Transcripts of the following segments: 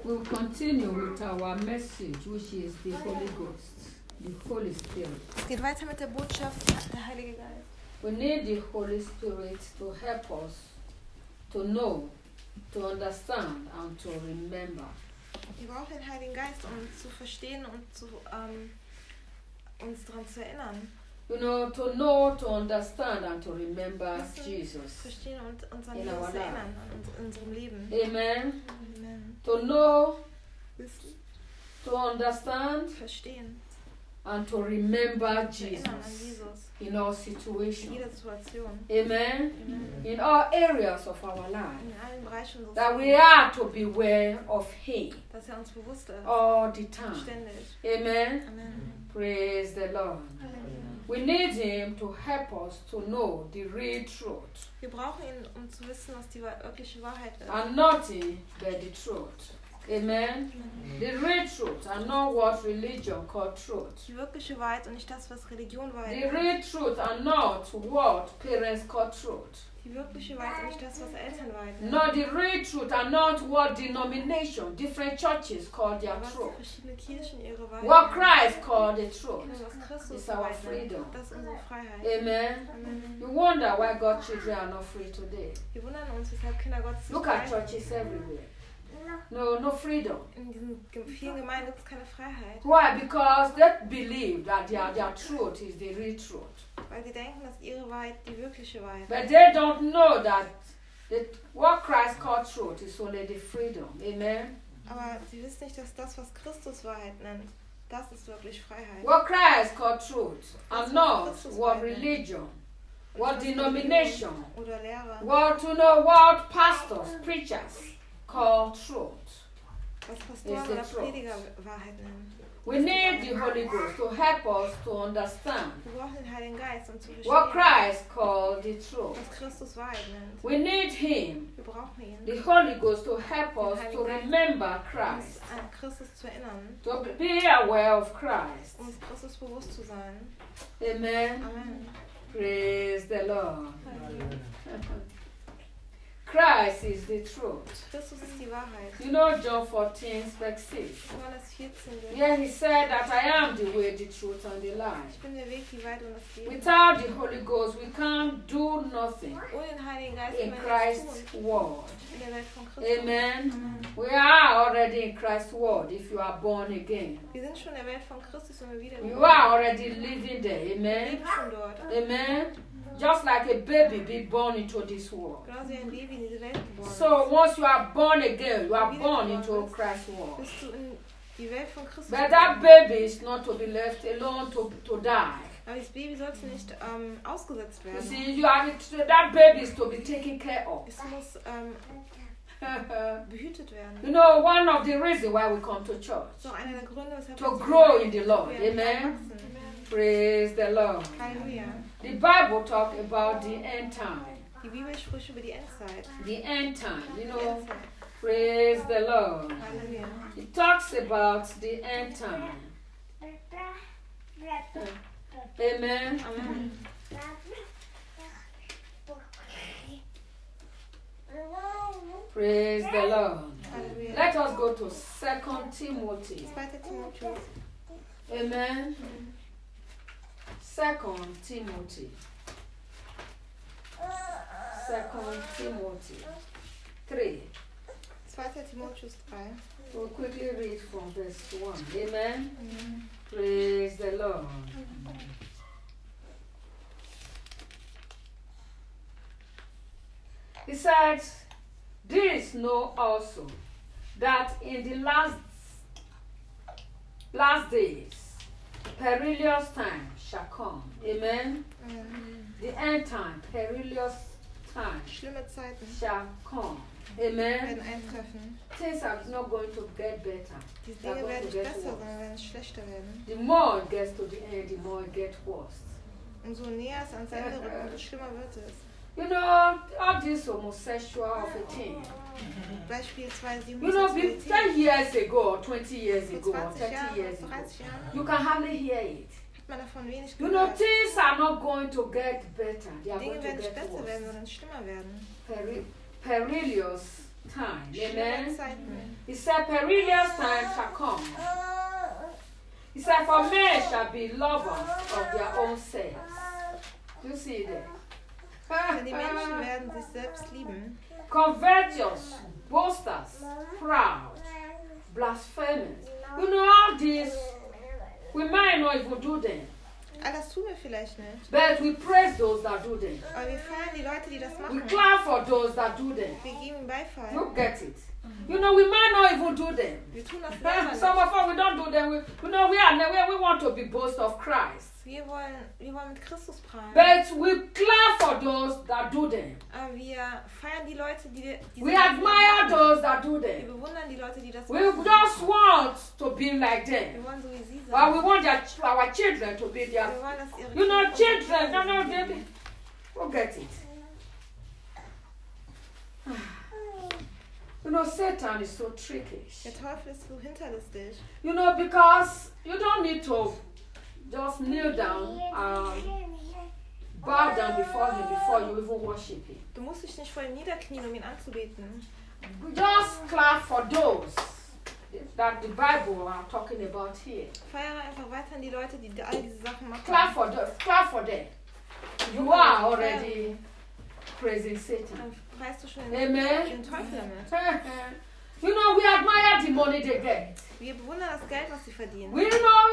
We'll continue with our message, which is the Holy Ghost, the Holy Spirit. Es geht weiter mit der Botschaft, der Heilige Geist. We need the Holy Spirit to help us to know, to understand, and to remember. Wir brauchen den Heiligen Geist, um zu verstehen und uns daran zu erinnern. You know, to understand, and to remember Jesus. Verstehen und uns an Jesus erinnern, an unserem Leben. Amen. Amen. To know, Wissen, to understand, verstehen, and to remember zu erinnern an Jesus Jesus. in all In situations. jeder Situation. Amen. Amen. In all areas of our life. In allen Bereichen unseres That we Lebens. are to beware of Him Dass uns bewusst ist. all the time. Ständig. Amen. Amen. Praise the Lord. Halleluja. We need Him to help us to know the real truth, Wir brauchen ihn, um zu wissen, was die wirkliche Wahrheit ist. and nothing but the truth. Amen. The real truth, and not what religion called truth. Die wirkliche Wahrheit und nicht das, was Religion The Wahrheit real truth, and not what parents call truth. ist. Die wirkliche Wahrheit und nicht das, was Eltern Wahrheit ist. Not the real truth, and not what denomination, different churches call their Was truth. verschiedene Kirchen ihre Wahrheit What nennen. Christ called the truth. Und was Christus is our Wahrheit nennt. freedom. Das ist unsere Freiheit. Amen. Amen. You wonder why God's children are not free today. Wir wundern uns, weshalb Kinder Gottes nicht Look at frei sind. churches everywhere. No freedom. In diesen vielen Gemeinden gibt es keine Freiheit, Why? Because they believe that their truth is the real truth. weil sie denken, dass ihre Wahrheit die wirkliche Wahrheit ist. But they don't know that what Christ called truth is only the freedom. Amen. Aber sie wissen nicht, dass das, was Christus Wahrheit nennt, das ist wirklich Freiheit. What Christ called truth, and not what religion, what denomination, Oder Lehre, what pastors, preachers call truth. was Pastoren the oder truth. Prediger Wahrheit nennen. We need the Holy Ghost to help us to understand Wir brauchen den Heiligen Geist, um zu what verstehen, Christ called the truth. was Christus Wahrheit nennt. We need Him, Wir brauchen ihn, the Holy Ghost, to help us to remember um Christ, uns an Christus zu erinnern, to be aware of Christ. um uns Christus bewusst zu sein. Amen. Amen. Praise the Lord. Halleluja. Christ is the truth. Christus ist die Wahrheit. You know John 14, verse 6. Johannes 14. Yeah, He said that I am the way, the truth, and the life. Ich bin der Weg, die Wahrheit und das Leben. Without the Holy Ghost, we can't do nothing Ohne den Heiligen Geist in können wir nichts Christ's tun. word. In der Welt von Christus. Amen. We are already in Christ's word if you are born again. Wir sind schon in der Welt von Christus, wenn wir wieder You are already living there. Wir Amen. leben schon dort. Amen. Just like a baby be born into this world. Genauso wie ein Baby in diese Welt geboren ist. So once you are born again, you are born into Christ's world. Bist du in die Welt von Christus But that geboren. baby is not to be left alone to die. Aber das Baby sollte nicht ausgesetzt You werden. see, that baby is to be taken care of. Es muss behütet werden. You know, one of the reasons why we come to Das church, ist auch einer der Gründe, weshalb to wir grow in the Lord. wir Amen. wachsen. Praise the Lord. Halleluja. The Bible talks about the end time. Die Bibel spricht über die Endzeit. The end time, you Die know. Endzeit. Praise the Lord. Halleluja. It talks about the end time. Amen. Amen. Praise the Lord. Halleluja. Let us go to 2 Timothy. 2. Timotheus. Amen. 2 Timothy. 2 Timothy 3. 2. Timotheus 3. We'll quickly read from verse 1. Amen. Amen. Praise the Lord. He said, this know also that in the last days perilous time shall come. Amen. The end time, perilous time Schlimme Zeiten shall come. werden Amen. eintreffen. Things are not going to get better. Die They're Dinge going werden to nicht get besser, worse. sondern werden schlechter werden. The more it gets to the end, the more it gets worse. Umso näher es ans Ende rückt, umso schlimmer wird es. You know, all this homosexual of a thing. Beispielsweise die You know, 10 Homosexualität. years ago, or 20 years Vor ago, or 20 30 Jahren, years vor ago, 30 Jahren you can hardly hear it. hat man davon wenig You know, gehört. things are not going to get better. They are Dinge going to werden nicht get besser werden, worse. sondern schlimmer werden. Perilous time. schlimme Amen. Zeiten. He said, perilous time shall come. He said, for men shall be lovers of their own selves. You see that? Denn die Menschen werden sich selbst lieben. Covetous, boasters, proud, blasphemous. You know all these, we might not even do them. All das tun wir vielleicht nicht. But we praise those that do them. Aber wir feiern die Leute, die das We machen. clap for those that do them. Wir geben ihnen Beifall. You get it? You know, we might not even do them. Wir tun das selber Some nicht. of us, we don't do them. We want to be boast of Christ. Wir wollen mit Christus prahlen. But we clap for those that do them. Aber wir feiern die Leute, die We admire those that do Wir them. bewundern die Leute, die das We machen. just want to be like Wir them. wollen so wie sie But sein. we want our children to be their. Wir wollen, dass ihre You know, Kinder children, so no, sind. they forget it. You know, Satan is so tricky. Der Teufel ist so hinterlistig. You know, because you don't need to just kneel down and bow down before him before you even worship him. Du musst dich nicht vor ihm niederknien, um ihn anzubeten. Just clap for those that the Bible are talking about here. Feiere einfach weiterhin die Leute, die all diese Sachen machen. Clap for them. You are already praising Satan. Dann preist du schon Amen. den Teufel damit. You know, we admire the money they get. Wir bewundern das Geld, was sie verdienen. We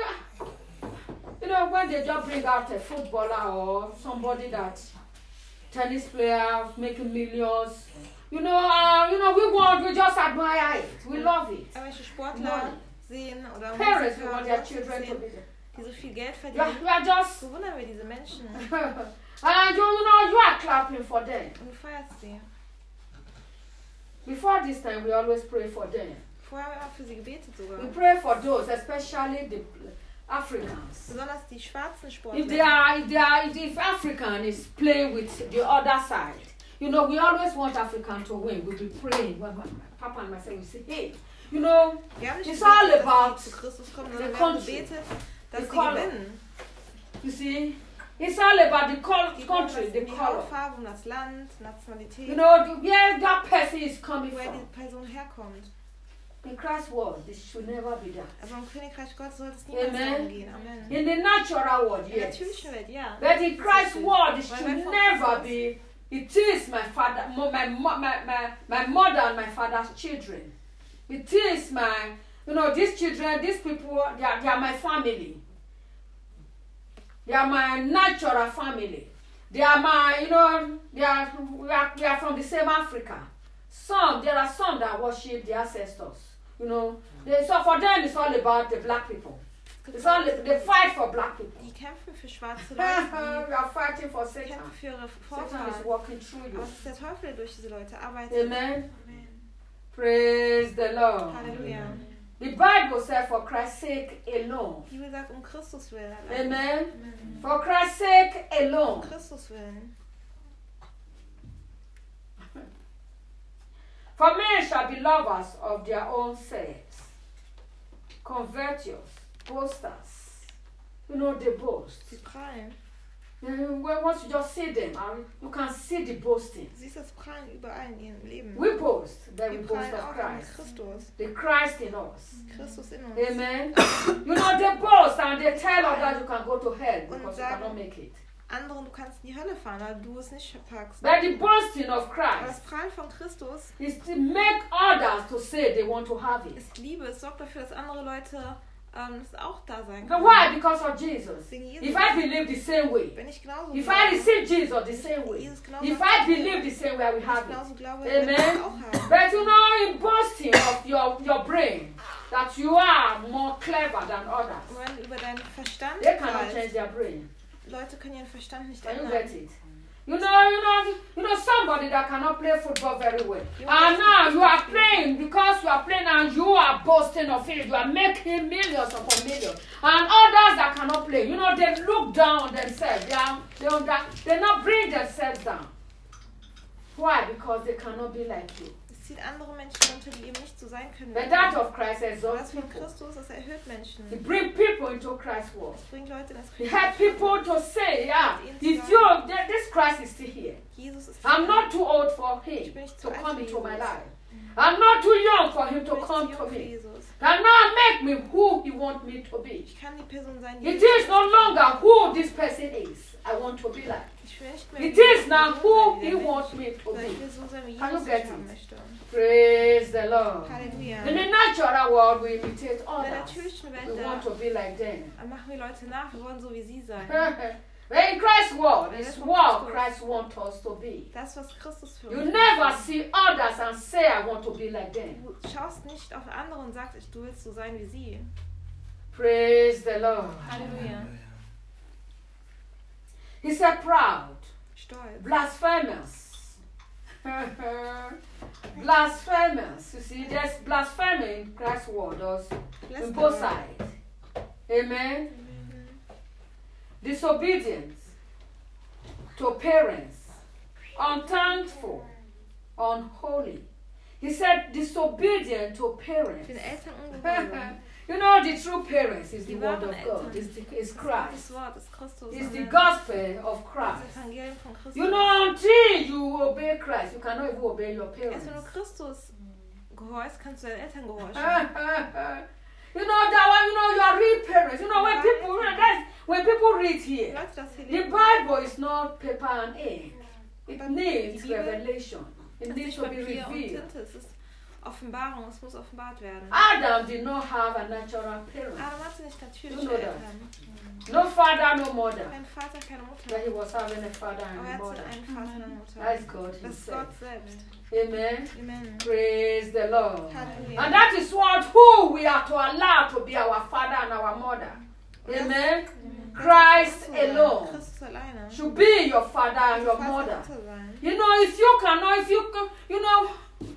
know when they just bring out a footballer or somebody that tennis player making millions. We just admire it. We love it. Aber welche Sportler Money. sehen oder Parents Musiker want their oder children to sehen, be there. die so viel Geld We verdienen, are just bewundern wir diese Menschen and you are clapping for them. und du feierst sie. Before this time, we always pray for them. Vorher haben wir auch für sie gebetet sogar. We pray for those, especially the Africans. Besonders die schwarzen If Sportler. if African is playing with the other side, you know, we always want African to win. We'll be praying. Well, my Papa and myself, we say, hey, you know, Wir haben nicht it's gebetet, all dass about sie zu Christus kommen, the sondern wir haben country. gebetet, dass The sie color. gewinnen. you see, it's all about the Die country, the um die color. Hautfarbe, um das Land, Nationalität, You know, where that person is coming woher from. die Person herkommt. In Christ's world, this should never be that. Aber im Königreich Gottes soll es niemals Amen. darum gehen. Amen. In the natural world, In der yes. natürlichen Welt, ja. But in Christ's world, it Weil should wir von never Christus- be. It is my father, my mother and my father's children. It is my, these children, these people, they are my family. They are my natural family. They are my, we are from the same Africa. There are some that worship the ancestors. So for them, it's all about the black people. It's all they fight for black people. Die kämpfen für schwarze We Leute, are fighting for die Satan. kämpfen für ihre Satan is Vorfahren. working through you. Aber es ist der Teufel, der durch diese Leute arbeitet. Amen. Praise the Lord. Halleluja. The Bible says, for Christ's sake alone. Die Bibel sagt, um Christus willen. allein. Amen. For Christ's sake Um alone. Christus willen. For men shall be lovers of their own selves, covetous, boasters. They boast. Sie prahlen. Once you just see them, you can see the boasting. Du siehst das Prahlen überall in ihrem Leben. We boast, that we Wir boast prahlen of auch an Christ. Christus. The Christ in us. Christus in uns. Amen. They boast and they tell others you can go to hell because you cannot make it. Anderen, du kannst in die Hölle fahren, weil du es nicht packst. But the boasting of Aber Christ das Prahlen von Christus is to make others to say they want to have it. ist Liebe. Es sorgt dafür, dass andere Leute das auch da sein And können. why? Because of Jesus. Wegen Jesus. If I believe the same way, Wenn ich genauso if I glaube, receive Jesus the same way, Jesus genauso if I believe the same way, I will wenn ich have it. genauso glaube, Amen. werde ich es auch haben. But in boasting of your brain, that you are more clever than others, Und wenn du über deinen Verstand they cannot preist, change their brain. Leute können ihren Verstand nicht Can you ändern. get it? Somebody that cannot play football very well. And now you are playing because you are playing and you are boasting of it. You are making millions upon millions. And others that cannot play, they look down on themselves. They not bring themselves down. Why? Because they cannot be like you. Es zieht andere Menschen runter, die eben nicht so sein können. But wie that du. of Christ Aber exalts das von people. Christus, das erhöht Menschen. He brings people into Christ's world. Es bringt Leute in das He helps people to say, this Christ is still here. Jesus ist I'm not too old for him Ich bin nicht to zu alt come für into my Jesus. life. I'm not too young for him Ich to bin come zu to jung für me. Jesus. Cannot make me who he wants me to be. Ich kann die Person sein, die It Jesus is no longer who this person is I want to be like. Ich will nicht mehr It wie is die now Person who sein, wie he der Mensch, wants me to sondern ich be. will so sein, wie Can you Jesus get mich haben it? möchte. Praise the Lord. Halleluja. In the natural world, we imitate In der others. natürlichen We Welt, want to be like them. da machen wir Leute nach, wir wollen so wie sie sein. But in Christ's world, it's what Christ wants us to be. Das, was Christus für You uns never ist. see others and say, I want to be like them. Du schaust nicht auf andere und sagst, du willst so sein wie sie. Praise the Lord. Halleluja. He said, proud, Stolz. blasphemous. Blasphemous. You see, there's blasphemy in Christ's word, also, in both sides. Amen. Disobedience to parents, unthankful, unholy. He said, disobedient to parents. Den Eltern ungehorsam. You know, the true parents is the Die word wahren of God, Eltern. is Das Christ. Wort ist Christus. It's the Amen. gospel of Das Christ. Evangelium von Christus. You know, until you obey Christ, you cannot even obey your parents. Erst wenn du Christus gehorchst, kannst du deinen Eltern gehorchen. You know that one. You know your real parents. You know when people read here, Leute, das hier the leben, Bible is not paper and ink. It But needs die Bibel revelation. It das ist needs nicht to be Papier und revealed. Tinte, es ist Offenbarung, es muss offenbart werden. Adam did not have a natural parent. Adam hatte nicht natürliche You know that. Eltern. No father, no mother. Kein Vater, keine But Mutter. he was having a father Aber and er a hatte mother. einen Vater und eine Mutter. That is God Das ist himself. Gott selbst. Amen. Amen. Praise the Lord. Halleluja. And that is what who we are to allow to be our father and our mother. Amen. Christ alone Christus alleine. should be your father and your Vater und mother. Mutter sein. You know, if you cannot, if you know,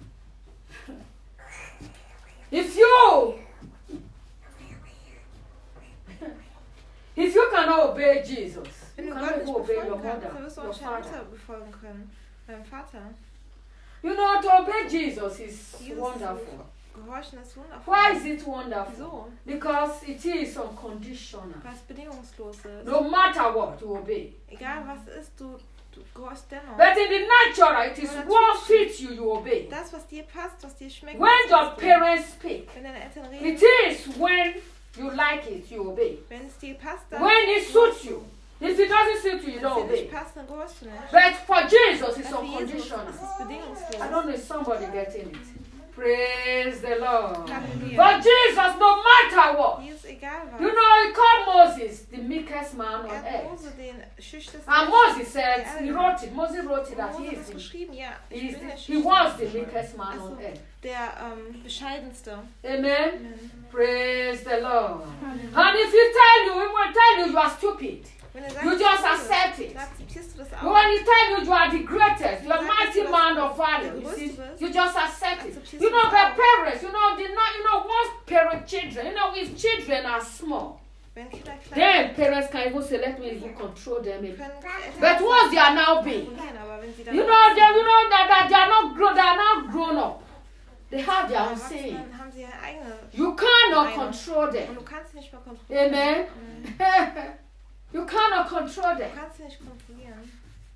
if you cannot obey Jesus, Wenn you du cannot Gott even nicht obey your befolgen kannst, mother, dann wirst du your auch deine father. Mutter befolgen können. Deinem Vater. You know, to obey Jesus is Jesus wonderful. Gehorchen ist wundervoll. Why is it wonderful? Wieso? Because it is unconditional. Weil es bedingungslos ist. No matter what, you obey. Egal was ist, du gehorchst dennoch. But in the natural, it is what fits you, you obey. Das, was dir passt, was dir schmeckt. When das your tust du. parents speak, Wenn deine Eltern reden, it is when you like it, you obey. wenn es dir passt, dann When it suits you. If it doesn't suit you, you Wenn es don't dir nicht obey. passt, dann gehorchst du nicht. But for Jesus, it's Für Jesus unconditional. ist es bedingungslos. I don't know if somebody getting it. Praise the Lord. Halleluja. For Jesus, no matter what. Jesus, egal was. You know, he called Moses the meekest man on Er hat earth. Mose den schüchtersten And Moses said, he wrote it. Moses wrote it that Mose he hat es is geschrieben, ja. Ich he, is bin der he was the schüchternste. meekest man Also, on earth. der bescheidenste. Amen. Amen. Praise the Lord. And if he tell you, he will tell you you are stupid. Wenn er sagt, You just accept it. dann akzeptierst du das But auch. when he tell you you are the greatest, you are a mighty man of value, you see, you just accept it. You know, the parents, you know, once parent children, you know, if children are small, Wenn Kinder klein then parents can even say, let me even control them. sind, können Eltern But once they are now big, kontrollieren, aber wenn sie dann you know that they are not grown up. They have their own erwachsen say. sind, haben sie ihre eigene. You cannot Eine. control Und them. du kannst sie nicht mehr kontrollieren. Amen. Mhm. You cannot control Du them. kannst sie nicht kontrollieren.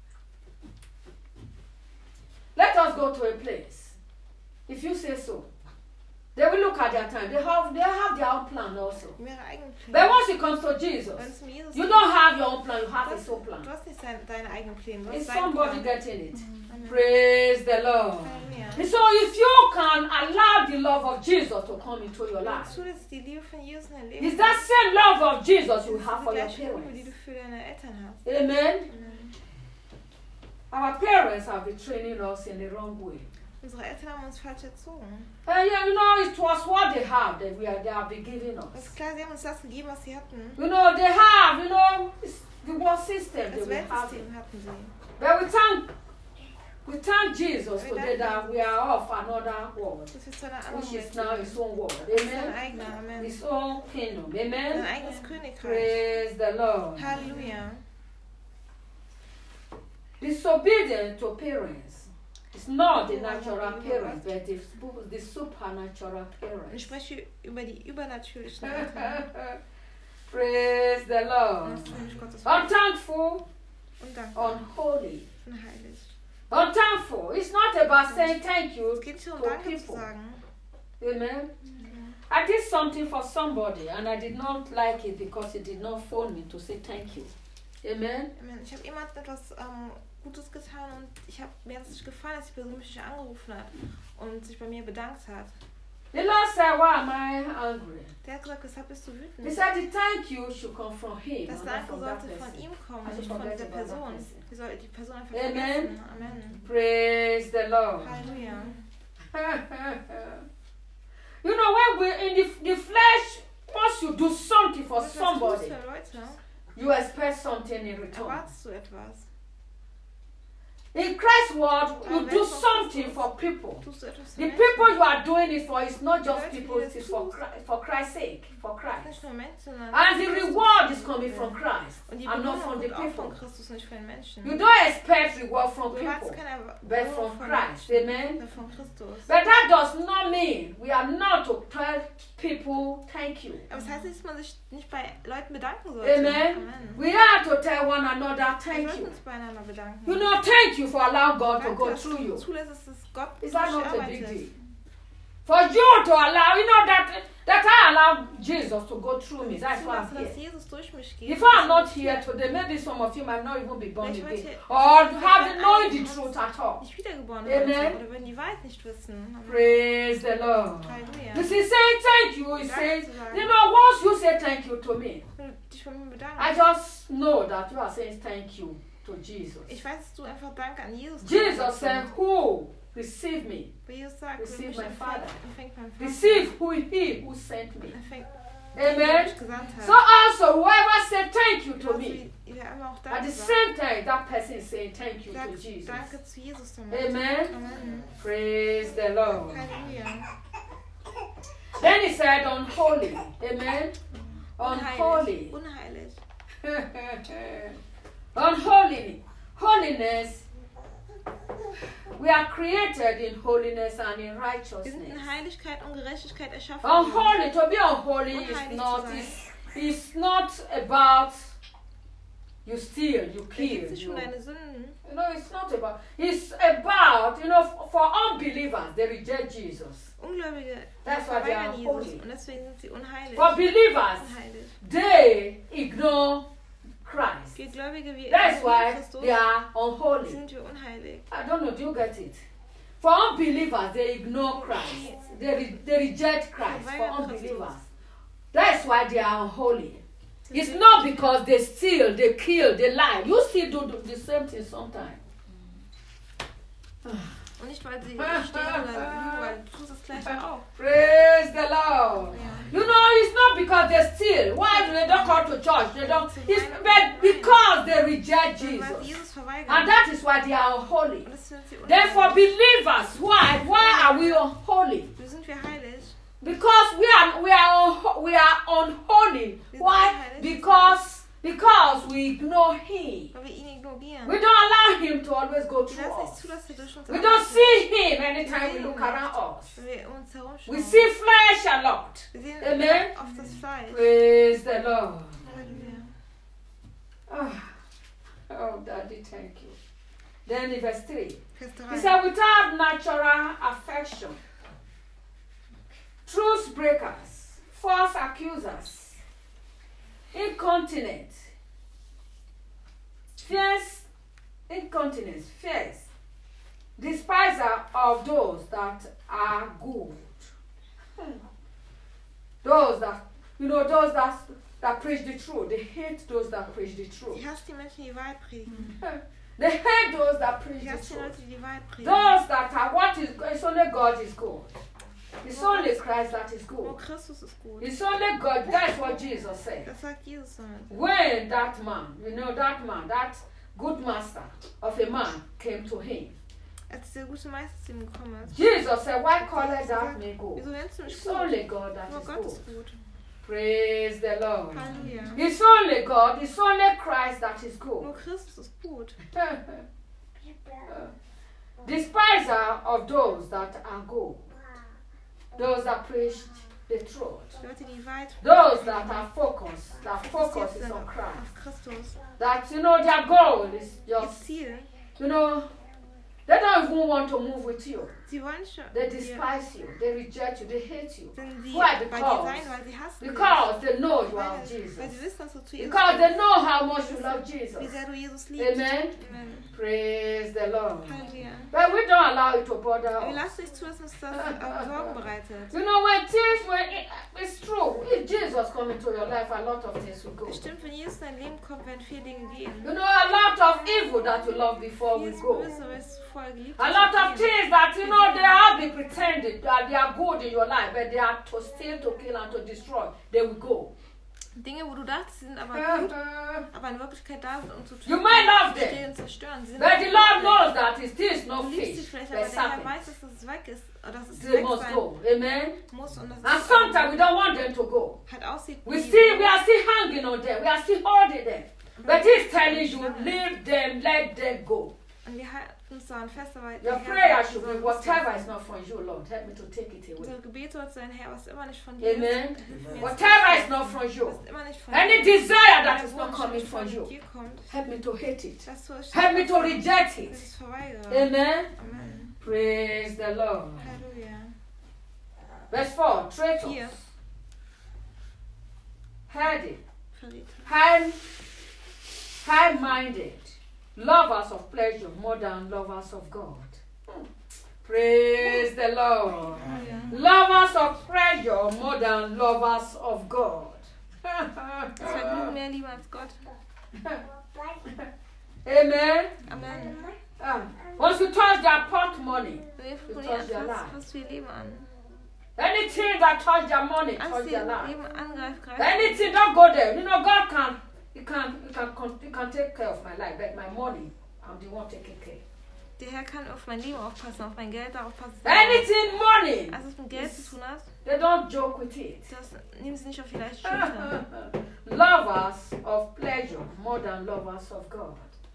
Let us go to a place. If you say so, they will look at their time. They have their own plan also. Die haben ihre eigenen But Pläne. once it comes to Jesus, Wenn es um Jesus you geht, don't have your own plan. You du have hast, his own plan. du hast nicht deine eigenen Pläne. Du hast Is seinen somebody Plan. getting it? Amen. Praise the Lord. Halleluja. And so if you can allow the love of Jesus to come into your Wenn du life, zulässt, die Liebe von Jesus in dein Leben it's that same love of Jesus you das have ist for die your gleiche Liebe, die du parents. für deine Eltern hast. Amen. Amen. Our parents have been training us in the wrong way. Unsere Eltern haben uns falsch erzogen. And yeah, you know, it was what they have that they have been giving Das us. ist klar, sie haben uns das gegeben, was sie hatten. You know, they have, you know, it's the world system Das they will have. Weltsystem hatten sie. But we thank Jesus today that we are of another world, Das ist zu einer anderen which is Welt. now his own world. Das ist sein Amen. eigener. Amen. His own kingdom. Sein Amen. eigenes Königreich. Praise the Lord. Halleluja. Disobedient to parents. It's not the natural parents, but the supernatural Und ich parents. spreche über die übernatürlichen Eltern. Praise the Und Lord. das ist nämlich Gottes Wort. Unthankful, Undankbar, unholy. unheilig. Unthankful. It's not about saying thank you Es geht nicht darum, to Danke zu people. sagen. Amen. I did something for somebody and I did not like it because he did not phone me to say thank you. Amen. Ich habe jemandem etwas Gutes getan und mir hat es nicht gefallen, dass die Person mich nicht angerufen hat und sich bei mir bedankt hat. The Lord said, why am I angry? Der hat gesagt, weshalb bist du wütend? He said the thank you should come from him. Das and not Danke from that sollte von person. ihm kommen, Also nicht von forget der about that Person. person. Wir sollten die Person einfach Amen. vergessen. Amen. Praise the Lord. Halleluja. You know, when we're in the flesh, once you do something for Was somebody, tust für Leute? you expect something in return. Erwartest du etwas? In Christ's word, you do something for people. Tust du etwas für The Menschen? people you are doing it for is not just people, it is for Christ's sake, for Christ. Nicht nur Menschen, sondern And the Christus. reward is coming from Christ Und die and not Belohnung from the kommt auch von people. Christus, nicht von den Menschen. You don't expect reward from Du erwartest people, keine but Belohnung from von Christ. Menschen, Amen. sondern von Christus. But that does not mean we are not to tell people thank you. Aber das heißt nicht, dass man sich nicht bei Leuten bedanken sollte. Amen. We are to tell one another Wir thank sollten you. uns beieinander bedanken. You know, thank you for allowing God to Danke, go dass through du you. zulässt, dass Gott Is durch that dich not a big arbeitet. deal? For you to allow, you know that I allow Jesus to go through me. That's why I'm Zulassen, dass here. Jesus durch mich geht. If I'm not here today, maybe some of you might not even be born Vielleicht again. heute- Or have known the truth at all. Nicht wiedergeboren Amen. werden oder würden die Wahrheit nicht wissen. Amen. Praise the Lord. Halleluja. You see, saying thank you, he says, you know, once you say thank you to me, Wenn du dich von mir bedankst. I just know that you are saying thank you to Jesus. Ich weiß, dass du einfach Danke an Jesus Jesus said, who receive me? Wie Jesus sagt, Receive wer mich my Father. empfängt mein Vater. Receive who he who sent me. Empfängt Amen. den, der mich gesandt hat. So also, whoever said thank you to Genauso me, wie der immer auch at Danke the sagt, same time, that person is saying thank you to sagt Jesus. Danke zu Jesus damit. Amen. Amen. Praise the Lord. Halleluja. Then he said, unholy. Amen. Unholy. Unheilig. Unheilig. Unholy. Holiness. We are created in holiness and in Wir sind righteousness. in Heiligkeit und Gerechtigkeit erschaffen. Unholy, to be unholy is not about you steal, you Da kill. geht es nicht um You, deine Sünden. you know, it's not about. It's about, you know, for unbelievers, they reject Jesus. Ungläubige That's why they are verweigern Jesus holy. und deswegen sind sie unheilig. For believers, Unheilig. they ignore Christ. Wir Gläubige, wir That's why Christus, they are unholy. sind wir unheilig. I don't know, do you get it? For unbelievers, they ignore Christ. They reject Christ for unbelievers. That's why they are unholy. It's not because they steal, they kill, they lie. You still do the same thing sometimes. Und nicht, weil sie stehen oder lügen, weil du tust das gleiche auch. Praise the Lord. Ja. You know, it's not because they steal. Why do they don't come to church? They don't. It's but because they reject Weil sie Jesus. Jesus verweigern. And that is why they are unholy. Und das sind sie Therefore, unheilig. believers, why are we unholy? Wie sind wir heilig? Because we are unholy. Why? Because we ignore Him. Weil wir ihn ignorieren. We don't allow Him to always go Wir through lassen nicht us. zu, dass er durch uns We don't arbeitet. see Him anytime we look around us. Wenn wir um uns herum We schauen. see flesh a lot. Wir sehen Amen. oft das Fleisch. Praise the Lord. Halleluja. Oh, Daddy, thank you. Then in verse 3. Vers He 3. said, without natural affection, truth breakers, false accusers, incontinent, fierce, despiser of those that are good. Those that preach the truth. They hate those that preach the truth. Ich hasse die Menschen, die Wahrheit predigen. They hate those that preach Ich the hasse die truth. Leute, die die Wahrheit predigen. Those that are it's only God is good. It's only Christ that is Nur good. Christus ist gut. It's only God. That's what Jesus said. Das sagt Jesus damit. When that man, that good master of a man came to him, Als der gute Meister zu ihm gekommen ist. Jesus said, why call that me good? Wieso nennst du mich It's gut? only God that Nur is Gott good. ist gut. Praise the Lord. Halleluja. It's only God, it's only Christ that is Nur good. Christus ist gut. Despiser of those that are good. Those that preach the truth. Leute, die Wahrheit Those that are focused, that focus fokussiert is sind on auf Christ. Christus. That, their goal is Ihr just, Ziel, they They don't even want to move with you. Sie wollen schon. They despise you. They reject you. They hate you. Wenn sie Why? bei dir sein, weil sie hassen Because they know you dich. are Weil sie Jesus. wissen, dass du zu Jesus Because they gehörst. know how much you love Wie Jesus. sehr du Jesus liebst. Amen. Amen. Praise the Lord. Halleluja. But we don't allow it to bother Wir us. lassen nicht zu, dass uns das Sorgen bereitet. You know, it's true. If Jesus come into your life, a lot of things will go. Es stimmt, wenn Jesus in dein Leben kommt, werden viele Dinge gehen. You know, a lot of evil that you love before will Vieles go. Böse, was du vorher geliebt A hast, lot wird of gehen. things that, you know, they have been pretended that they are good in your life, but they are to steal, to kill, and to destroy. They will go. Dinge, wo du dachtest, sie sind aber gut, aber in Wirklichkeit da sind, um zu You tun, might love stehlen them, und zerstören. Sie sind but aber the Lord nicht knows that it is no Du liebst sie fish, vielleicht, but aber der Herr serpent. weiß, dass es weg ist, oder dass es They weg must sein go. Amen. muss und dass And es sometimes we don't want them to go. halt aussieht. We are still hanging on them. We are still holding them. But He's telling you, leave them, let them go. Und wir halten uns daran fest, aber Your der Herr prayer sagt, should wir be, sollen whatever is not from you, Lord, help me to take it away. unser Gebet soll sein, Herr, was immer nicht von dir Amen. ist, hilf mir, es Whatever is zu not from you, was immer nicht von any dir ist, desire that der is not Wunsch, coming der from von you, dir kommt, help me to hate it. dass du es Help me to reject it. dass ich es verweigere. Amen. Amen. Praise the Lord. Halleluja. Verse 4, traitors, Hier, heady, Verräter. high-minded, lovers of pleasure more than lovers of God. Praise the Lord. Halleluja. Lovers of pleasure more than lovers of God. Das Vergnügen mehr Liebe als Gott. Amen. Amen. Once you touch their pot money, Wir von touch ihr their life. anfasst, fasst wir Leben an. anything that touch their money, Alles, touch die their ihr life. Leben angreift, greift. Anything, don't go there. You know, God can take care of my life, but my money, I'm the one taking care. Der Herr kann auf mein Leben aufpassen, auf mein Geld darauf passen. Anything money, Als es mit Geld zu tun hat, they don't joke with it. das nehmen sie nicht auf die leichte Schulter. Lovers of pleasure more than lovers of God.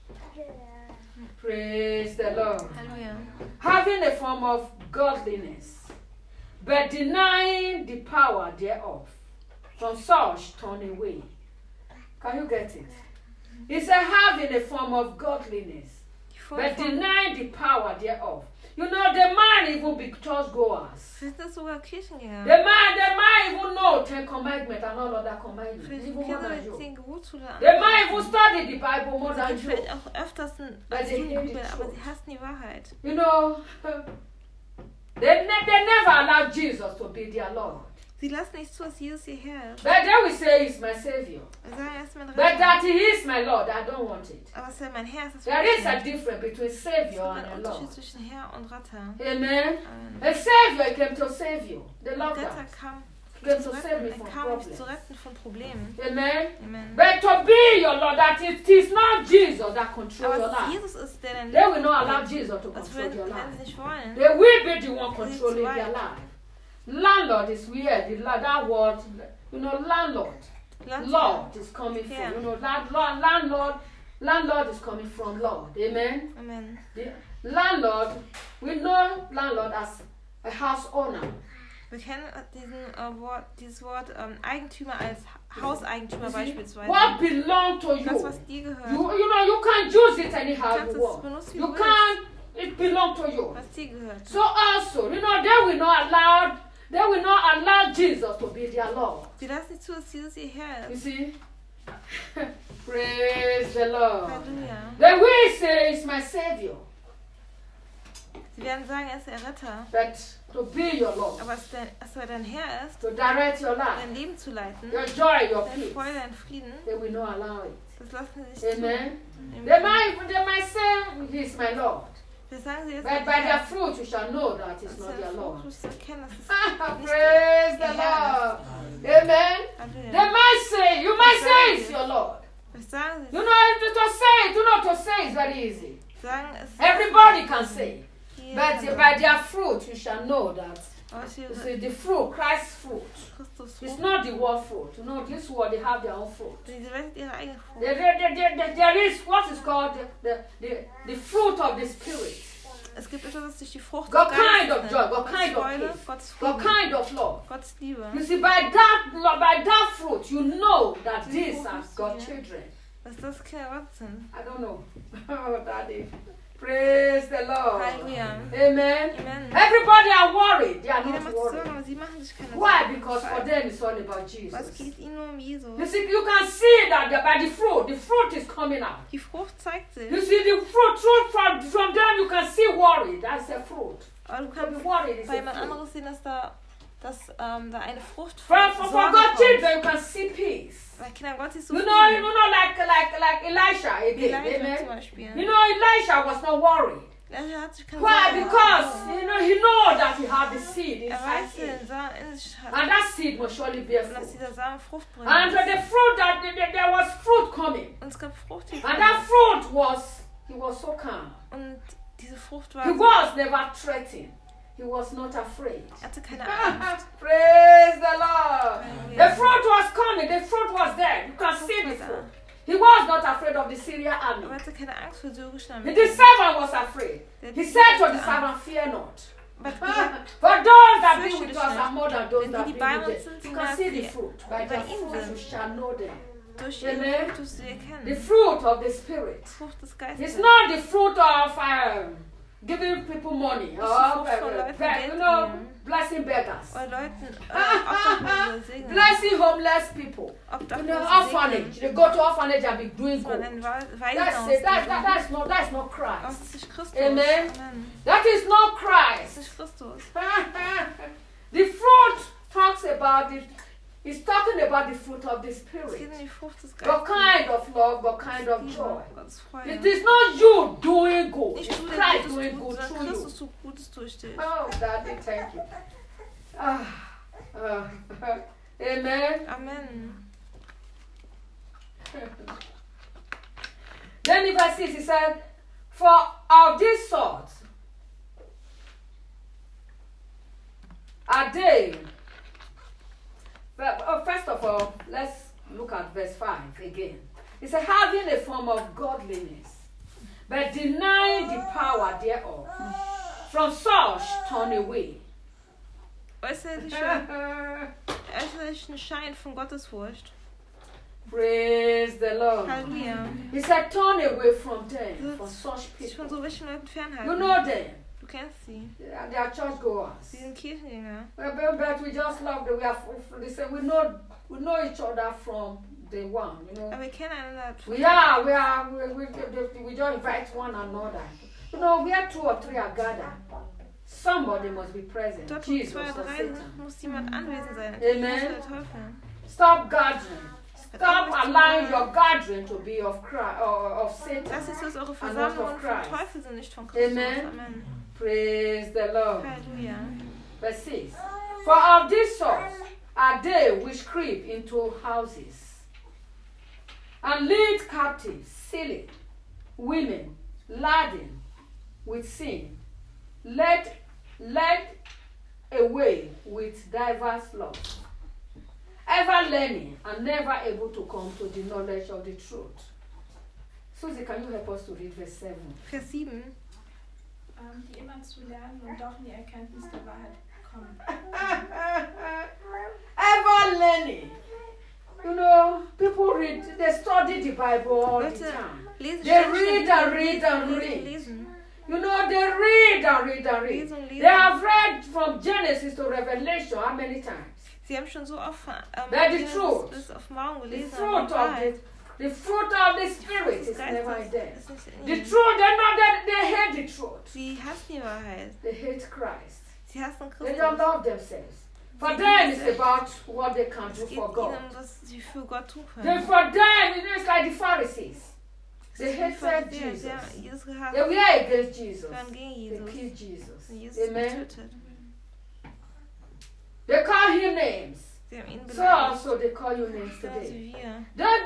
Praise the Lord. Halleluja. Having a form of godliness, but denying the power thereof. From such turn away. Can you get it? He said, having a form of godliness, Die Form but von, denying the power thereof. You know, the man even be churchgoers. vielleicht sind das sogar Kirchengänger. The man even know 10 commandments and all other commandments. Vielleicht Even more kennen than wir you. 10 Gebote oder The man even study the Bible more Sie than geht you. vielleicht auch öfters Weil als sie du in die hate Bibel, the aber truth. sie hassen die Wahrheit. You know, they never allow Jesus to be their Lord. Sie lassen nicht zu, dass Jesus ihr Herr ist. But they will say he's my Savior. Sie sagen, er ist mein But Retter. that he is my Lord, I don't want it. Aber es ist mein Herr, das There will ich is a nicht. difference between Es Savior gibt and a einen Lord. Unterschied zwischen Herr und Retter. Amen. Amen. A Savior came to save you. They love Retter that. kam, Came zu to save me retten. from Er kam, um dich problems. zu retten von Problemen. Amen. Amen. But to be your Lord, that it is not Jesus that controls Aber your es ist life. Jesus ist, der dein They will Leben not allow kontrolliert. Jesus to Das control werden your sie life. nicht wollen. They will be the one controlling their life. Landlord is weird. That word, you know, landlord. Lord is coming from, Yeah. you know, landlord is coming from Lord. Amen. Amen. The landlord, we know landlord as a house owner. Wir kennen dieses Wort Eigentümer als Hauseigentümer beispielsweise. What belongs to Das, you? was dir gehört. You know, you can't use it anyhow Kannst you es want. benutzen, wie You du willst. can't, it belongs to you. Was dir gehört. So also, you know, they will not allow Jesus to be their Lord. Sie lassen nicht zu, dass Jesus ihr Herr You ist. see? Praise the Lord. Halleluja. They will say, it's my Savior. Sie werden sagen, er ist der Retter. But to be your Lord, Aber dass er dein Herr ist, to direct your life, dein Leben zu leiten, your joy, your dein peace, Freude, dein Frieden, they will not allow it. das lassen sie nicht Amen. zu. They might say, He's my Lord. Wir sagen sie jetzt But nicht, by their fruit you shall know that it's dass not der their Lord. Fokus zu erkennen, dass es Praise the Lord. Amen. They Halleluja. might say, you might say it's your Lord. Was sagen sie? You know, to say is very easy. Sagen es. Everybody can say. Jeder But kann by their fruit you shall know that. Aber es You ist see, the fruit, Christ's fruit. Christus It's Frucht. not the world fruit. You know, this world, they have their own fruit. Diese Welt hat ihre eigene Frucht. There is what is called the fruit of the Spirit. Es gibt etwas, das sich die Frucht God des kind Geistes of nennt. joy, God Gottes kind of Freude, peace, Gottes God Frieden, kind of love. Gottes Liebe. You see, by that fruit, you know that these are God's children. Dass das Kinder Gottes sind. I don't know. Oh, Daddy. Praise the Lord. Halleluja. Amen. Amen. Everybody are worried. They are Jeder not macht sich Sorgen, worried. aber sie machen sich keine Why? Sorgen. Because for them it's all about Was Jesus. geht ihnen nur um Jesus? You see, you can see that by the fruit is coming out. Die Frucht zeigt sich. You see the fruit from them you can see worry. That's a fruit. Aber du To be kannst worried is bei a jemand fruit. anderes sehen, dass da eine Frucht For Sorge God's kommt. children you can see peace. Bei Kindern Gottes ist so You viel. know, like Elisha again. Elijah zum Amen. Beispiel. You know, Elisha was not worried. Er hat sich keine Why? Sorgen Because gemacht. he know that he had the seed Er inside weiß, him. den Samen in sich hat. And that seed must surely bear Und dass fruit. dieser Samen Frucht bringt. And the fruit that there was fruit coming. Und es gab Frucht, die And that fruit he was so calm. Und diese Frucht war He was never threatened. He was not afraid. er hatte keine Angst. Praise the Lord. Hallelujah. The fruit was coming. The fruit was there. You can see the fruit. He was not afraid of the Syrian army. Aber er hatte keine Angst vor syrischen The Armeen. servant was afraid. He said to the servant, "Fear not." Aber er hat gesagt, For those that be Fürchte with dich us nicht. are more than those Wenn that die be bei with uns them. sind, You sind can mehr see als the die fruit. By bei their ihm fruit sind. you shall know them. durch Amen. ihre Frucht wirst du sie The erkennen. fruit of the Spirit. Frucht des It's Geistes. not the fruit of giving people money or Frucht von Leuten Geld geben. blessing beggars, Oder Leuten Obdachlose segnen. blessing homeless people. Obdachlose Orphanage. segnen. They go to orphanage and be doing Dass man good. ein That's it. Waisenhaus That's not Das Christ. ist nicht Christus. Amen. Amen. That is not Das Christ. ist Christus. The fruit talks about it. It's talking about the fruit of the Es geht Spirit. um die Frucht des What Geistes. kind of love, what kind of joy. Gottes Freude. It is not you doing good. Nicht It's du, Christ der doing Gutes good tut, through sondern you. Christus tut Gutes durch dich. Oh, Daddy, thank you. Amen. Amen. Then in verse 6 he said, "For of this sort are they." But, first of all, let's look at verse 5 again. He said, "Having a form of godliness, but denying the power thereof, from such turn away." Äußerlichen Schein von Gottesfurcht. Praise the Lord. Halleluja. He said, "Turn away from them, from such Sich von people." so welchen Leuten fernhalten. You know them. Du kennst sie. They are churchgoers. Sie sind Kirchengänger. But we just love them. They say we know each other from day one. You know. Aber wir kennen einander. We just invite one another. You know, where 2 or 3 are gathered, somebody must be present. Dort, wo Jesus 2 or oder 3 Satan. sind, muss jemand anwesend sein. Amen. Jesus oder der Teufel. Stop gathering. Stop allowing your gathering to be of Christ or of Satan. Das ist, was eure not Versammlungen of vom Christ. Teufel sind, nicht von Christus. Amen. Amen. Praise the Lord. Halleluja. Verse 6. For of this sort are they which creep into houses and lead captive, silly women, laden with sin, led away with diverse lusts, ever learning and never able to come to the knowledge of the truth. Susie, can you help us to read verse 7? Vers 7. Die immer zu lernen und doch in die Erkenntnis der Wahrheit kommen. Ever learning. You know, people read, they study the Bible all the Leute, time. lesen They ständig read die and Bibel, read and lesen, read. lesen. You know, they read and read and read. Lesen, lesen. They have read from Genesis to Revelation how many times? Sie haben schon so oft That is truth. bis auf Morgen The gelesen. fruit aber of Wahrheit, the fruit of the Spirit des is never Geistes there. ist nicht in The ihnen. truth, they hate the truth. Sie hassen die Wahrheit. They hate Christ. Sie hassen They Christus. don't love themselves. For them, it's about what they can do Es geht for ihnen God. um, was sie für Gott tun Then können. for them, it's like the Pharisees. They Sie hated Sie Jesus. haben Jesus gehasst. They were against Jesus. Sie waren gegen They Jesus. killed Jesus. Und Jesus Amen. getötet. They call him names. Sie haben ihn So beleidigt. also they call you names Genauso today. wie wir.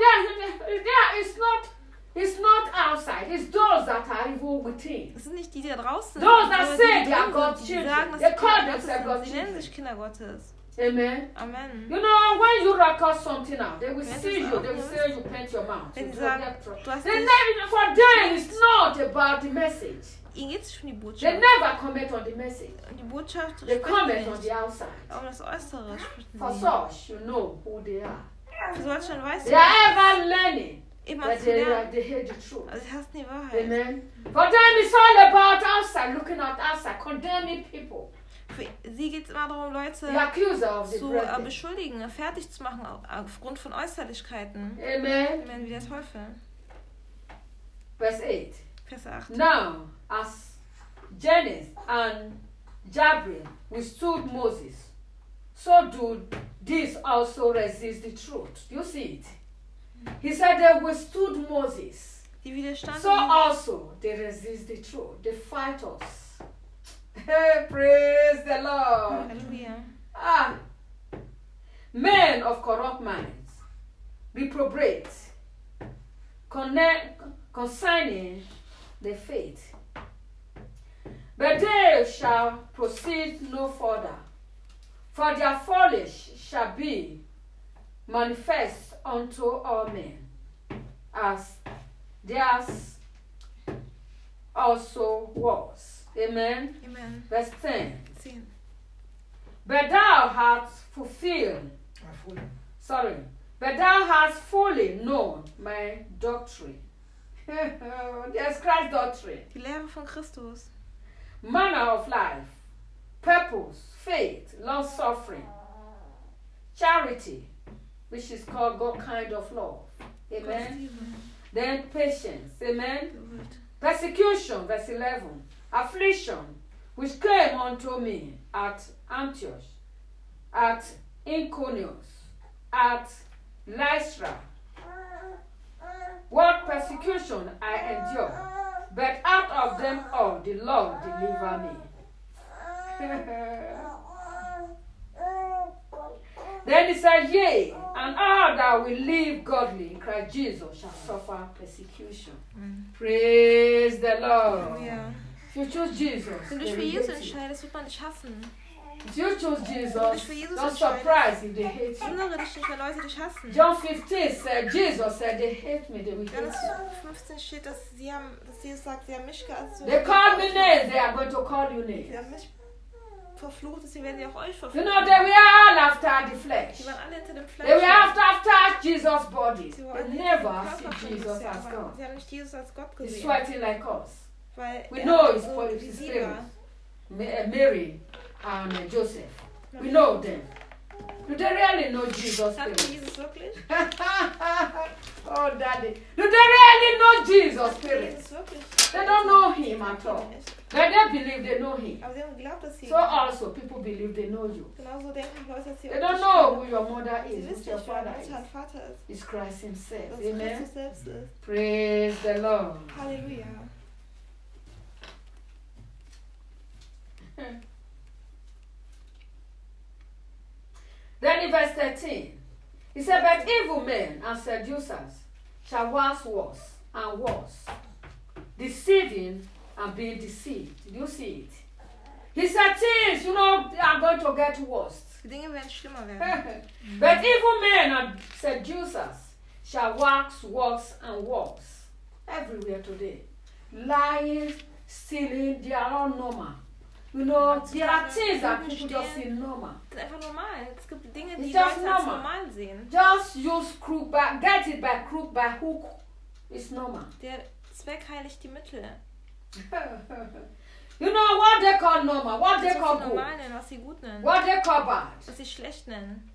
It's not outside. It's those that are evil within. Es sind nicht die, die da draußen Those that sondern say die they are drin God's sind, die children. sagen, dass They sie call Kinder Gottes themselves God's sind. Sie nennen children. sich Kinder Gottes. Amen. Amen. You know, when you record something out, they will Wenn see du you. es They will aufnimmst, say you paint your mouth. Wenn You sie draw sagen, their throat. du hast They dich, never, for them, it's not about the message. ihnen geht es nicht um die They Botschaft. never comment on the message. Und die Botschaft They sprechen comment sie on nicht. the outside. Aber um das Äußere sprechen For sie. such, you know who they are. Für Deutschland weißt They du, are ever learning. immer But zu they lernen. hate the truth. Also sie hassen die Wahrheit. Amen. For them, it's all about outside, looking at outside, condemning people. Für sie geht es immer darum, Leute The accuser of the zu brethren. beschuldigen, fertig zu machen aufgrund von Äußerlichkeiten. Amen. Amen, wie der Teufel. Verse 8. Vers 8. Now, as Jannes and Jambres withstood Moses, so do these also resist the truth. You see it? He said they withstood Moses. Die widerstanden. So also they resist the truth. They fight us. Hey, praise the Lord. Halleluja. Men of corrupt minds, reprobate, concerning the faith. But they shall proceed no further, for their folly shall be manifest unto all men, as theirs also was. Amen. Amen. Verse 10. 10. But thou hast fulfilled, but thou hast fully known my doctrine. Yes, Christ's doctrine. Die Lehre von Christus. Manner of life, purpose, faith, long suffering, charity, which is called God kind of love. Amen. Then patience. Amen. Persecution, verse 11. Affliction, which came unto me at Antioch, at Iconium, at Lystra. What persecution I endured, but out of them all the Lord deliver me. Then he said, yea, and all that will live godly in Christ Jesus shall suffer persecution. Praise the Lord. Ja. If you choose Jesus, Wenn du dich für Jesus entscheidest, wird man dich hassen. if you choose Jesus, Jesus don't entscheidest. surprise if they hate you. Wundere dich nicht, wenn Leute dich hassen. John 15 said, Jesus said, they hate me, they will hate Johannes you. 15 steht, dass Jesus sagt, sie haben mich gehasst. They call me names, they are going to call you Sie names. haben mich verflucht, deswegen werden sie auch euch You verfluchen. know, they were all after the flesh. Sie waren alle hinter dem Fleisch. They were after Jesus' body. Sie waren They alle never hinter dem see Körper von Jesus as aber God. sie haben nicht Jesus als Gott He's gesehen. sweating like us. Weil We know his so body, wie his sie spirit. war. Mary and Joseph. We know them. Do they really know Jesus' Kannten spirit? Jesus wirklich? Oh, Daddy. Do they really know Jesus' Kannten spirit? Jesus wirklich? They don't know him at all. Nicht. But they believe they know him. Aber sie haben geglaubt, dass sie So also people believe they know you. genauso denken Leute, dass sie They euch don't nicht know kennen. who your mother Sie is, who wissen your nicht, wer father Mutter und is. Vater ist. It's Christ himself. Dass es Amen. Christus selbst ist. Praise the Lord. Halleluja. Then in verse 13, he said, but evil men and seducers shall wax worse and worse, deceiving and being deceived. Did you see it? He said things, they are going to get worse. Die Dinge werden schlimmer werden. But evil men and seducers shall wax worse and worse. Everywhere today. Lying, stealing, they are all normal. There are things that people just see normal. Das ist einfach normal. Es gibt Dinge, die It's just Leute als normal. normal sehen. Just use crook by, get it by crook, by hook. It's normal. Der Zweck heiligt die Mittel. You know what they call normal, what they Das, call was sie good, normal nennen, was sie gut nennen. what they call bad. Was sie schlecht nennen.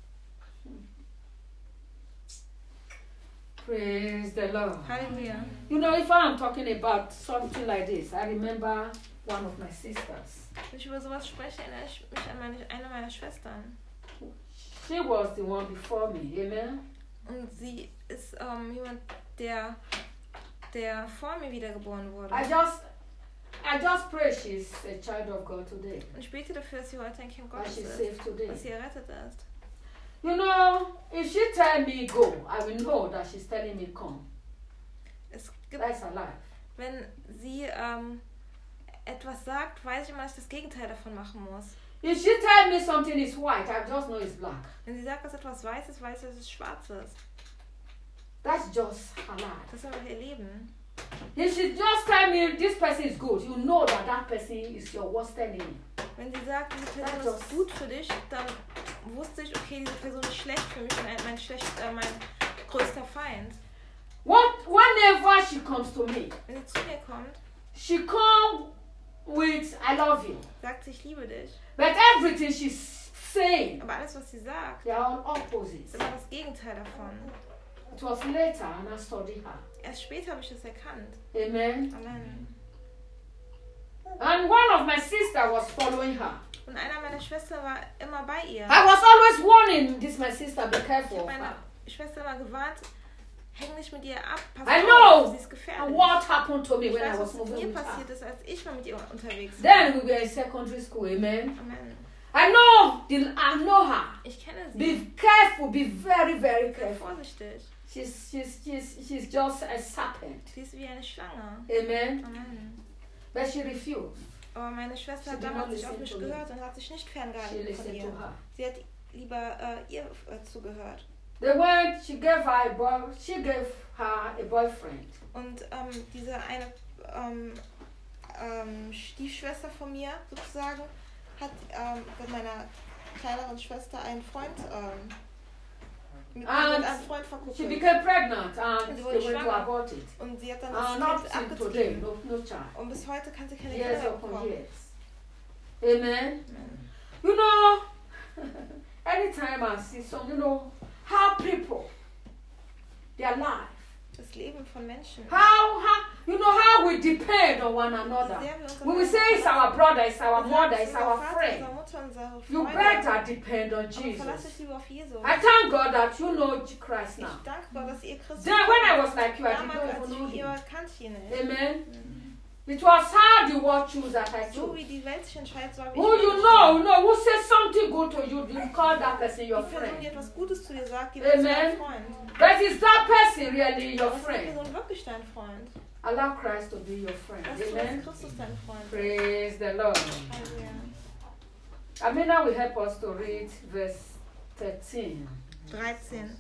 Praise the Lord. Halleluja. If I'm talking about something like this, I remember one of my sisters. Wenn ich über sowas spreche, erinnere ich mich an eine meiner Schwestern. She was the one before me, amen? Und sie ist jemand, der vor mir wiedergeboren wurde. I just pray she's a child of God today. Und ich bete dafür, dass sie heute ein Kind That Gottes she's ist. safe today. Dass sie errettet ist. If she tell me go, I will know that she's telling me come. Es gibt, That's her life. wenn sie etwas sagt, weiß ich immer, dass ich das Gegenteil davon machen muss. If she tell me something is white, I just know it's black. Wenn sie sagt, dass etwas weiß ist, weiß ich, dass es schwarz ist. That's just her life. Das ist einfach ihr Leben. If she just tell me this person is good, you know that person is your worst enemy. Wenn sie sagt, diese Person Das ist gut für dich, dann wusste ich, okay, diese Person ist schlecht für mich und mein größter Feind. Whenever she comes to me, Wenn sie zu mir kommt, she comes with "I love you," sagt sie, ich liebe dich. but everything she's saying, Aber alles, was sie sagt, they are all opposites. ist immer das Gegenteil davon. It was later, and I studied her. Erst später habe ich das erkannt. Amen. Amen. And one of my sister was following her. Und einer meiner Schwestern war immer bei ihr. I was always warning this my sister, be Ich careful habe of meine her. Schwester immer gewarnt, häng nicht mit ihr ab, pass I auf, know sie ist And gefährlich. what happened to me Ich when I weiß, was was moving mir with her. passiert ist, als ich mal mit ihr unterwegs war. Then we were in secondary school, amen. Amen. I know her. Ich kenne sie. Be careful, be very, very Sei careful. vorsichtig. She's just a serpent. Sie ist wie eine Schlange. Amen. Amen. But she refused. Aber meine Schwester She hat did damals not nicht auf listen mich to me. gehört und hat sich nicht She ferngehalten von listened to ihr. her. Sie hat lieber ihr zugehört. She gave her a boyfriend. Und diese eine Stiefschwester von mir sozusagen hat mit meiner kleineren Schwester einen Freund mit einem Freund She verkuppelt. became pregnant and Sie they wurde went to schwanger. abort it. Und sie hat dann das Not Kind till today, abgetrieben. no child. Und bis heute kann sie keine Years Kinder upon bekommen. years. Amen. You know, anytime I see some, how people, their life, Das Leben von Menschen. how we depend on one another. Wie sehr wir uns When we say it's our brother, it's our mother, it's our friend, Unsere Mutter, unsere you Freunde. better depend on Aber verlass dich Jesus. lieber auf Jesus. I thank God that you know Christ now. Ich danke Gott, dass ihr Christus Then when I was like you, I did damals, not als even ich know wie ihr him. wart, kannte ich ihn nicht. Amen. It was hard the word choose that I So chose. wie die Welt sich entscheidet, so habe ich Who mich you entschieden. know, who says something good to you, you call that person your Die Person, die friend. etwas Gutes zu dir sagt, die wird zu deinem Amen. Freund. But is that person really your Aber ist die friend? Person wirklich dein Freund? Allow Christ to be your friend. Lass du, Amen. dass Christus dein Freund ist. Praise the Lord. Halleluja. Amina will help us to read verse 13. 13.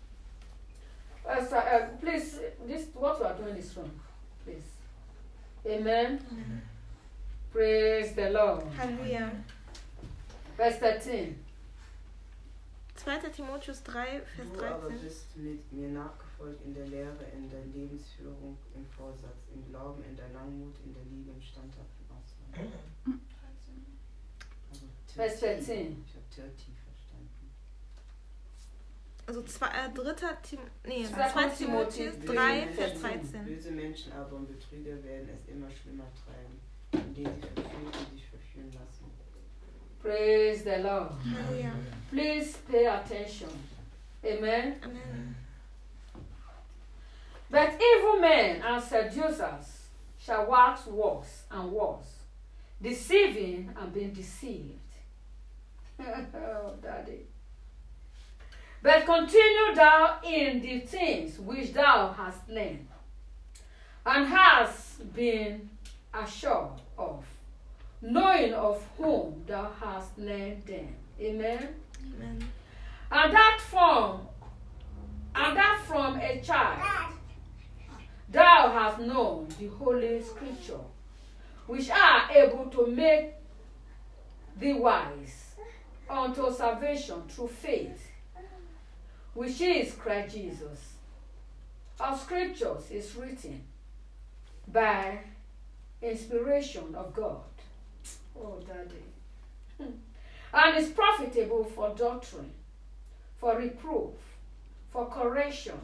Please, what you are doing is wrong. Please. Amen. Praise the Lord. Halleluja. Verse 13. 2. Timotheus 3, Vers Du aber 13. bist mit mir nachgefolgt in der Lehre, in der Lebensführung, im Vorsatz, im Glauben, in der Langmut, in der Liebe, im standhaften Ausharren. Also, Vers 13. Ich habe 13 verstanden. Also 2. Timotheus Timotheus 3, Vers 13. Böse Menschen aber und Betrüger werden es immer schlimmer treiben, indem sie verführen und sich verführen lassen. Praise the Lord. Halleluja. Please pay attention. Amen. Amen. But evil men and seducers shall wax worse and worse, deceiving and being deceived. Oh, Daddy. But continue thou in the things which thou hast learned, and hast been assured of, knowing of whom thou hast learned them. Amen. Amen. And that from a child thou hast known the holy scripture, which are able to make thee wise unto salvation through faith, which is Christ Jesus. Our scriptures is written by inspiration of God. Oh, Daddy. And is profitable for doctrine, for reproof, for correction.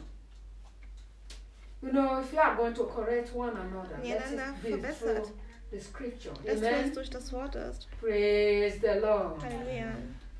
If you are going to correct one another, let Einander it be verbessert. through the scripture. Dass du es Amen. durch das Wort ist. Praise the Lord. Halleluja.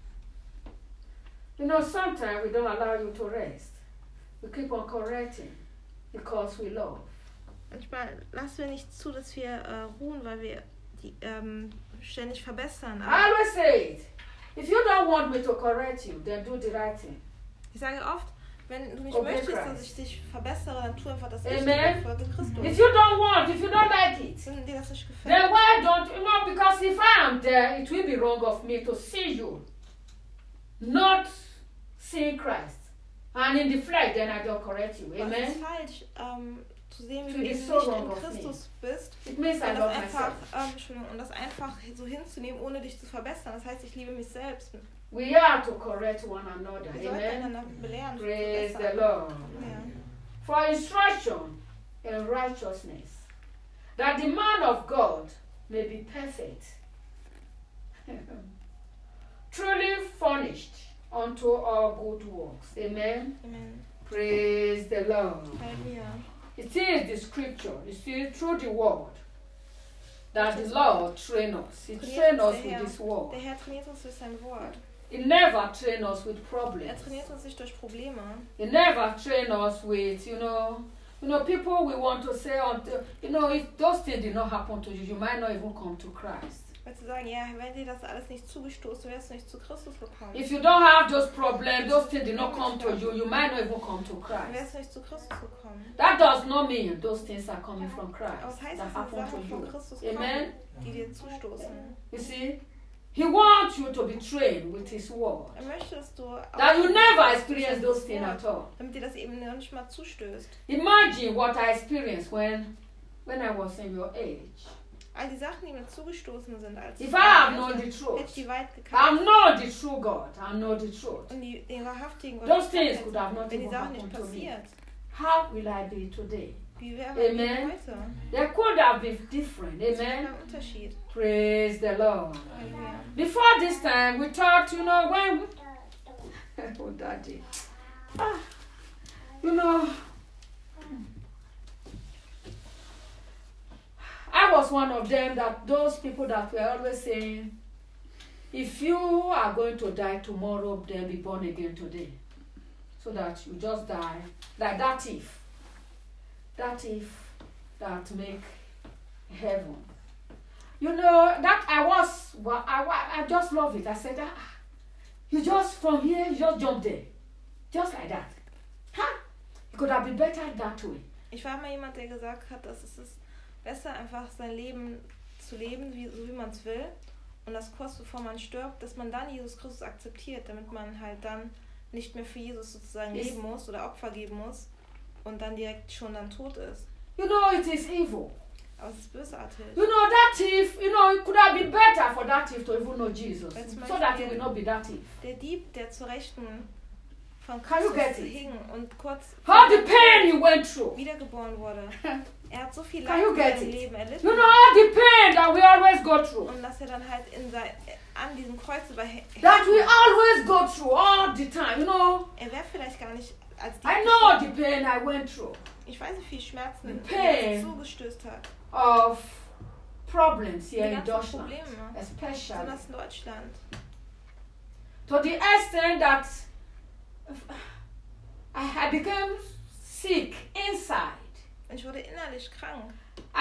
Sometimes we don't allow you to rest. We keep on correcting because we love. Manchmal lassen wir nicht zu, dass wir ruhen, weil wir die ständig verbessern. I Aber always say it. If you don't want me to correct you, then do the right thing. ich sage oft, wenn du nicht Obey möchtest, Christ. dass ich dich verbessere, dann tu einfach das Amen. Richtige, folge Christus. If you don't like it, Wenn dir das nicht then gefällt, why don't because if I am there, it will be wrong of me to see you not seeing Christ. And in the flesh, then I don't correct you. aber es ist Amen. falsch, zu sehen, wie To du be eben so nicht wrong in of me. Christus bist. It means I Und love das einfach, myself. Entschuldigung, und das einfach so hinzunehmen, ohne dich zu verbessern. Das heißt, ich liebe mich selbst. We are to correct one another. Wir sollten Amen. einander belehren. Praise the verbessern. Lord. Ja. for instruction in righteousness, that the man of God may be perfect, truly furnished unto all good works. Amen. Amen. Praise the Lord. Halleluja. It is the scripture, you see, through the word, that the Lord trains us. He trains us with His word. Der Herr trainiert uns durch sein Wort. He never trains us with problems. Trainiert uns nicht durch Probleme. He never trains us with, people we want to say, if those things did not happen to you, you might not even come to Christ. Weil zu sagen, ja, wenn dir das alles nicht zugestoßen, wärst du nicht zu Christus gekommen. If you don't have those problems, those things did not come to you, you might not even come to Dann Christ. wärst du nicht zu Christus gekommen. That does not mean those things are coming from Aber Christ. es heißt, That dass happen Sachen to von you. Christus Amen. kommen, die dir zustoßen. You see, He wants you to be trained with His word. Möchte, dass du That you never experience those things at all. damit dir das eben noch nicht mal zustößt. Imagine what I experienced when I was in your age. All die Sachen, die mir zugestoßen sind, als If I have known the hätte truth, ich die weit I gekannt. know the true God, I know the truth. Und den wahrhaftigen Gott Those gekannt things could have not wenn die even Sachen nicht happened to me. passiert. How will I be today? Wie wäre mein Leben Amen. heute? There could have been different. Das wäre Amen. ein Unterschied. Praise the Lord. Halleluja. Before this time, we thought, when oh, Daddy, I was one of them, that those people that were always saying, if you are going to die tomorrow, then be born again today, so that you just die like that thief that make heaven. That I just love it. I said, you just from here, you just jump there, just like that. It could have been better that way. Ich war mal jemand, der gesagt hat, dass es ist besser, einfach sein Leben zu leben, so wie man es will. Und das kurz bevor man stirbt, dass man dann Jesus Christus akzeptiert, damit man halt dann nicht mehr für Jesus sozusagen leben muss oder Opfer geben muss und dann direkt schon dann tot ist. It is evil. Aber es ist bösartig. That thief, it could have been better for that thief to even know Jesus, so that he will not be that thief. Der Dieb, der zur Rechten von Can you Christus get it? hing und kurz How the pain he went through. wiedergeboren wurde. Er hat so viel Can Leid you in get seinem it? Leben erlitten. All the pain that we always go through. Und dass er dann halt an diesem Kreuz That we always go through all the time, Er wäre vielleicht gar nicht als Dieb I know gestorben. the pain I went through Ich weiß, wie viel Schmerzen The er pain. zugestößt hat. of problems here Die in ganzen Deutschland, Probleme. especially Besonders in Deutschland. to the extent that I became sick inside. Und ich wurde innerlich krank.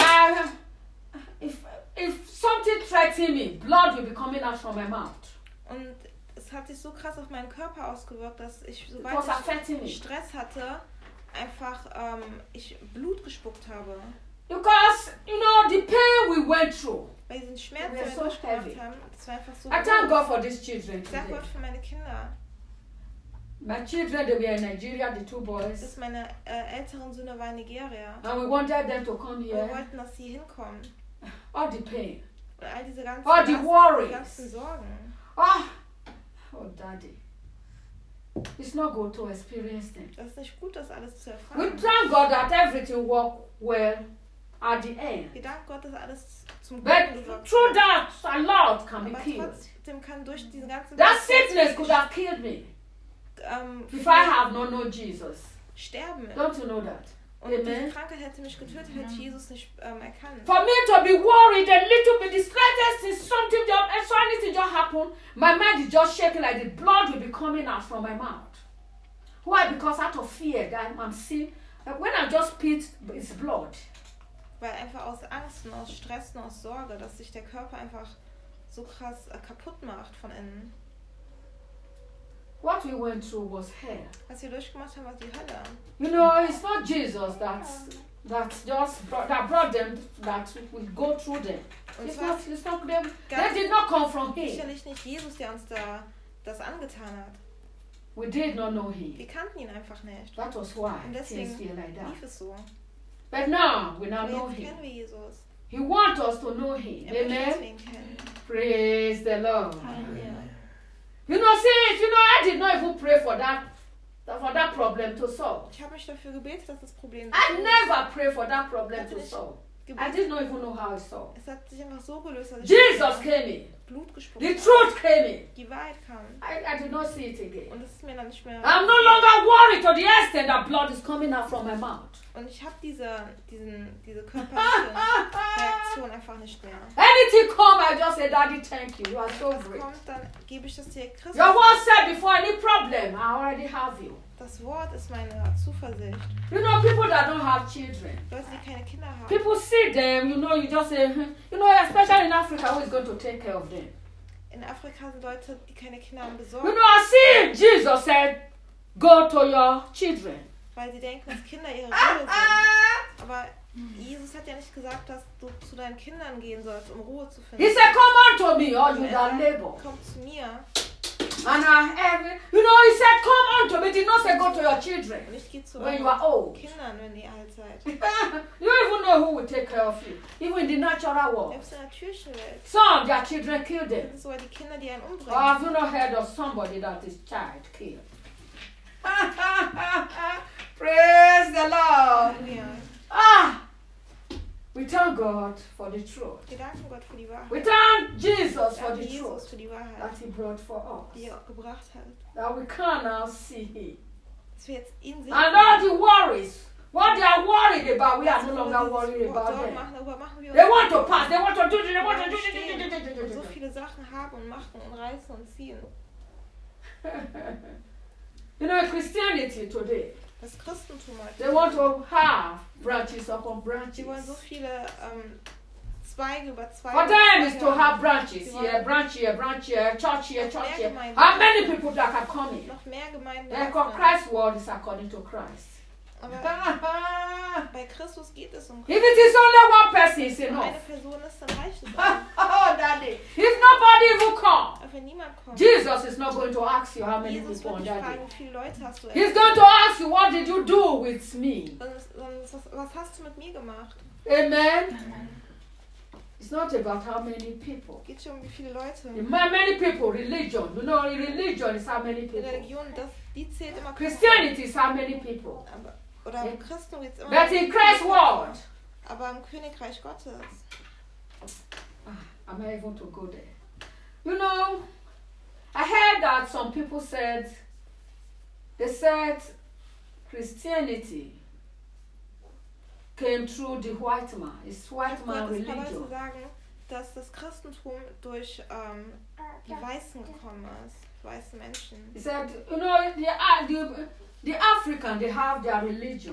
If something threatened me, blood will be coming out from my mouth. Und es hat sich so krass auf meinen Körper ausgewirkt, dass ich, It sobald was affecting me. ich Stress hatte, einfach ich Blut gespuckt habe. Because, the pain we went through. Weil diesen Schmerz, They den were wir so durchgemacht heavy. haben, das war einfach so I thank groß. God for these children Ich danke today. Gott für meine Kinder. My children, they were in Nigeria, the two boys. Dass meine älteren Söhne waren in Nigeria. And we wanted them to come Und wir here. wollten, dass sie hinkommen. All the pain. Und all diese ganzen, All the worries. die ganzen Sorgen. Oh, Daddy. It's not good to experience them. Das ist nicht gut, das alles zu We erfahren. thank God that everything worked well at the end. Wir danken Gott, dass alles zum But Guten gesorgt through hat. that, a lot can be Aber killed. trotzdem kann durch diesen ganzen That sickness could have killed me if I have not known Jesus. sterben. Don't you know that? Und diese Amen. Krankheit hätte mich getötet, hätte ich Jesus nicht erkannt. For me to be worried a little bit, the slightest thing, anything just happen, my mind is just shaking like the blood will be coming out from my mouth. Why? Because out of fear that I'm seeing, when I just spit, it's blood. Weil einfach aus Angst und aus Stress und aus Sorge, dass sich der Körper einfach so krass kaputt macht von innen. What we went through was hell. Was wir durchgemacht haben, war die Hölle. It's not Jesus that brought them, that we go through them. Und It's zwar not them. They did not come from Him. sicherlich nicht Jesus, der uns da das angetan hat. We did not know Him. Wir kannten ihn einfach nicht. That was why Und things deswegen feel like that. lief es so. But now we now Aber know jetzt Him. kennen wir Jesus. He wants us to know Him. Er möchte, dass wir Amen. ihn kennen. Praise the Lord. Halleluja. I did not even pray for that for that problem to solve. Ich habe mich dafür gebetet, dass das Problem I never pray for that problem Hatte to nicht solve. I gebetet. didn't even know how it solved. Es hat sich einfach so gelöst, dass ich Jesus came in. Blut gespuckt The habe. truth came in. Die Wahrheit kam. I did not see it again. Und es ist mir dann nicht mehr... I'm no longer worried to the extent that blood is coming out from my mouth. Und ich habe diese körperliche Reaktion einfach nicht mehr. Anything come, I just say, Daddy, thank you. You are so Was great. kommt, dann gebe ich das dir Christus. Your word said before any problem, I already have you. Das Wort ist meine Zuversicht. You know, people that don't have children, Leute, die keine Kinder haben. people see them, you just say, you know, especially in Africa, who is going to take care of them? In Afrika sind Leute, die keine Kinder haben, You besorgt, know, I see Jesus said, go to your children. weil sie denken, dass Kinder ihre Ruhe sind. Aber Jesus hat ja nicht gesagt, dass du zu deinen Kindern gehen sollst, um Ruhe zu finden. He said, come unto me, all you that labor. Komm zu mir. And you know, he said, come unto me. He did not say, go to your children Und ich gehe zu when you euren are old. Kindern, wenn ihr alt seid. You don't even know who will take care of you, even in the natural world. Selbst in der natürlichen Welt. Some, their children kill them. Das sind sogar die Kinder, die einen Or umbringen. have you not heard of somebody that his child killed? Praise the Lord. Halleluja. We thank God for the truth. Wir danken Gott für die Wahrheit. We thank Jesus Wir for danken the Jesus truth für die Wahrheit, that he brought for die us. er gebracht hat. That we can now see him. Dass wir jetzt ihn sehen. And all the worries, what they are worried about, we are no longer worried about Sorgen them. machen, darüber machen wir uns. They want to pass, they want to do this, they want to do Und so this. viele Sachen haben und machen und reißen und ziehen. You know, Christianity today, Das Christentum they heute. want to have branches upon Sie wollen so branches. viele Zweige über Zweige. For them is to Zweige have haben. branches here, branch here, branch here, church here, church here. Mehr How many people that can come in? Noch mehr Gemeinden. Then öffnen. Christ's word is according to Christ. Aber bei Christus geht es um If it is only one person, it's Wenn eine enough. Person ist, dann reicht es auch. Oh, Daddy. If nobody will come, Aber wenn niemand kommt, Jesus is not going to ask you how many Jesus people wird on dich that fragen, day. wie viele Leute hast du He's going to ask you, what did you do with me? Was hast du mit mir gemacht? Amen. It's not about how many people. Geht schon um wie viele Leute. Many people, religion. You know, religion is how many Die people. Religion, die zählt immer. Christianity is how many people. Oder im Christentum geht es immer. But in Christ's word, Aber im Königreich Gottes. am I able to go there? You know, I heard that some people said, they said Christianity came through the white man. It's white man Ein paar Leute religion. sagen, dass das Christentum durch die Weißen gekommen ist. Weiße Menschen. He said, you know, the African, they have their religion.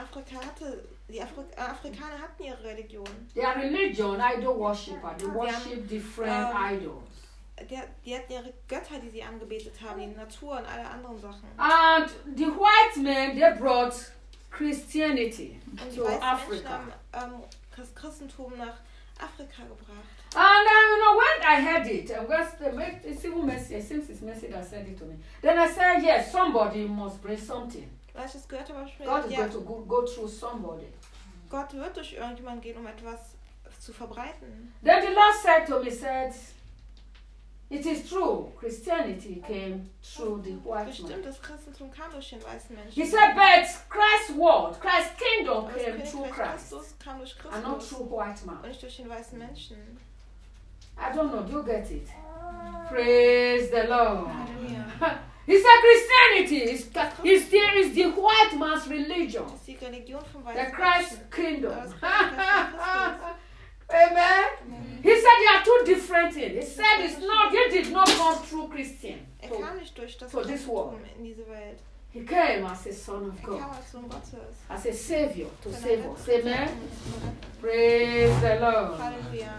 Afrikaner hatten ihre Religion. Their religion, idol worshiper, they worship different idols. Die hatten ihre Götter, die sie angebetet haben, die Natur und alle anderen Sachen. And the white men, they brought Christianity Und die to weißen Menschen Africa. haben das Christentum nach Afrika gebracht. And you know, when I heard it, it's even Mercy, it seems it's Mercy that said it to me. Then I said, yes, somebody must bring something. Als ich das gehört habe, habe ich mir God gedacht, is ja, going to go through somebody. Gott wird durch irgendjemanden gehen, um etwas zu verbreiten. Then the Lord said to me, said, it is true, Christianity came through the white man. Bestimmt, das Christentum kam durch den weißen Menschen. He said, but Christ's word, Christ's kingdom Aber das came through Königreich Christ Christus kam durch and not Christus through white man. und nicht durch den weißen Menschen. I don't know, do you get it? Praise the Lord. Halleluja. He said Christianity is the white man's religion. Das ist die Religion vom The weißen Christ Menschen. kingdom. Das Königreich von Amen. He said they are two different things. He said it's not, he did not come through Christian. Er So kam nicht durch das so this Christentum in diese Welt. he came as a son of Er God, kam als Sohn Gottes. as a savior to Von save einer us. Rettung Amen. zu retten. Praise the Lord. Halleluja.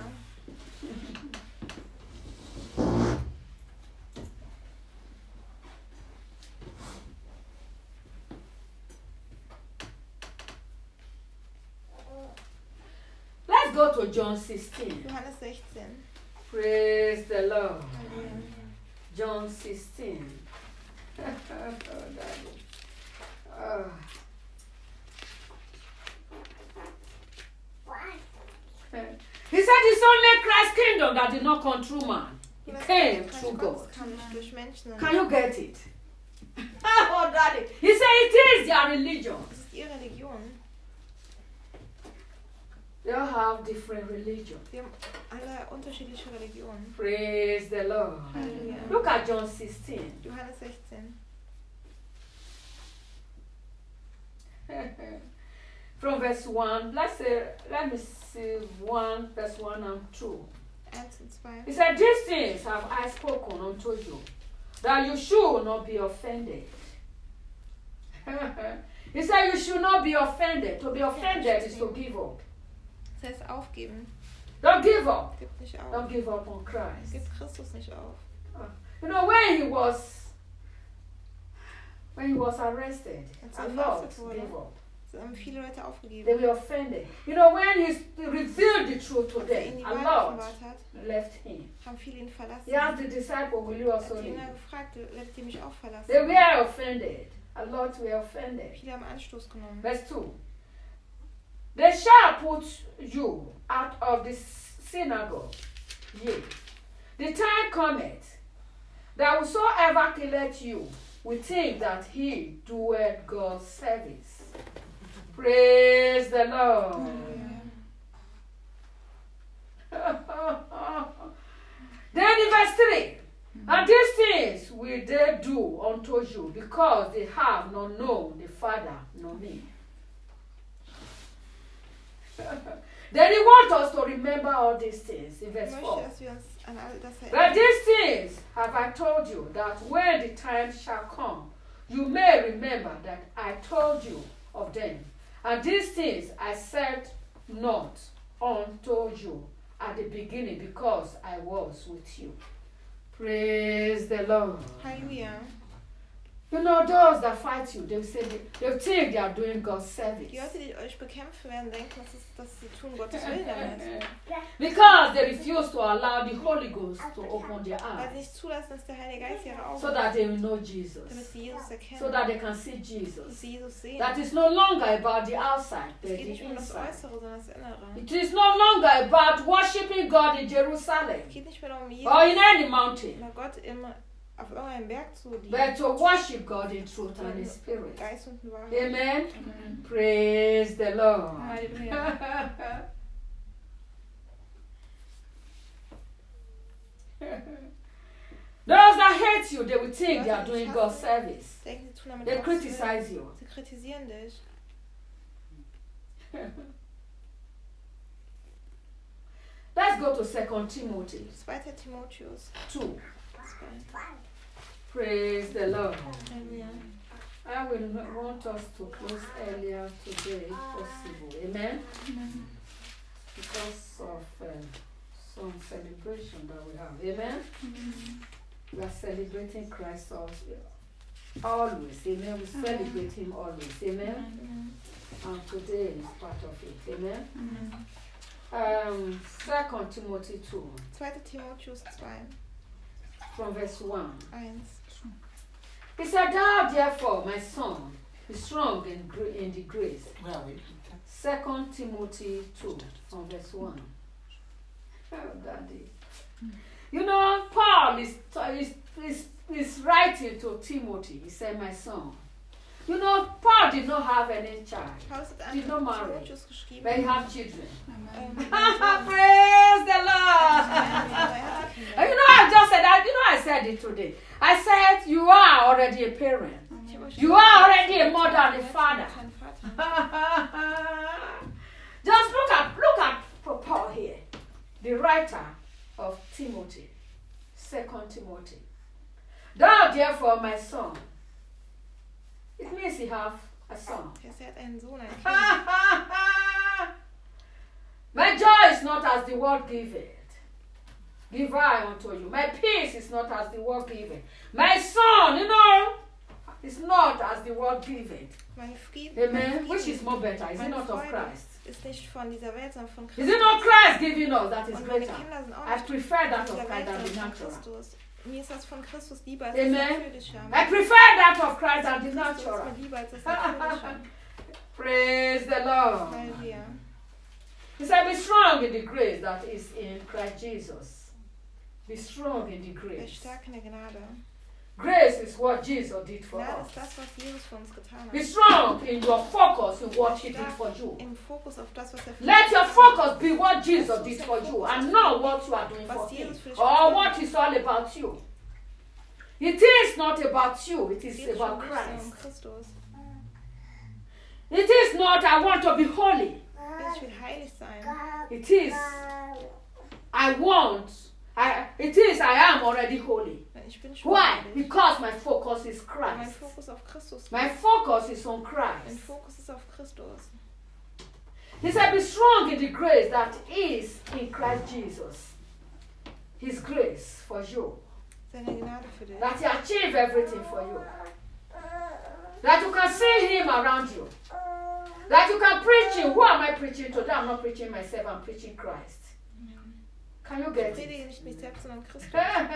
Let's go to John 16. Johannes 16. Praise the Lord. Halleluja. John 16. Oh, Daddy. Oh. He said it's only Christ's kingdom that did not come through man. It Das came Königreich through Gottes God. kam nicht durch Menschen. Can you get it? Oh, Daddy. He said it is their religion. Das ist ihre Religion. They all have different religions. Wir haben alle unterschiedliche Religionen. Praise the Lord. Halleluja. Look at John 16. Johannes 16. From verse 1, let me see 1, verse 1 and 2. 1 und 2. He said, these things have I spoken unto you, that you should not be offended. He said you should not be offended. To be offended is to give up. Das heißt aufgeben. Don't give up. Gib nicht auf. Don't give up on Christ. Gib Christus nicht auf. You know, when he was arrested, Als a er lot verhaftet wurde, gave up. Es haben viele Leute They aufgegeben. were offended. You know, when he revealed the truth to Als er ihnen them, die a Wahrheit lot offenbart hat, left him. haben viele ihn verlassen. He asked the disciple, will you Er also hat die leave? Jünger gefragt, werdet ihr mich auch verlassen? They were offended. A lot were offended. Viele haben Anstoß genommen. Verse 2. They shall put you out of the synagogue. Yea, the time cometh that whosoever killeth you will think that he doeth God's service. Praise the Lord. Then in verse 3, and these things will they do unto you, because they have not known the Father nor me. Then he wants us to remember all these things in Ich verse möchte, 4. dass wir uns an all das But erinnern. these things have I told you, that when the time shall come, you may remember that I told you of them. And these things I said not unto you at the beginning, because I was with you. Praise the Lord. Halleluja. You know, those that fight you, they say they think they are doing God's service. Die Leute, die euch bekämpfen werden, denken, dass sie tun Gottes Willen damit. Because they refuse to allow the Holy Ghost to open their Weil sie eyes, nicht zulassen, dass der Heilige Geist ihre Augen so that they will know Jesus, damit sie Jesus erkennen. so that they can see Dass Jesus. sie Jesus sehen. That is no longer about the outside, Es but geht nicht the um das inside. Äußere, sondern das Innere. It is no longer about worshiping God in Jerusalem Es geht nicht mehr darum, or Jesus in any mountain, oder Gott immer auf irgendeinem Berg zu but dienen. to worship God in truth and in spirit. Geist und in Wahrheit. Amen. Praise the Lord. Halleluja. Those that hate you, they will think they are doing God's service. Denken, sie tun damit They Gottes Willen. criticize you. Sie kritisieren dich. Let's go to 2 Timothy 2. Timotheus 2. 2. Praise the Lord. Halleluja. I will want us to close earlier today if possible. Amen? Because of some celebration that we have. Amen? We are celebrating Christ always. Amen? We celebrate Him always. Amen? And today is part of it. Amen? 2 Timothy 2, 2. Timotheus 2. from verse 1. 1. He said, thou therefore, my son, be strong in the grace. 2 Timothy 2, from verse 1. Oh, Daddy. You know, Paul is writing to Timothy. He said, my son. You know, Paul did not have any child. Paulus hat Did not an marry. Timotheus geschrieben. But he had children. Praise Praise the Lord. And you know, I just said that. You know, I said it today. I said, you are already a parent. You are already a mother and a father. Just look at Paul here, the writer of Timothy, 2 Timothy. Thou therefore, my son. It means he have a son. Er hat einen Sohn, ein Kind. My joy is not as the world giveth. Give I unto you. My peace is not as the world giveth. My son, you know, is not as the world giveth. Mein Frieden, Amen. Which is more better? Is it not of Christ? ist nicht von dieser Welt, sondern von Is Christus. it not Christ giving us that is Und meine greater? Kinder sind auch I nicht prefer von that of dieser Christ Welt, than the sondern von natural. Christus. Mir ist das von Christus lieber als Amen. das Natürliche. I prefer that of Christ than the Christus ist natural. mir lieber als das Natürliche. Praise the Lord. Halleluja. He said, be strong in the grace that is in Christ Jesus. Be strong in the Wer grace. stark in der Gnade. Grace is what Jesus did for Lerne us. ist das, was Jesus für uns getan Be hat. strong in your focus in what he did for you. Im Fokus auf das, was er für Let uns your getan focus be what Jesus did for you and not what you are doing for him or what is all about you. It is not about you, it hat. Es is geht schon about nicht so um Christ. Christus. It is not I want to be holy. Ich will heilig sein. It is I am already holy. Ich bin schon Why? heilig. Because my focus is Mein Christ. Fokus auf Christus. My focus is on Mein Christ. Fokus ist auf Christus. He said, be strong in the grace that is in Christ Jesus. His grace for you. Seine Gnade für dich. That he achieved everything for you. That you can see him around you. That you can preach him. Who am I preaching to? I'm not preaching myself, I'm preaching Christ. Can you Ich get predige it? nicht mich selbst, sondern Christus.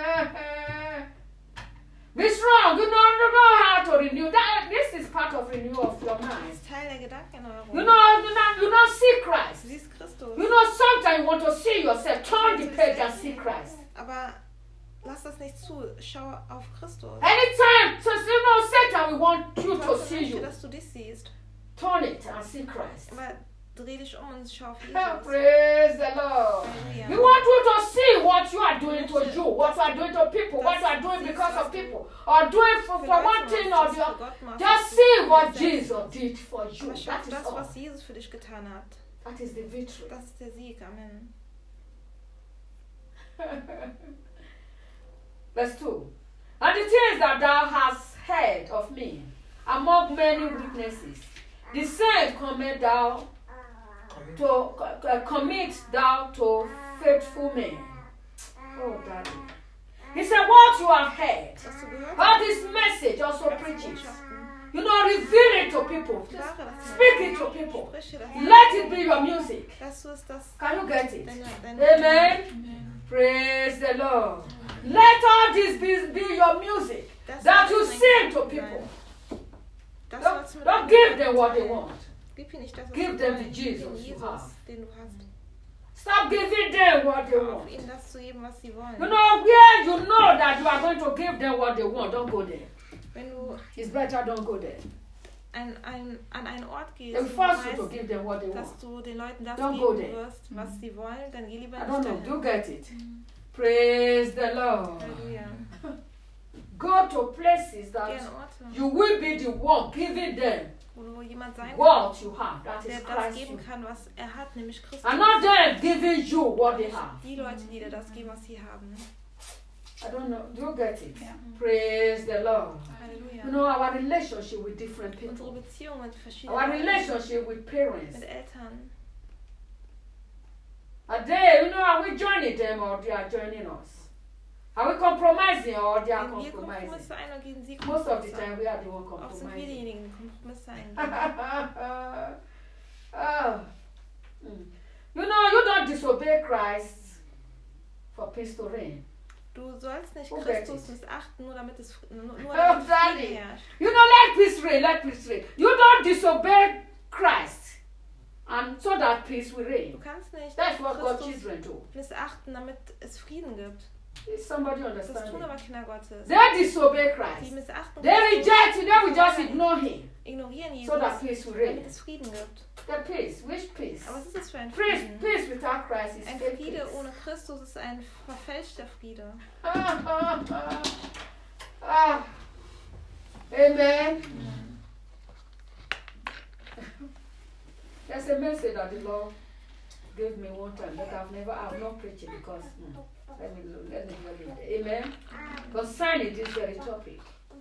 Be strong. You know how to renew. This is part of renewal of your Das mind. ist Teil der Gedankenerneuerung. You know, see Du Christ. siehst Christus. You know, sometimes you want to see yourself. Turn the page and see Christ. Aber lass das nicht zu. Schau auf Christus. Anytime, so you know, Satan, we want you to Teufel see möchte, you. dass du dich siehst. Turn it and see Christ. Aber dreh dich um und schau auf Jesus. Praise the Lord. Halleluja. We want you to see what you are doing to you, what you are doing to people, what you are doing because of people, or doing for one thing or the other. Just see what Jesus did for you. Aber schau That auf is das, all. was Jesus für dich getan hat. That is the victory. Das ist der Sieg. Amen. Verse 2. And the things that thou hast heard of me among many witnesses, the same commit thou to faithful men. Oh, Daddy. He said, what you have heard, Was du gehört how this message also preaches. Botschaften. You know, reveal it to people. Klare das Speak it to people. Spreche das. Let it be your music. Dass du es das Can you get it? deine Amen. Praise the Lord. Let all this be your music Das that soll you dein sing to Gedanken people. sein. Das sollst du mit Don't anderen give them what they teilen. want. Gib ihnen nicht das, was Give sie them wollen. the Gib Jesus ihnen you Jesus, have. den du hast. Stop giving them what they Auf want. ihnen das zu geben, was sie wollen. You know, where you know that you are going to give them what they want, don't go there. Wenn du It's better don't go there. an einen Ort gehst, They wo du force you to weißt, give them what they want. dass du den Leuten das Don't go geben there. wirst, was sie wollen, dann geh lieber I nicht don't know. dahin. Do get it. Praise the Lord. Halleluja. Go to places Geh that an Orte, you will be the one giving them wo jemand sein kann, what you have. That der is das Christ. geben kann, was er hat, nämlich Christus. And not them giving you what they have. Die Leute, die dir das geben, was sie haben. I don't know. Do you get it? Ja. Praise the Lord. Halleluja. You know, our relationship with different Unsere people, Beziehung mit our verschiedenen Leuten, relationship with parents. mit Eltern. Are they, you know, are we joining them or they are joining us? Are we compromising or they are Gehen wir compromising? Kompromisse ein oder gehen sie Most of the Kompromisse time ein? we are the one Oft sind wir compromising. diejenigen, die Kompromisse eingehen. You know, you don't disobey Christ for peace to reign. Du sollst nicht Okay. Christus missachten, nur damit es nur Oh, damit Daddy. Frieden herrscht. You know, let peace reign, let peace reign. You don't disobey Christ and so that peace will Du reign. kannst nicht That's what God's Christus children do. missachten, damit es Frieden gibt. Is somebody Das tun understand aber it? Kinder Gottes. They disobey Sie Christ. missachten They Christus, reject him, they will just ignore him. ignorieren So that Jesus, peace will damit reign. es Frieden gibt. The peace, which peace? Aber was ist das für ein Peace, Frieden? peace without Christ is Ein fake Friede peace. ohne Christus ist ein verfälschter Friede. Amen. There's a message that the Lord gave me one time that I've not preached it because let me hear it. Amen. Concerning this very topic.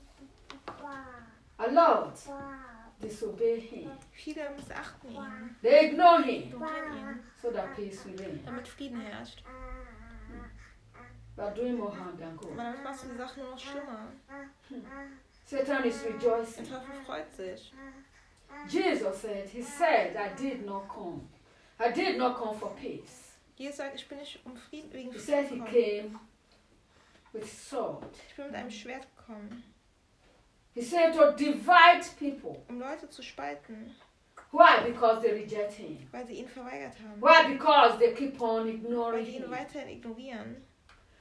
A lot disobey him. Viele missachten ihn, They ignore him ignorieren ihn, so that peace will reign. damit Frieden herrscht. They are doing more harm than Aber good. damit machst du die Sache nur noch schlimmer. Satan is Der rejoicing. Teufel freut sich. Jesus said, he said, I did not come. I did not come for peace. Jesus sagt, ich bin nicht um Frieden, wegen He said Frieden he gekommen. came with sword. Ich bin mit einem Schwert gekommen, He said to divide people. um Leute zu spalten, Why? Because they reject him. weil sie ihn verweigert haben. Why? Because they keep on Weil ignoring sie ihn him. weiterhin ignorieren.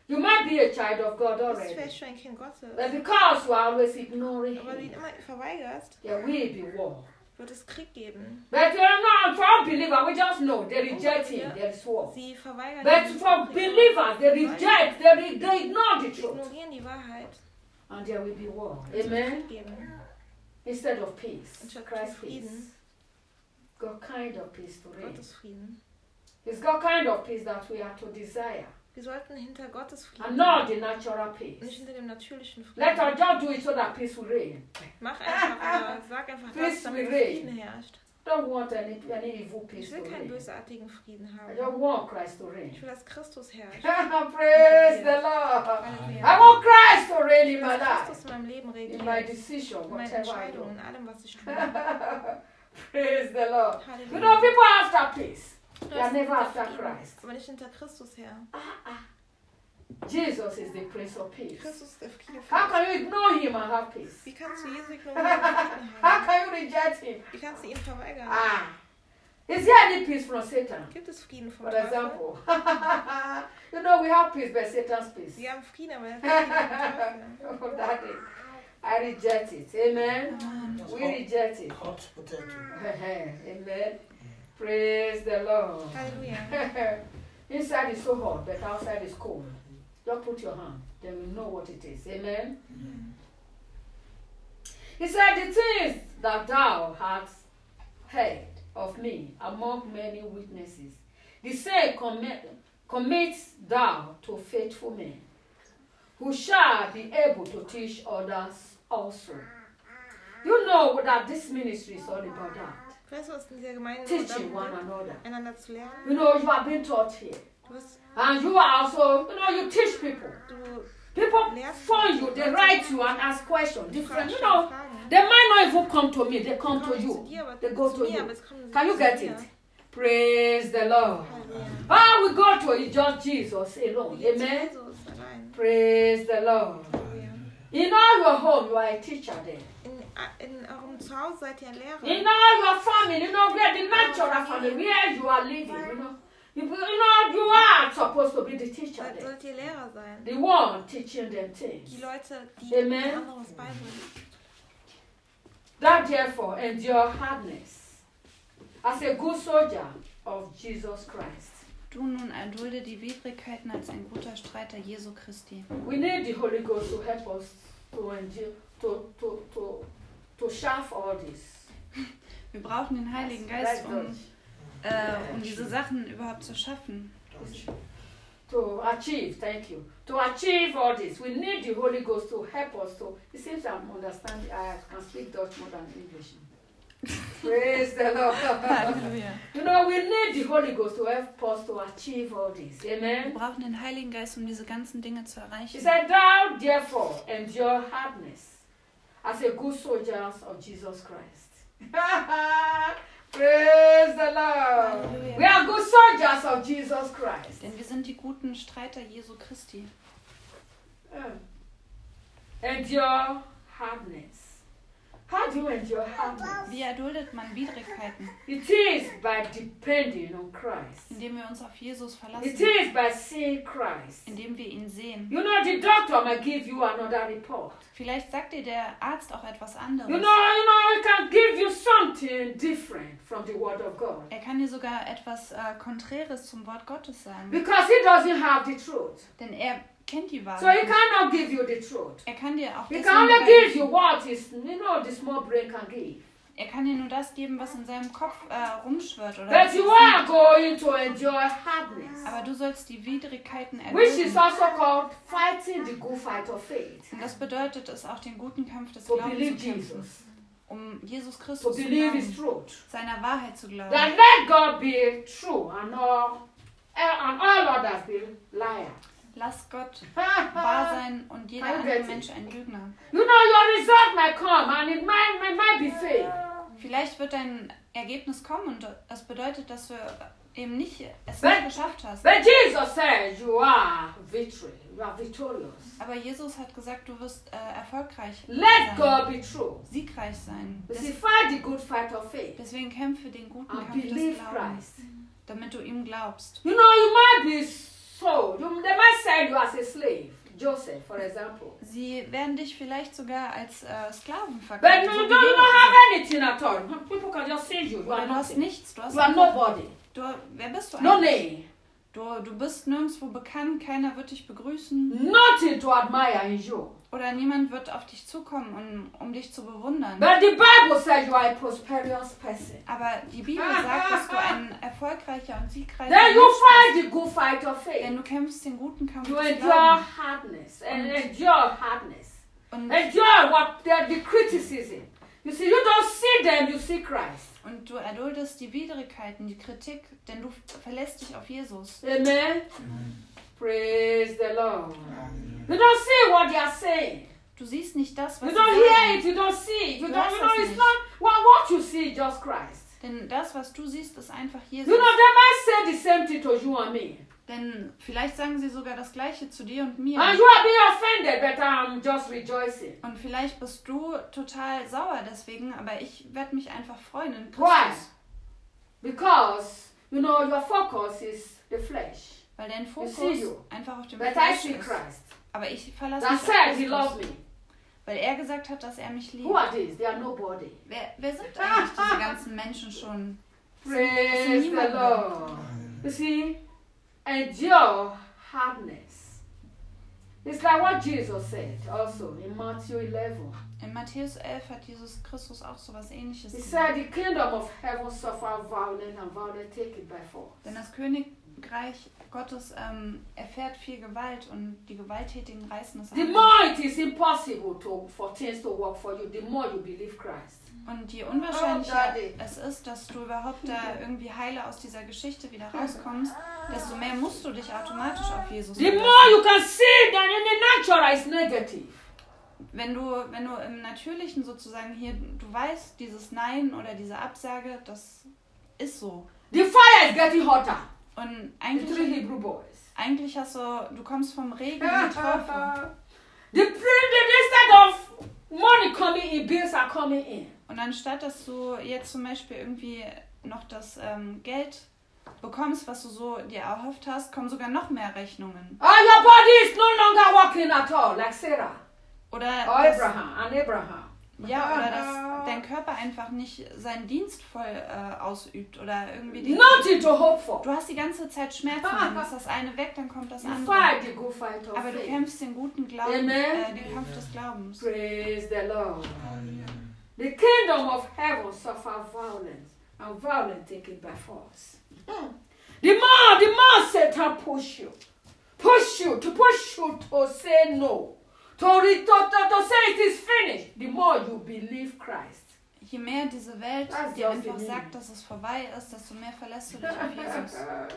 You might be a child of God Du bist already. vielleicht schon ein Kind Gottes. But because you are always ignoring Aber du ihn Him, immer verweigerst, there will be war. wird es Krieg geben. But not for unbelievers, we just know they reject Him. There is war. Sie verweigern But diesen for Krieg. believers, they reject, they ignore the Sie truth. ignorieren die Wahrheit. And there will be war. Es wird Amen. Krieg geben. Instead of peace, Anstatt Christ's Frieden, peace. God kind of peace to reign. Gottes Frieden. It's God kind of peace that we are to desire. Wir sollten hinter Gottes And Frieden not the natural und nicht peace. hinter dem natürlichen Let Frieden. us just do it so that peace will reign. Mach einfach oder sag einfach Peace das, damit will reign. Frieden herrscht. Don't want any evil peace Ich to will keinen reign. bösartigen Frieden I haben. just want Christ to reign. Ich will, dass Christus herrscht. Praise the Lord. Halleluja. I want Christ to reign Ich in will, my dass life, Christus in meinem Leben in my regiert. decision, In meinen whatever I do. Entscheidungen, in allem, was ich tue. Praise the Lord. You Halleluja. know, people are after peace. Du They are hast never hinter after Frieden, Christ. aber nicht hinter Christus her. Jesus is the Prince of Peace. Christus ist der Friede. How can you ignore him and have peace? Wie kannst du Jesus ignorieren und Frieden How haben? can you reject him? Wie kannst du ihn verweigern? Is there any peace from Satan? Gibt es Frieden vom For Teufel? example, you know we have peace, but Satan's peace. Sie haben Frieden, aber der Frieden vom Teufel. Oh, Daddy, I reject it. Amen. We reject it. Hot potato. Amen. Praise the Lord. Halleluja. Inside is so hot, but outside is cold. Just put your hand, then we know what it is. Amen. He said, the things that thou hast heard of me among many witnesses, the same commit thou to faithful men, who shall be able to teach others also. You know that this ministry is all about that. Weißt du, was in dieser Gemeinde Teaching darum one geht, another. einander zu lernen? You know, you are being taught here. Du wirst, And you are also, you know, you teach people. du People lehrst phone you, they write you and ask questions. Different, fragst you know, Fragen. they might not even come to me, they come Die to kommen nicht zu you. dir, aber They go zu to mir, you. aber es kommen Can you zu get mir. it? Praise the Lord. Halleluja. Ah, we go to it, just Jesus Wir alone. gehen zu Amen. Jesus allein. Praise the Lord. Halleluja. In all your home, you are a teacher there. In eurem Zuhause seid ihr ein Lehrer. In all your family, you know, where the natural family, where you are living, you know. You know, you are supposed to be the teacher there. Sollt ihr Lehrer sein. The one teaching them things. Die Leute, die Amen. den anderen was beibringen. That therefore endure hardness as a good soldier of Jesus Christ. Du nun erdulde die Widrigkeiten als ein guter Streiter Jesu Christi. We need the Holy Ghost to help us to endure, to shaft all this. Wir brauchen den Heiligen Geist, um diese Sachen überhaupt zu schaffen. To achieve, thank you. To achieve all this, we need the Holy Ghost to help us to. It seems I'm understanding. I can speak Dutch more than English. Praise the Lord. Halleluja. You know, we need the Holy Ghost to help us to achieve all this. Wir Amen. brauchen den Heiligen Geist, um diese ganzen Dinge zu He erreichen. said, thou therefore endure hardness as a good soldier of Jesus Christ. Praise the Lord. Halleluja. We are good soldiers of Jesus Christ. Denn wir sind die guten Streiter Jesu Christi. Endure hardness. How do you endure hardness? Wie erduldet man Widrigkeiten? It is by depending on Christ. Indem wir uns auf Jesus It verlassen. is by seeing Christ. Indem wir ihn sehen. You know, the doctor might give you another report. Vielleicht sagt dir der Arzt auch etwas anderes. You know, he can give you something different from the Word of God. Er kann dir sogar etwas Konträres zum Wort Gottes sagen. Because he doesn't have the truth. Denn er kennt die So Wahrheit. he cannot give you the truth. Er kann dir auch He das can only nur give you what is, you know, the small brain can give. Er kann dir nur das geben, was in seinem Kopf rumschwirrt. Oder But was you er are sieht. going to enjoy hardness, Aber du sollst die Widrigkeiten which is erdulden. also called fighting the good fight of faith. Und das bedeutet es auch, den guten Kampf des To Glaubens believe zu kämpfen. Jesus, Um Jesus to Christus zu believe His glauben. truth. Seiner Wahrheit zu glauben. That let God be true and all others be liar. Lass Gott wahr sein und jeder Can you andere get it? Mensch ein Lügner. You know, your result might come and it might be fake. Vielleicht wird dein Ergebnis kommen und das bedeutet, dass du eben nicht es But- nicht geschafft hast. But Jesus said you are victory. You are victorious. Aber Jesus hat gesagt, du wirst erfolgreich Let sein, God be true. siegreich sein. You see, fight the good fight of faith Deswegen kämpfe den guten and Kampf des believe Glaubens, Christ. damit du ihm glaubst. You know, you might be So, they might sell you as a slave. Joseph, for example. Sie werden dich vielleicht sogar als Sklaven But verkaufen. you So wie don't wir. have anything at all. People can just sell you. You are Oder du hast nothing. nichts. Du hast You are einfach- nobody. Wer bist du No eigentlich? name. Du bist nirgendwo bekannt, keiner wird dich begrüßen Nothing to admire in you. oder niemand wird auf dich zukommen, um dich zu bewundern. But the Bible says you are a prosperous person. Aber die Bibel sagt, dass du ein erfolgreicher und siegreicher Then you Mensch fight bist. the good fight of Denn faith. du kämpfst den guten Kampf You des endure Glaubens. hardness and endure hardness. Und Endure what the criticism. You see, you don't see them, you see Christ. du erduldest die Widrigkeiten, die Kritik, denn du verlässt dich auf Jesus. Amen. Praise the Lord. You don't see what they are saying. Du siehst nicht das, was You sie don't hear sagen. it. You don't see it. You Du don't. hörst You know, es it's nicht. not what you see. Just Christ. Denn das, was du siehst, ist einfach Jesus. You know, they might say the same thing to you and me, Denn vielleicht sagen sie sogar das Gleiche zu dir und mir. and you are being offended, but I'm just rejoicing. Und vielleicht bist du total sauer deswegen, aber ich werde mich einfach freuen in Why? Christus. Because you know your focus is the flesh. Weil dein see Fokus you. einfach auf dem But I Fleisch see ist. Christ. Aber ich verlasse That mich said, auf He loves Christus. me. Weil er gesagt hat, dass er mich liebt. Who are these? They are nobody. Wer sind eigentlich diese ganzen Menschen schon? Praise the niemand. Lord. You see, endure hardness. It's like what Jesus said also in Matthew 11. In Matthäus 11 hat Jesus Christus auch so was Ähnliches He gesagt. said, the kingdom of heaven suffer violence and violence take it by force. Denn das Königreich Gottes erfährt viel Gewalt und die Gewalttätigen reißen es The an. more it is impossible for things to work for you, the more you believe Christ. Und je Oh, unwahrscheinlicher Daddy. es ist, dass du überhaupt da irgendwie heile aus dieser Geschichte wieder rauskommst, desto mehr musst du dich automatisch auf Jesus The verlassen. more you can see that in the natural is negative. Wenn du im Natürlichen sozusagen hier, du weißt, dieses Nein oder diese Absage, das ist so. The fire is getting hotter. Und The 3 Hebrew boys. eigentlich du kommst vom Regen in die Teufel. Instead of money coming in, bills are coming in. Und anstatt, dass du jetzt zum Beispiel irgendwie noch das Geld bekommst, was du so dir erhofft hast, kommen sogar noch mehr Rechnungen. Your body is no longer working at all, like Sarah Oder or dass, Abraham. oder dass dein Körper einfach nicht seinen Dienst voll ausübt oder irgendwie Nothing to hope for. Du hast die ganze Zeit Schmerzen, dann ist das eine weg, dann kommt das You andere. fight the good fight of Aber du faith. kämpfst den guten Glauben, Amen. den Kampf des Glaubens. Praise the Lord. The kingdom of heaven suffer violence, and violence take it by force. The more Satan push you to say no, to say it is finished, the more you believe Christ. Je mehr diese Welt Das dir ist einfach die sagt, dass es vorbei ist, desto mehr verlässt du dich auf Jesus.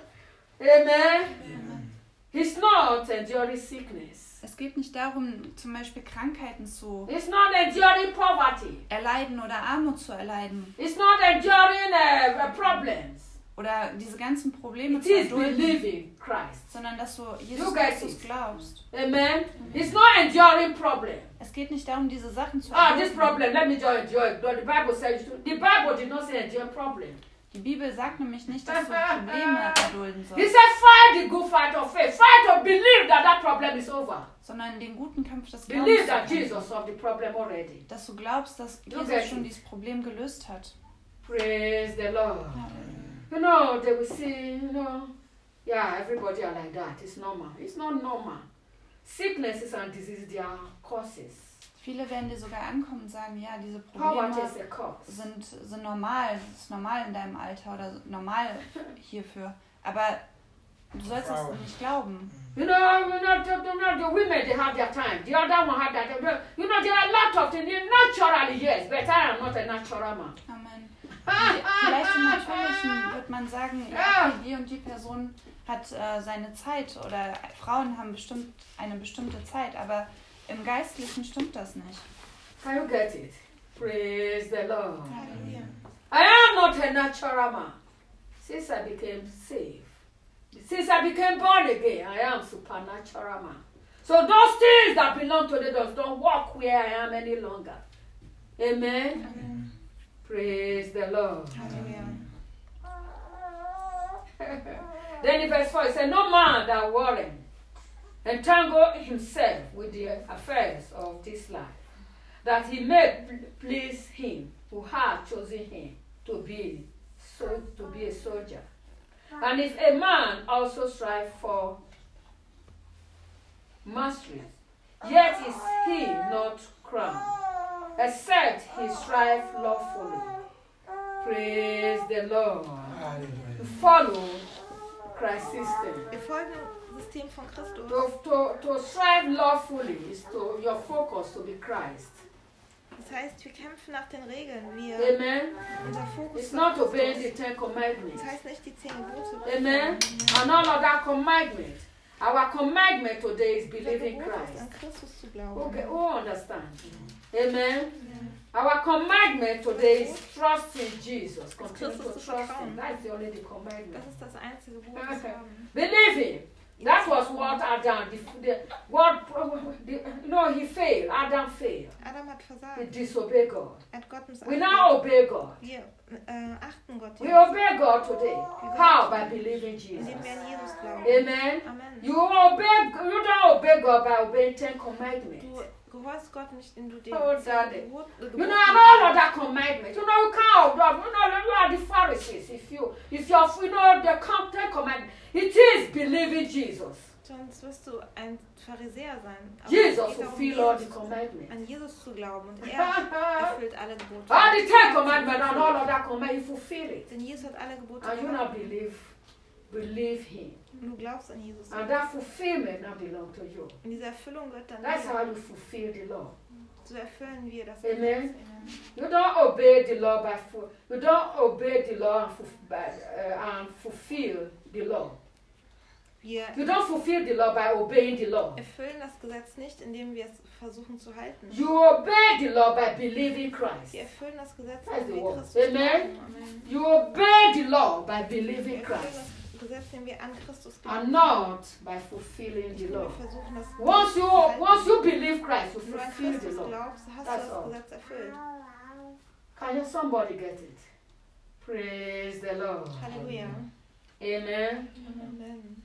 Amen. He's not enduring sickness. Es geht nicht darum, zum Beispiel Krankheiten zu He's not enduring poverty. erleiden oder Armut zu erleiden He's not enduring problems. oder diese ganzen Probleme It zu is erdulden, believing Christ. sondern dass du You Jesus get Christus it. glaubst. Amen. It's not enduring problem. Es geht nicht darum, diese Sachen zu This erdulden. problem, let me just endure it. The Bible says, the Bible did not say endure problem. Die Bibel sagt nämlich nicht, dass du Probleme erdulden He sollst, said, fight the good fight of faith. Fight to believe that problem is over. sondern den guten Kampf des Believe Glaubens, that zu kämpfen. Jesus solved the problem already. Dass du glaubst, dass get Jesus schon it. dieses Problem gelöst hat. Praise the Lord. You know, they will say, yeah, everybody are like that. It's normal. It's not normal. Sicknesses and diseases, they are causes. Viele werden dir sogar ankommen und sagen, ja, diese Poverty Probleme is a cause. sind normal, das ist normal in deinem Alter oder normal hierfür. Aber du sollst das nicht glauben. The women, they have their time. The other one had that. There are a lot of things. Naturally, yes, but I am not a natural man. Amen. Vielleicht im Natürlichen wird man sagen, ja, okay, die und die Person hat seine Zeit oder Frauen haben eine bestimmte Zeit, aber im Geistlichen stimmt das nicht. Can you get it? Praise the Lord. Halleluja. I am not a natural man. Since I became saved, since I became born again, I am supernatural man. So those things that belong to the dogs don't walk where I am any longer. Amen. Praise the Lord. Halleluja. Then in verse 4 it says, no man that worry entangle himself with the affairs of this life, that he may please him who hath chosen him to be a soldier. And if a man also strive for mastery, yet is he not crowned, except he strive lawfully. Praise the Lord. To follow Christ's system. Wir folgen dem System von Christus. To strive lawfully is to your focus to be Christ. Das heißt, wir kämpfen nach den Regeln. Amen. Unser Fokus It's ist not auf obeying Christus. the 10 Commandments. Das heißt nicht die 10 Gebote. Amen. And all of that commandment. Our commandment today is believing Unser Gebot ist, Christ. an Christus zu glauben. Who understand? Amen. Our commandment today is trusting Jesus. Continue to trust him. That's the only commandment. Das ist das einzige Gebot, das wir haben. Believing. That was what Adam, he failed. Adam failed. Adam hat He versagt. disobeyed God. Er hat Gott We missachtet. now obey God. Wir achten Gott We jetzt, obey God today. How? By believing Jesus. indem wir an Jesus glauben. Amen. Amen. You don't obey God by obeying 10 Commandments. Du gehorchst Gott nicht, indem du den Oh, Daddy. Gebot You know, and all of that commandment. You can't. You are the Pharisees. If you're, the 10 Commandments. It is believing Jesus. Sonst wirst du ein Pharisäer sein. Aber Jesus es geht darum, fulfilled all the commandments. an Jesus zu glauben und er erfüllt alle Gebote. All the 10 Commandments and all of that commandments, you fulfill it. Denn Jesus hat alle Gebote And you now gehalten. believe him. Und du glaubst an Jesus. And that fulfillment now belongs to you. Und diese Erfüllung wird dann That's how dir. you fulfill the law. So erfüllen wir das. Amen. You don't obey the law you don't obey the law and fulfill the law. Wir You don't fulfill the law by obeying the law. erfüllen das Gesetz nicht, indem wir es versuchen zu halten. You obey the law by believing Christ. Wir erfüllen das Gesetz, That's indem the wir word. Christus Amen. glauben. Amen. You obey the law by Wir believing erfüllen Christ das Gesetz, indem wir an Christus and glauben. not by fulfilling the Wir law. versuchen das Once zu halten. you believe Christ, you Wenn du an fulfill the Christus law. glaubst, hast That's du das all. Gesetz erfüllt. Can somebody get it? Praise the Lord. Halleluja. Amen. Amen.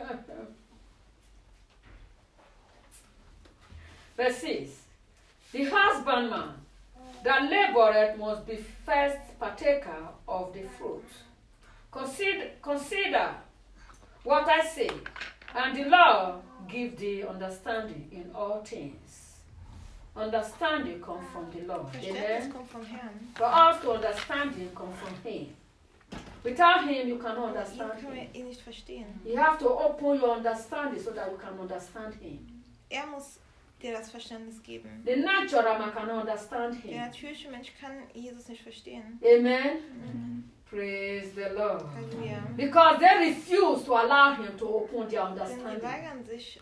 Verse 6. The husbandman that laboreth must be first partaker of the fruit. Consider what I say, and the law give thee understanding in all things. Understanding comes from the Lord. Verständnis Amen. kommt vom Herrn. For us to understanding comes from him. Without him, you cannot Ihn understand können him. wir ihn nicht verstehen. You have to open your understanding so that you can understand him. Er muss dir das Verständnis geben. The natural man cannot understand Der him. natürliche Mensch kann Jesus nicht verstehen. Amen. Praise the Lord. Halleluja. Because they refuse to allow him to open their Denn sie understanding. weigern sich,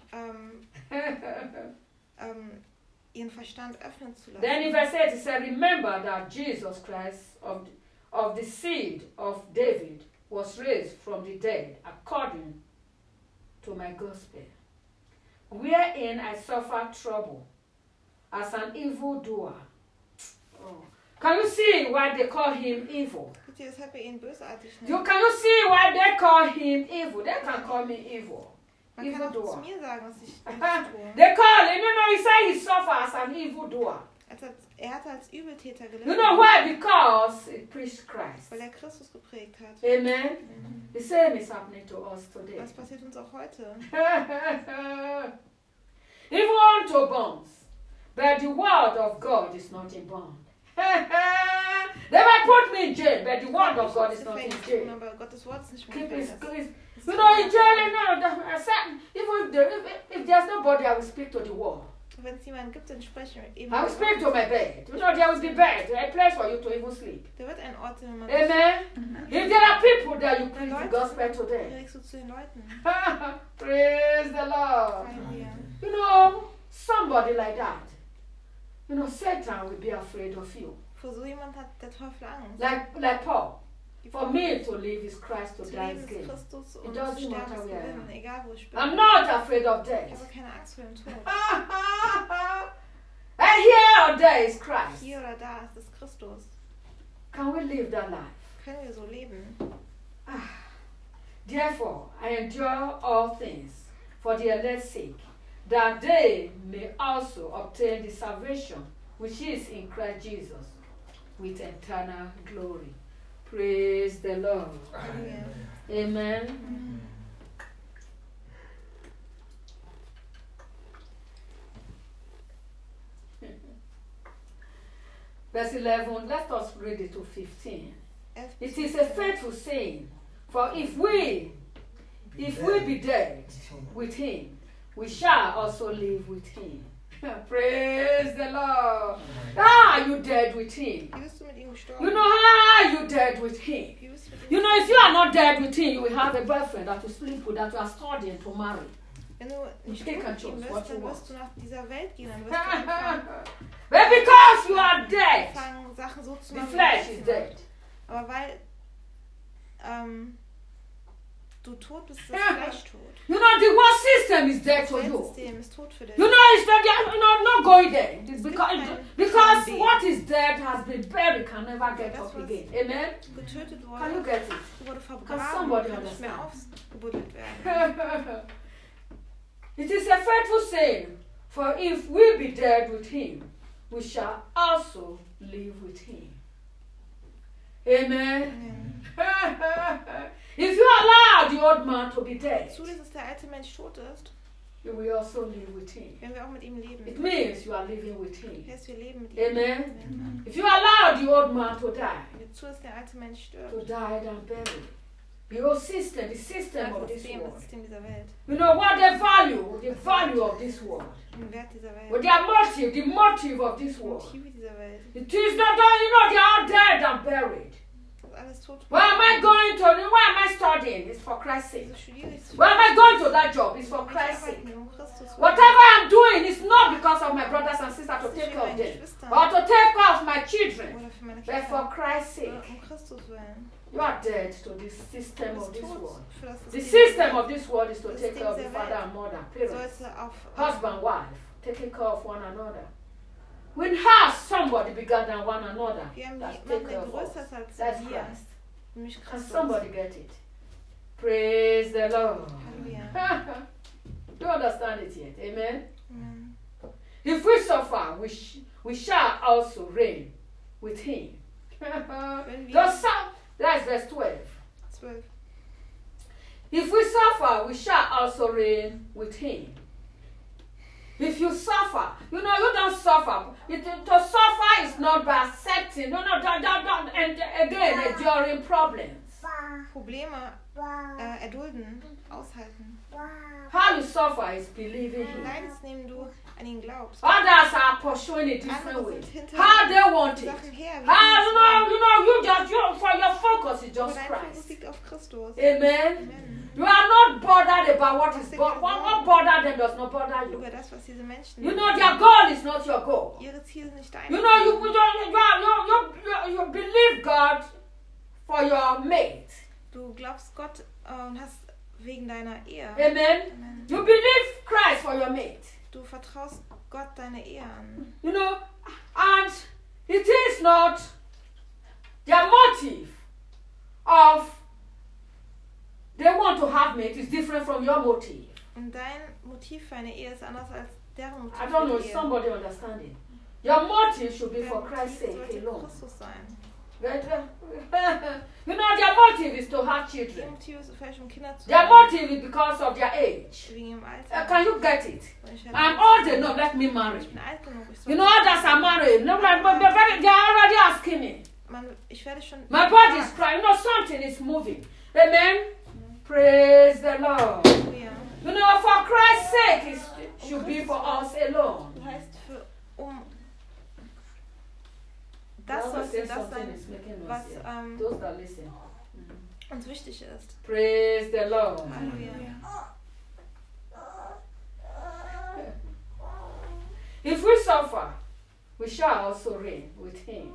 ihren Verstand öffnen zu Then in lassen. verse 8 it said, remember that Jesus Christ of the seed of David was raised from the dead according to my gospel, wherein I suffered trouble as an evildoer. Oh. Can you see why they call him evil? Wisst ihr, weshalb ihn bösartig nennt? Can you see why they call him evil? They can call me evil. Man kann auch zu evildoer. mir sagen, was ich tue. They call him, he said he suffered as an evildoer. Er hat als Übeltäter You gelitten, know why? Because he preached Christ. weil er Christus geprägt hat. Amen. The same is happening to us today. Was passiert uns auch heute? Even unto bonds, but the word of God is not in bond. They might put me in jail, but the word of God is not in jail. Aber Gottes Wort ist nicht mehr Keep his, Gefängnis. you know, in jail, even if there's nobody, I will speak to the wall. Wenn es jemanden gibt, dann sprechen wir eben. I will speak to my bed. You know, there will be bed, a place for you to even sleep. Da wird ein Ort, den man. Amen. If there are people there, you preach the gospel to them. Redest du zu den Leuten. Praise the Lord. Halleluja. You know, somebody like that. You know, Satan will be afraid of you. Vor so jemand hat der Teufel Angst. Like Paul. Die For me to live is Christ, to zu die leben is ist gain. Christus It und doesn't sterben matter ist where I Gewinnen, am. egal wo ich bin. I'm not afraid of Ich death. habe keine Angst vor dem Tod. And here or there is Christ. Hier oder da ist es Christus. Can we live that life? Können wir so leben? Therefore, I endure all things for the elect's sake, that they may also obtain the salvation which is in Christ Jesus with eternal glory. Praise the Lord. Halleluja. Amen. Verse 11, let us read it to 15. It is a faithful saying, for if we be dead with him, we shall also live with him. Praise the Lord. Ah, you dead with him. Wie bist du mit ihm gestorben? You know how you dead with him. Wie bist du mit ihm You know, if you are not dead with him, you will have a boyfriend that you sleep with, that you are studying to marry. Wenn du nicht Take gut and mit ihm choose bist, what you dann want. wirst du nach dieser Welt gehen. Dann wirst du anfangen, But because you are dead, Sachen so zu the machen, wie flesh Gott is sie dead. macht. Aber weil du tot bist, ist das Fleisch tot. You know, the world system is dead Das for you. Weltsystem ist tot für dich. You know, it's not going there. It's because what is dead has been buried, can never get up again. Amen? Getötet Can you wurde, get it? wurde Can vergraben, somebody kann nicht mehr understand? aufgebuddelt werden. It is a faithful saying, for if we be dead with him, we shall also live with him. Amen. If you allow the old man to be dead, Zulässt, dass der alte Mensch tot ist, you will also live with him. werden wir auch mit ihm leben. It means you are living with him. Das heißt, wir leben mit ihm. Amen. Amen. If you allow the old man to die, Wenn wir zulässt, dass der alte Mensch stirbt, to die and buried, the whole system, the system das of this System, das world. System dieser Welt, You know what the value of this world, den Wert dieser what Welt, their motive, the motive of this die world. Motive dieser Welt. It is not that, you know, they are all dead and buried. Das ist alles tot. Where am I going to? Where am I studying? It's for Christ's sake. Wieso studiere ich so? Where am I going to that job? It's for Ich Christ's arbeite sake. nur Christus. Whatever I'm doing is not because of my brothers and sisters to take care of them, or to take care of my children, Oder für meine but for Kinder. Christ's Oder sake. Christus willen. You are dead to the system Du of bist this tot world. für das The System. system of this world is to take care of the father and mother, parents, Sollte auf husband, wife, taking care of one another. We have somebody bigger than one another wir haben that take jemanden, care der of us. größer ist als That's wir, Christ. nämlich Can Christus. somebody get it? Praise the Lord. Halleluja. You understand it yet? Amen. Amen. If we suffer, we shall also reign with him. Wenn wir, That's verse 12. 12. If we suffer, we shall also reign with him. If you suffer, you know, you don't suffer. To suffer is not by accepting, and again, enduring problems. Probleme erdulden, aushalten. How you suffer is believing him. Leidest, indem du an ihn glaubst. Others are pursuing it different Andere ways. sind hinter How they want it. Sachen her. How, for your focus is Aber just dein Fokus Christ. liegt auf Christus. Amen. Amen. You are not bothered about what is what bother them does not bother you. Über das, was diese Menschen You know their goal is not your goal. ihre Ziele sind nicht deine. You know you believe God for your mate. Du glaubst Gott und hast wegen deiner Ehe. Amen. Amen. You believe Christ for your mate. Du vertraust Gott deine Ehe an. You know, and it is not their motive of they want to have mate is different from your motive. Und dein Motiv für eine Ehe ist anders als deren Motiv I don't know für if die Ehe. somebody understanding. Your motive should be Dein for Christ's Motiv sake sollte alone. Christus sein. You know, their motive is to have Ihr children. Motiv ist vielleicht, um Kinder zu Their haben. motive is because of their age. Wegen ihrem Alter. Can you get it? Und ich I'm old enough, let me marry. bin alt genug. Ich You know, others are married. No, but they are already asking me. ich werde schon. My body is crying. You know, something is moving. Amen. Praise the Lord. Halleluja. You know, for Christ's sake, it should be for us alone. Das heißt, das sollte das sein, was Those that listen. uns wichtig ist. Praise the Lord. Halleluja. If we suffer, we shall also reign with him.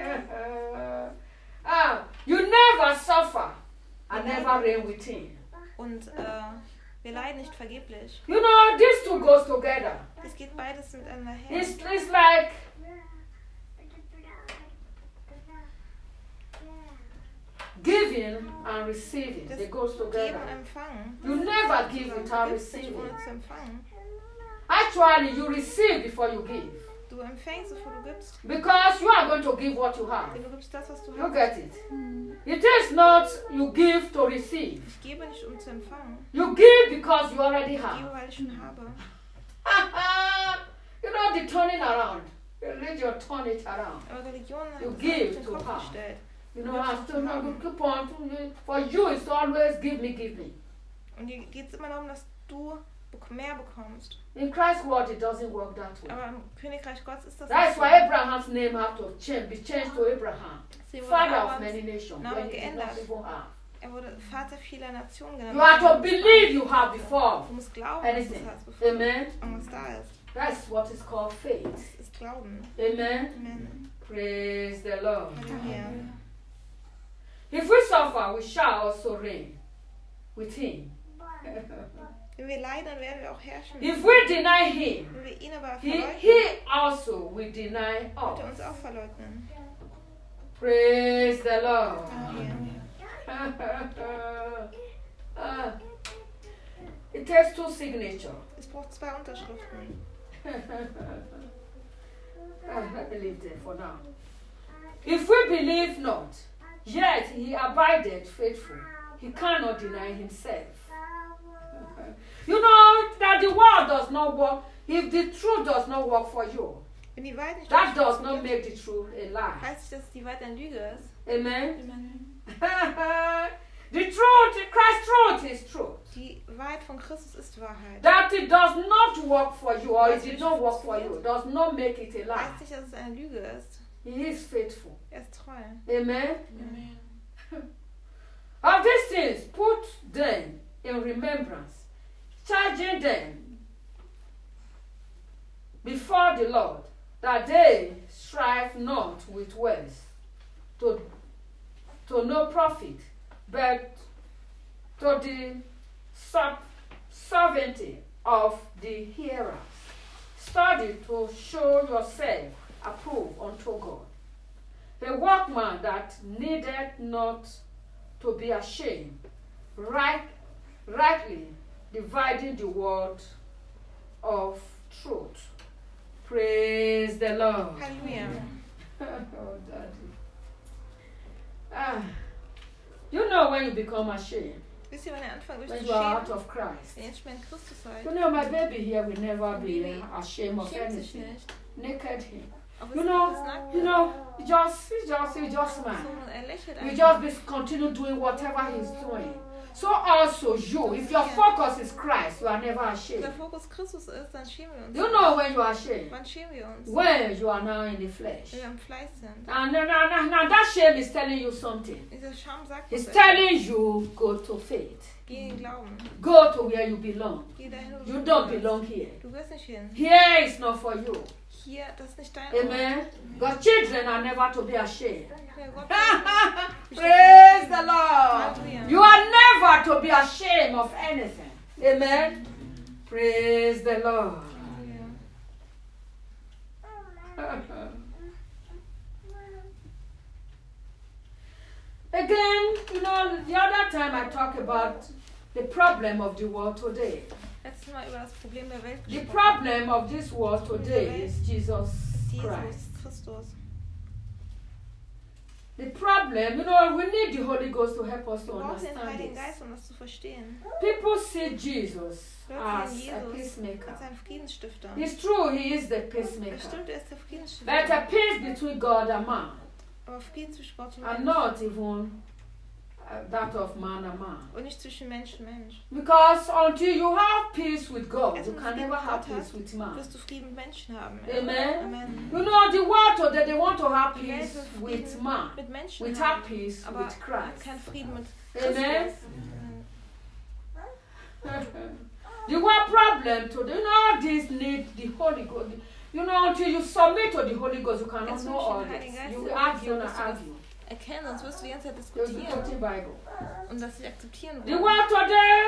You never suffer and never reign with him. Und wir leiden nicht vergeblich. You know, these two goes together. Es geht beides miteinander her. It's like giving giving and receiving, Das they go Geben together. und Empfangen. You never give Du without gibst nicht, receiving. ohne zu empfangen. Actually, you receive before you give. Du empfängst, bevor du gibst. Because you are going to give what you have. Denn du gibst das, was du You hast. get it? It is not you give to receive. Ich gebe nicht, um zu empfangen. You give because you already Ich have. gebe, weil ich schon habe. You know the turning around. Religion turn it around. Aber Religion hat You es give auf den to Kopf have. gestellt. You know, I still not going to keep on. For you, it's always give me, give me. Und hier geht es immer darum, dass du mehr bekommst. In Christ's word, it doesn't work that way. Aber im Königreich Gottes ist das That's nicht why so. Abraham's name have to change, be changed to Abraham, Deswegen wurde father of Abrahams many nations, Name when he did not geändert. even have. Er wurde Vater vieler Nationen genannt. You have to believe you have before Du musst glauben, dass du anything. es hast, bevor Amen. irgendwas da ist. That's what is called faith. Das ist Glauben. Amen. Amen. Praise the Lord. Halleluja. If we suffer, we shall also reign with him. Wenn wir leiden, dann werden wir auch herrschen. If we deny him, Wenn wir ihn aber he verleugnen, also will deny wird er uns us. auch verleugnen. Praise the Lord. Halleluja. It takes two signatures. Es braucht 2 Unterschriften. Let me leave there for now. If we believe not, yet he abided faithful, he cannot deny himself. You know that the world does not work. If the truth does not work for you, Wenn die Wahrheit nicht that does not funktioniert, make the truth a lie. heißt nicht, dass die Wahrheit eine Lüge ist. Amen. The truth, Christ's truth is truth. Die Wahrheit von Christus ist Wahrheit. That it does not work for you or it did not work for you does not make it a lie. Heißt nicht, dass es eine Lüge ist. He is faithful. Er ist treu. Amen. Of these things, put them in remembrance, charging them before the Lord, that they strive not with words to no profit, but to the sovereignty of the hearers. Study to show yourself approved unto God, a workman that needed not to be ashamed, rightly dividing the word of truth. Praise the Lord. Halleluja. Oh, Daddy. You know when you become ashamed, Wisst ihr, wenn ihr anfangt, euch when zu you are out schämen, of Christ. wenn ihr nicht mehr in Christus seid, You know, my baby here will never be ashamed of schämt sich anything. nicht. Naked him. Ob You es know, nackt you know, he just smile. und er lächelt You einfach. just be continue doing whatever he's doing. So also you, if your focus is Christ, you are never Wenn ashamed. der Fokus Christus ist, dann schämen wir uns. You know when you are ashamed? Wann schämen wir uns? When you are now in the flesh. Wenn wir im Fleisch sind. And now that shame is telling you something. Dieser Scham sagt It's uns, telling you, go to faith. geh in den Glauben. Go to where you belong. Geh dahin, wo You du don't gehörst. belong here. Du gehörst nicht hin. Here is not for you. Hier, das ist nicht dein Ort. Amen. God's children are never to be ashamed. Ja, Gott, Praise the Lord. Halleluja. You are never to be ashamed of anything. Amen. Praise the Lord. Halleluja. Again, you know, the other time I talked about the problem of the world today. Letztes Mal über das Problem der Welt The gesprochen. problem of this world today is Jesus Jesus Christ. Christus. The problem, you know, we need the Holy Ghost to help us to Wir brauchen den understand Heiligen this. Geist, um das zu verstehen. People see Jesus Leute as sehen a Jesus peacemaker. als einen Friedensstifter. It's true, he is the Das peacemaker. stimmt, er ist der But a Friedensstifter. peace between God and man, Aber Frieden zwischen Gott und and Mensch. not even that of man and man. Und nicht zwischen Mensch und Mensch. Because until you have peace with God, Erst you wenn can du Frieden never mit have Gott peace hast, with man. wirst du Frieden mit Menschen haben. Amen. Amen. You know, the world today, they want to have Die Welt peace will with Frieden man, mit Menschen without haben, peace aber with Christ. kein Frieden mit Amen. Christus. The one problem today, you know, this need the Holy Ghost. You know, until you submit to the Holy Ghost, you cannot Jetzt know muss ich all den Heiligen this. Geist You will hören, argue and sonst wirst du das argue. erkennen, sonst wirst du die ganze Zeit You'll be diskutieren quoting Bible. und das nicht akzeptieren The wollen. world today,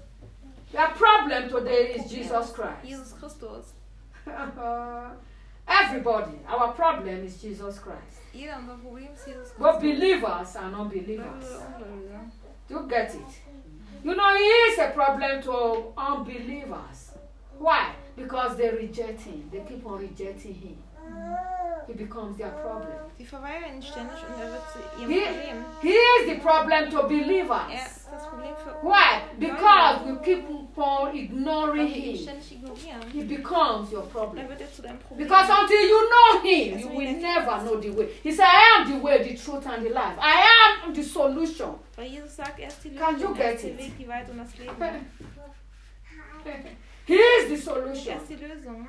the problem today is Jesus Christ. Jesus Christus. Everybody. Our problem is Jesus Christ. Jeder unser Problem ist Jesus But Christus. believers and Gläubige unbelievers. oder Ungläubige. You get it? You know, he is a problem to unbelievers. Why? Because they reject him. They keep on rejecting him. He becomes their problem. Sie verweigern ihn ständig und er wird zu ihrem He, Problem. he is the problem to Er believers. ist das Problem für Why? Because we keep on ignoring weil wir ihn him. ständig ignorieren. He becomes your Dann problem. wird er zu deinem Problem. Because until you know him, you will never know the way. He said, I am the way, the truth, and the life. I am the solution. Weil Jesus sagt, er ist die Can you Lösung, er get ist der it? Weg, die Wahrheit und das Leben. He is the Er solution. ist die Lösung.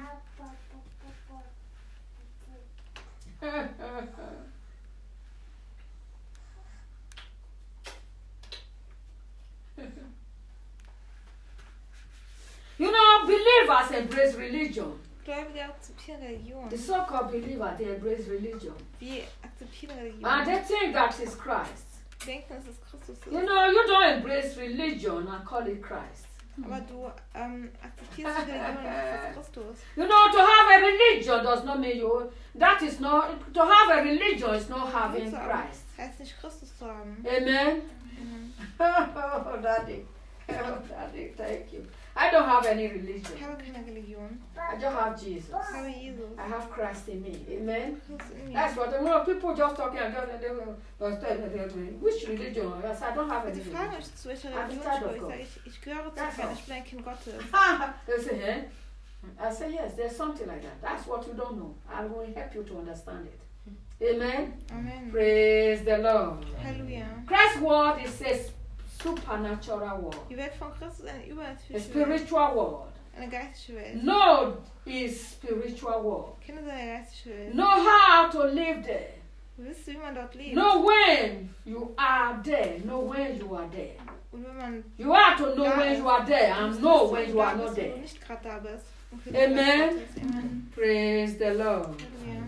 You know, believers embrace religion. Gläubige akzeptieren Religion. The so-called believers, they embrace religion. Wir akzeptieren Religion. And they think that is Christ. Wir denken, dass es Christus ist. You know, you don't embrace religion and call it Christ. Aber du akzeptierst die Religion und nennst es Christus. You know, to have a religion does not mean you, that is not, to have a religion is not having Zu haben, Christ. heißt nicht Christus zu haben. Amen? Oh, Daddy. Oh, Daddy, thank you. I don't have any religion. Ich habe keine Religion. I just have Jesus. Ich habe Jesus. I have Christ in me. Amen? Christus in mir. That's what, you know, people just talking and just, which religion? Yes, I don't have any Sie fragen religion. mich, zu welcher I'm Religion the child ich of gehöre. God. Ich sage, ich gehöre zu That's keiner. all. Ich bin ein Kind Gottes. They say, eh? I say, yes, there's something like that. That's what you don't know. I will help you to understand it. Amen? Amen. Praise the Lord. Halleluja. Christ's word is a supernatural word. Die Welt von Christus ist eine A übernatürliche Welt. spiritual word. Eine geistige Welt. Know is spiritual word. Kenne seine geistige Welt. Know how to live there. Wisst ihr, wie man dort lebt? Know when you are there. Know when you are there. Und wenn man You have to know when you are there and know when you are da not bist, wo there. du nicht gerade da bist. Und für die Amen. Welt Gottes. Amen. Praise the Lord. Halleluja.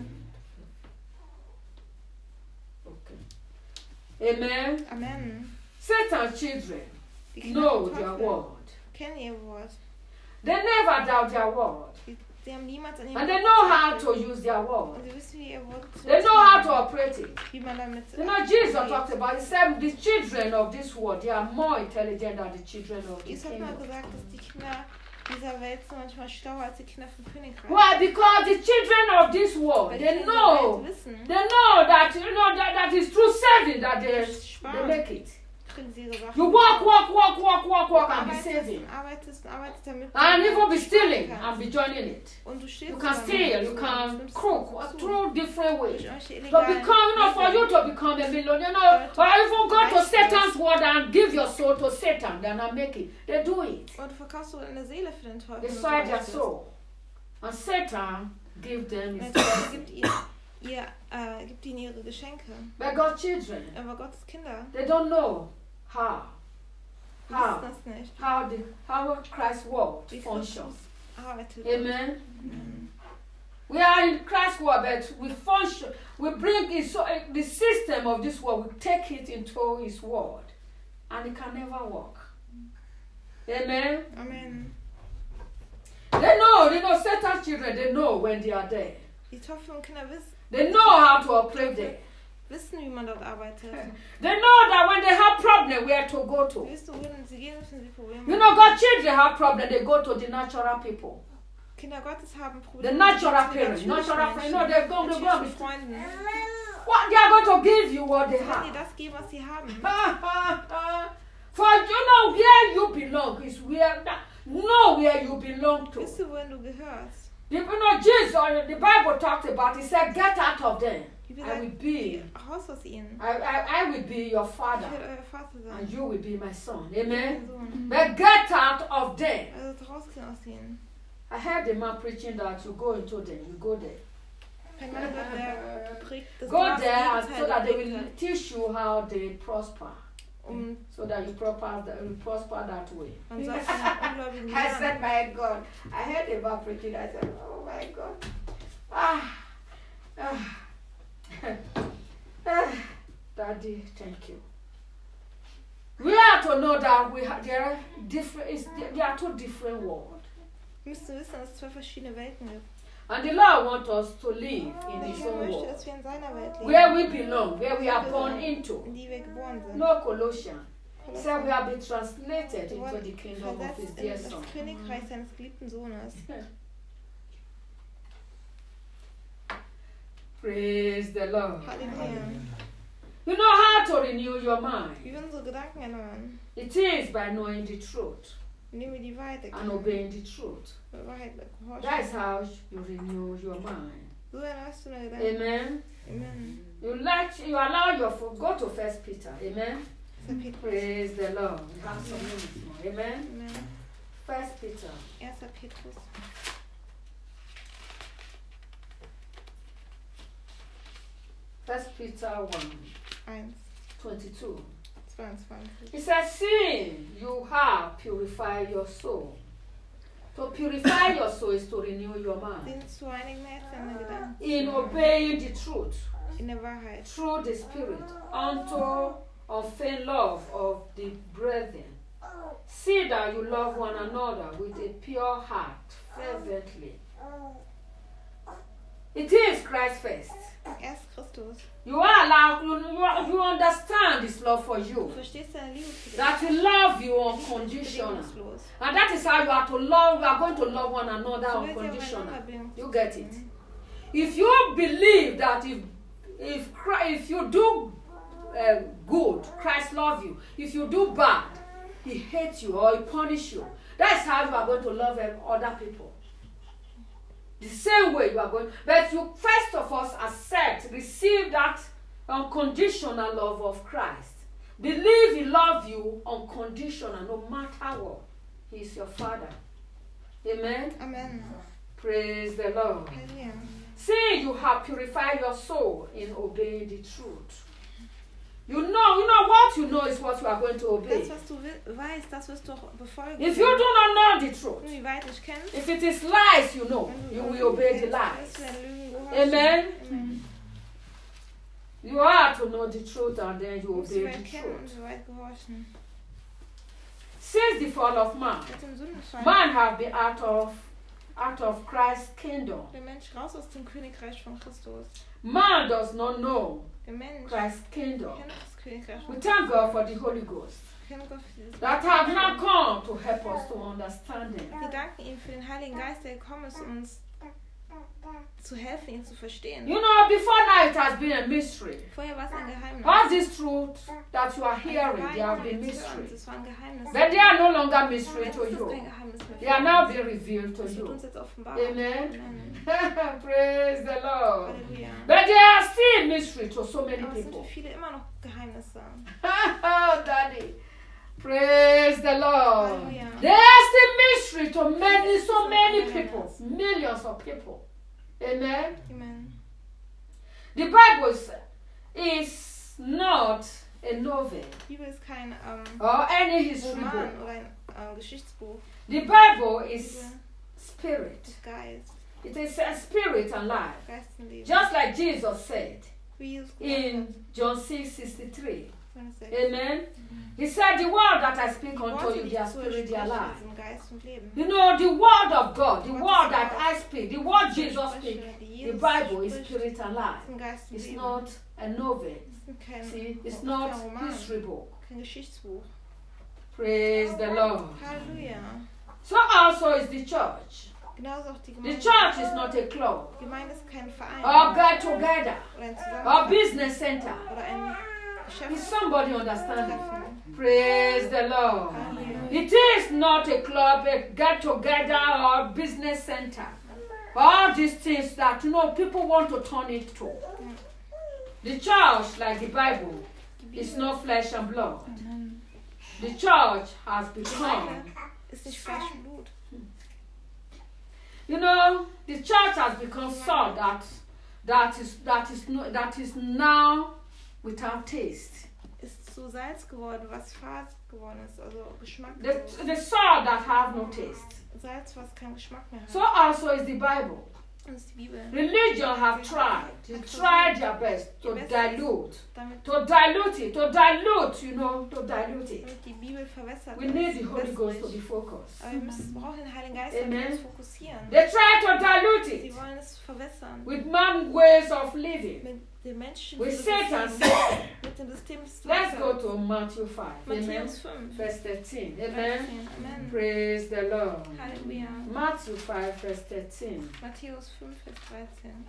Okay. Amen. Amen. Satan's children Die Kinder know vom their Teufel word. kennen ihr Wort. They never doubt their word. Sie haben niemals an ihrem And they Wort know how gezweifelt. to use their word. Und sie wissen, wie ihr Wort zu They know how to operate it. wie man damit You know, Jesus umgeht. talked about, he said, the children of this world, they are more intelligent than the children of the Jesus hat mal kingdom. gesagt, dass die Kinder dieser Welt sind manchmal schlauer als die Kinder vom Königreich. Why? Because the children of this world, Weil die they Kinder dieser know, Welt wissen, they know that, you know, that is through saving that they make it. kriegen sie ihre Sachen. You walk Du and be saving. arbeitest, damit And du even be stealing kannst. and be joining it. Und du stehst You can zusammen steal, dazu, you can du nimmst crook dazu. through different ways. Durch irgendwelche To illegalen become, you know, for you Wege. to become a millionaire, you know, or even go to Satan's word and give your soul to Satan, then I make it. They do it. Und du verkaufst sogar deine Seele für den Teufel. They wenn du sell their reich bist. soul. And Satan give them Und his der Teufel blessing. gibt ihnen ihre Geschenke. But God's children, Aber Gottes Kinder they don't know how. wissen das nicht. How Christ's word Wie functions. Christus arbeitet. Amen. We are in Christ's word, but we function. We bring it, so the system of this world. We take it into His word, and it can never work. Amen. Amen. They know Satan's children. They know when they are there. Die Teufel und Kinder They know how to operate there. wissen, wie man dort arbeitet. They know that when they have problem, where to go Sie to. wissen, wohin sie gehen müssen, sie Probleme You know, God's children have problem. They go to the natural people. Kinder Gottes haben The Probleme. natural mit parents, natürlichen natural friends. You know, Menschen, they're going to natürlichen go. Freunden. What they are going to give you what they Sie werden dir have. das geben, was sie haben. For you know where you belong is where know where you belong to. Wisst du, wohin du gehörst? You know, Jesus, the Bible talks about. He said, "Get out of them. Wie I will gesagt, be. raus aus ihnen. I will be your Ich father, werde euer Vater sein. and you will be my son." Euer Amen. Sohn. But get out of them. Also rausgehen aus ihnen. I heard the man preaching that you go into them. You go there. Ein Mann wird der prägt das Go Maß there, and Gegenteil so that they geprägt will hat, teach you how they prosper, so that you prosper that way. man soll von den Ungläubigen I said, lernen. my God. I heard about preaching. I said, oh my God. Daddy, thank you. We have to know that there are two different worlds. Wir müssen wissen, dass es zwei verschiedene Welten gibt. And the Lord wants us to live in Und His der own möchte, world, dass wir in seiner Welt leben. where we belong, where we are born into. In die wir geboren sind. No Colossians. He Kolosser. said we have been translated Wir into the wurden kingdom of His versetzt dear in das Son. Königreich seines geliebten Sohnes. Praise the Lord. Halleluja. You know how to renew your mind. Wie wir unsere Gedanken erneuern, It is by knowing the truth indem wir die Wahrheit and erkennen. obeying the truth. Der Wahrheit That gehorchen. is how you renew your mind. So erneuerst du deine Gedanken. Amen. Amen. You allow your foot. Go to 1 Peter. Amen. Das ist Petrus. Praise the Lord. We have some minutes more. Amen. Amen. 1 Peter. 1. Petrus. First Peter 1, 1, 22. 22. It says, seeing you have purified your soul. To purify your soul is to renew your mind. Den zu einigen Herzen deine Gedanken. In obeying the truth, In der Wahrheit. through the Spirit, unto unfeigned love of the brethren. See that you love one another with a pure heart, fervently. It is Christ first. Erst Christus. You are allowed, you understand His love for Du you. verstehst seine Liebe zu dir. That He love you unconditional. Bedingungslos. And that is how you are to love, you are going to love one another So willst du unconditional. aufeinander bedingungslos You get it? lieben. If you believe that if you do good, Christ love you. If you do bad, He hates you or He punish you. That's how you are going to love other people. The same way you are going, but you first of all accept, receive that unconditional love of Christ. Believe He loves you unconditional, no matter what. He is your Father. Amen. Amen. Praise the Lord. Halleluja. See, you have purified your soul in obeying the truth. You know what you know is what you are going to obey. Das, was du weißt, das wirst du auch befolgen. If you do not know the Wenn truth, du die Wahrheit nicht kennst, if it is lies you know, wenn du you will Lügen obey the kennst, lies. wirst du deinen Lügen gehorchen. Amen. Amen. You are to know the truth and then you Du musst die obey Wahrheit the kennen und truth. die Wahrheit gehorchen. Since the fall of man, Mit dem Sündenfall man have been out of Christ's kingdom. der Mensch raus aus dem Königreich von Christus. Man does not know Der Mensch Christ's kingdom. kennt das Königreich We von thank God for the Holy Ghost Kennt Gott für dieses that have now come to help us to understand Him. Wir danken ihm für den Heiligen Geist, der gekommen ist, um uns zu helfen, ihn zu verstehen. You know, before now it has been a mystery. Vorher war es ein Geheimnis. All these truths that you are hearing, they have been mystery. Es war ein Geheimnis. But they are no longer mystery Jetzt to ist es you. kein Geheimnis mehr. They are now being revealed to Es wird you. uns jetzt offenbart. Amen. Amen. Praise the Lord. Halleluja. But they are still mystery to so many Aber es sind people. für viele immer noch Geheimnisse. Oh, Daddy. Praise the Lord. Hallelujah. They are still mystery to many, so many people. Millions of people. Amen. Amen. The Bible is not a novel Die Bibel ist kein or any history Roman book. oder ein Geschichtsbuch. The Bible Die is Bibel spirit. ist Geist. It is a spirit and life. Geist und Leben. Just like Jesus said Wie Jesus in John 6:63. gesagt hat. Amen. He said, the word that I speak Die unto Worte, you, die they are ich zu euch spirit, they are spreche, life. sind Geist und Leben. You know, the word of God, the Gottes word that Wort, I speak, the word das ich Jesus spreche, speaks, die the Jesus Bible is spricht, spirit and life. sind Geist und It's Leben. not a novel. Es ist kein, See, it's kein not Roman, history book. kein Geschichtsbuch. Praise the Lord. Halleluja. So also is the church. Genauso auch die The Gemeinde. church is not a club Die Gemeinde ist kein Verein or get together oder ein or Zusammentreffen business center. oder ein Is Geschäftstreffen. somebody understanding? Praise the Lord. Halleluja. It is not a club, a get together or business center. All these things that people want to turn it to. The church, like the Bible, is not flesh and blood. Amen. The church has Die become, Gemeinde ist nicht Fleisch und Blut. the church has become salt that is now without taste. Ist zu Salz geworden, was fad geworden ist, also The geschmacklos. salt that have no taste. Salz, was keinen Geschmack mehr hat. So also is the Bible. Das ist die Bibel. Religion have tried They try their best to Ihr dilute. damit, To dilute it. To dilute, to dilute it. damit die Bibel verwässert We need the ist. Holy Ghost to westlich. be focused. Aber wir brauchen den Heiligen Geist, Amen. damit wir uns fokussieren. They try to dilute Sie it wollen es verwässern. with man ways of living. Mit dem Menschen With Satan. mit dem System des Let's go Teufels. to Matthew 5. Amen. Matthäus 5. Verse 13. 13. Amen. Amen. Praise the Lord. Halleluja. Matthew 5, verse 13. Matthäus 5, Vers 13.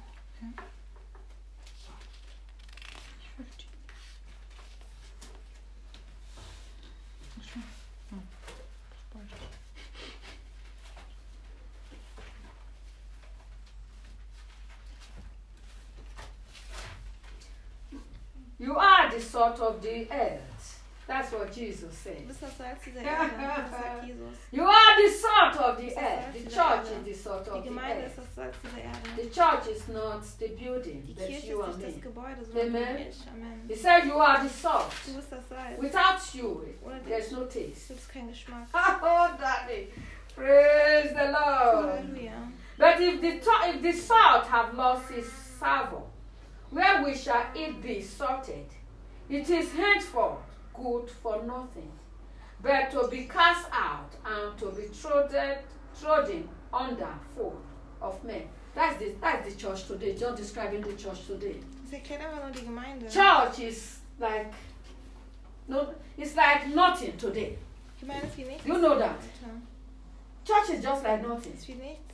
You are the salt of the earth. That's what Jesus Du said. bist das Salz dieser Erde, das sagt Jesus. You are the salt of the Das earth. Salz The dieser church Erde. is the salt Die of the Gemeinde earth. ist das Salz dieser The Erde. church is not the building, Die but Kirche you ist and nicht das me. Gebäude, sondern die Amen. Mensch. Amen. He said you are the salt. Du bist das Salz. Without you, Ohne there's dich no taste. gibt es keinen Geschmack. Oh, Daddy. Praise the Lord. Halleluja. But if the salt have lost its savour, where shall it be salted? It is henceforth good for nothing, but to be cast out and to be trodden under foot of men. That's the church today. Just describing the church today. Das erklärt einfach nur die Gemeinde. Church is like it's like nothing today. Gemeinde ist wie nichts. You know that. Alter. Church is just like nothing. Ist wie nichts.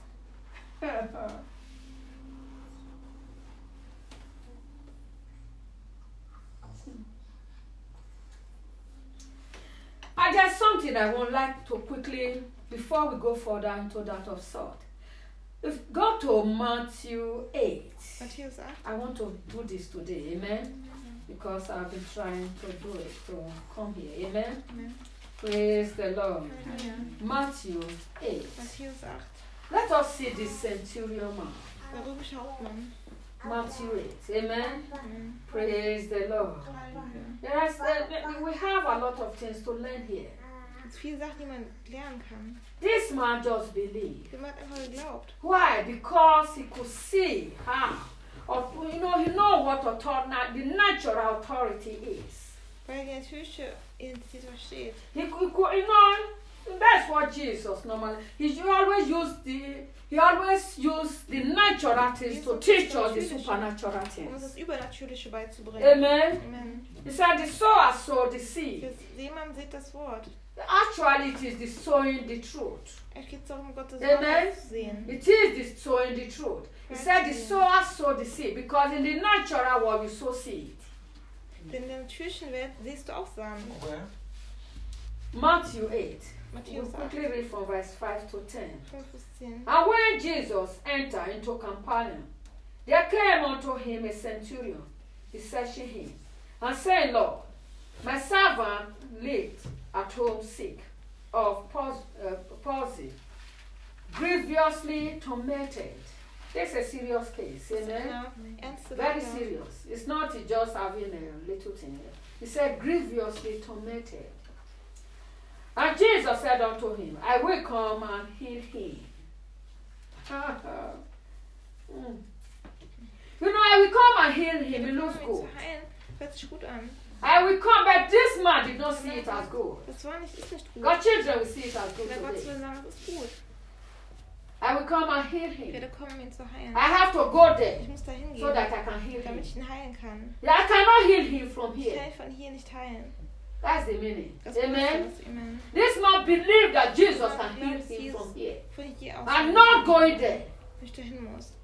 And there's something I would like to quickly, before we go further into that of salt. If go to Matthew 8. Matthäus 8. I want to do this today, amen? Because I've been trying to do it to come here, amen? Amen. Praise the Lord. Halleluja. Matthew 8. Matthäus 8. Let us see this centurion man. Der römische Hauptmann. Matthew 8, amen? Amen. Praise the Lord. Halleluja. Yes, we have a lot of things to learn here. Es viele Sachen, die man lernen kann. This man just believed. Jemand hat einfach geglaubt. Why? Because he could see how, or he know what the natural authority is. Weil er die natürliche Identität versteht. He could, that's what Jesus normally. He always used the natural things to teach us the supernatural Um uns things. das Übernatürliche beizubringen. Amen. Amen. He said the sower sowed the seed. Für jemand sieht das Wort. Actually, it is the sowing the truth. Es geht darum, Gottes Amen. Wort zu sehen. It is the sowing the truth. He said the sower sowed the seed because in the natural world you sow seed. Denn in der natürlichen Welt siehst du auch Samen. Matthew 8. We'll Matthäus 8, quickly read from verse 5 to 10. 5 bis 10. And when Jesus entered into Capernaum, there came unto him a centurion, beseeching him, and saying, Lord, my servant lieth at home sick of palsy, grievously tormented. This is a serious case, amen? Ja, ernste Very Lage. serious. It's not just having a little thing. He said, grievously tormented. And Jesus said unto him, I will come and heal him. I will come and heal him. It looks Ihn good. zu heilen, hört sich gut an. I will come, but this man did not see it as good. Das ist nicht gut. God's children will see it as good Aber Gott today. will sagen, es ist gut. I will come and heal Ich him. werde kommen, ihn zu heilen. I have to go there Ich muss da hingehen, so that I can heal him. damit ich ihn heilen kann. Yeah, I cannot heal him from Ich here. kann ihn von hier nicht heilen. That's the meaning. Das Amen. bedeutet das. Amen. This man believed that Jesus can heal him from here. Von hier aus. I'm not going there. Wo ich da hin muss.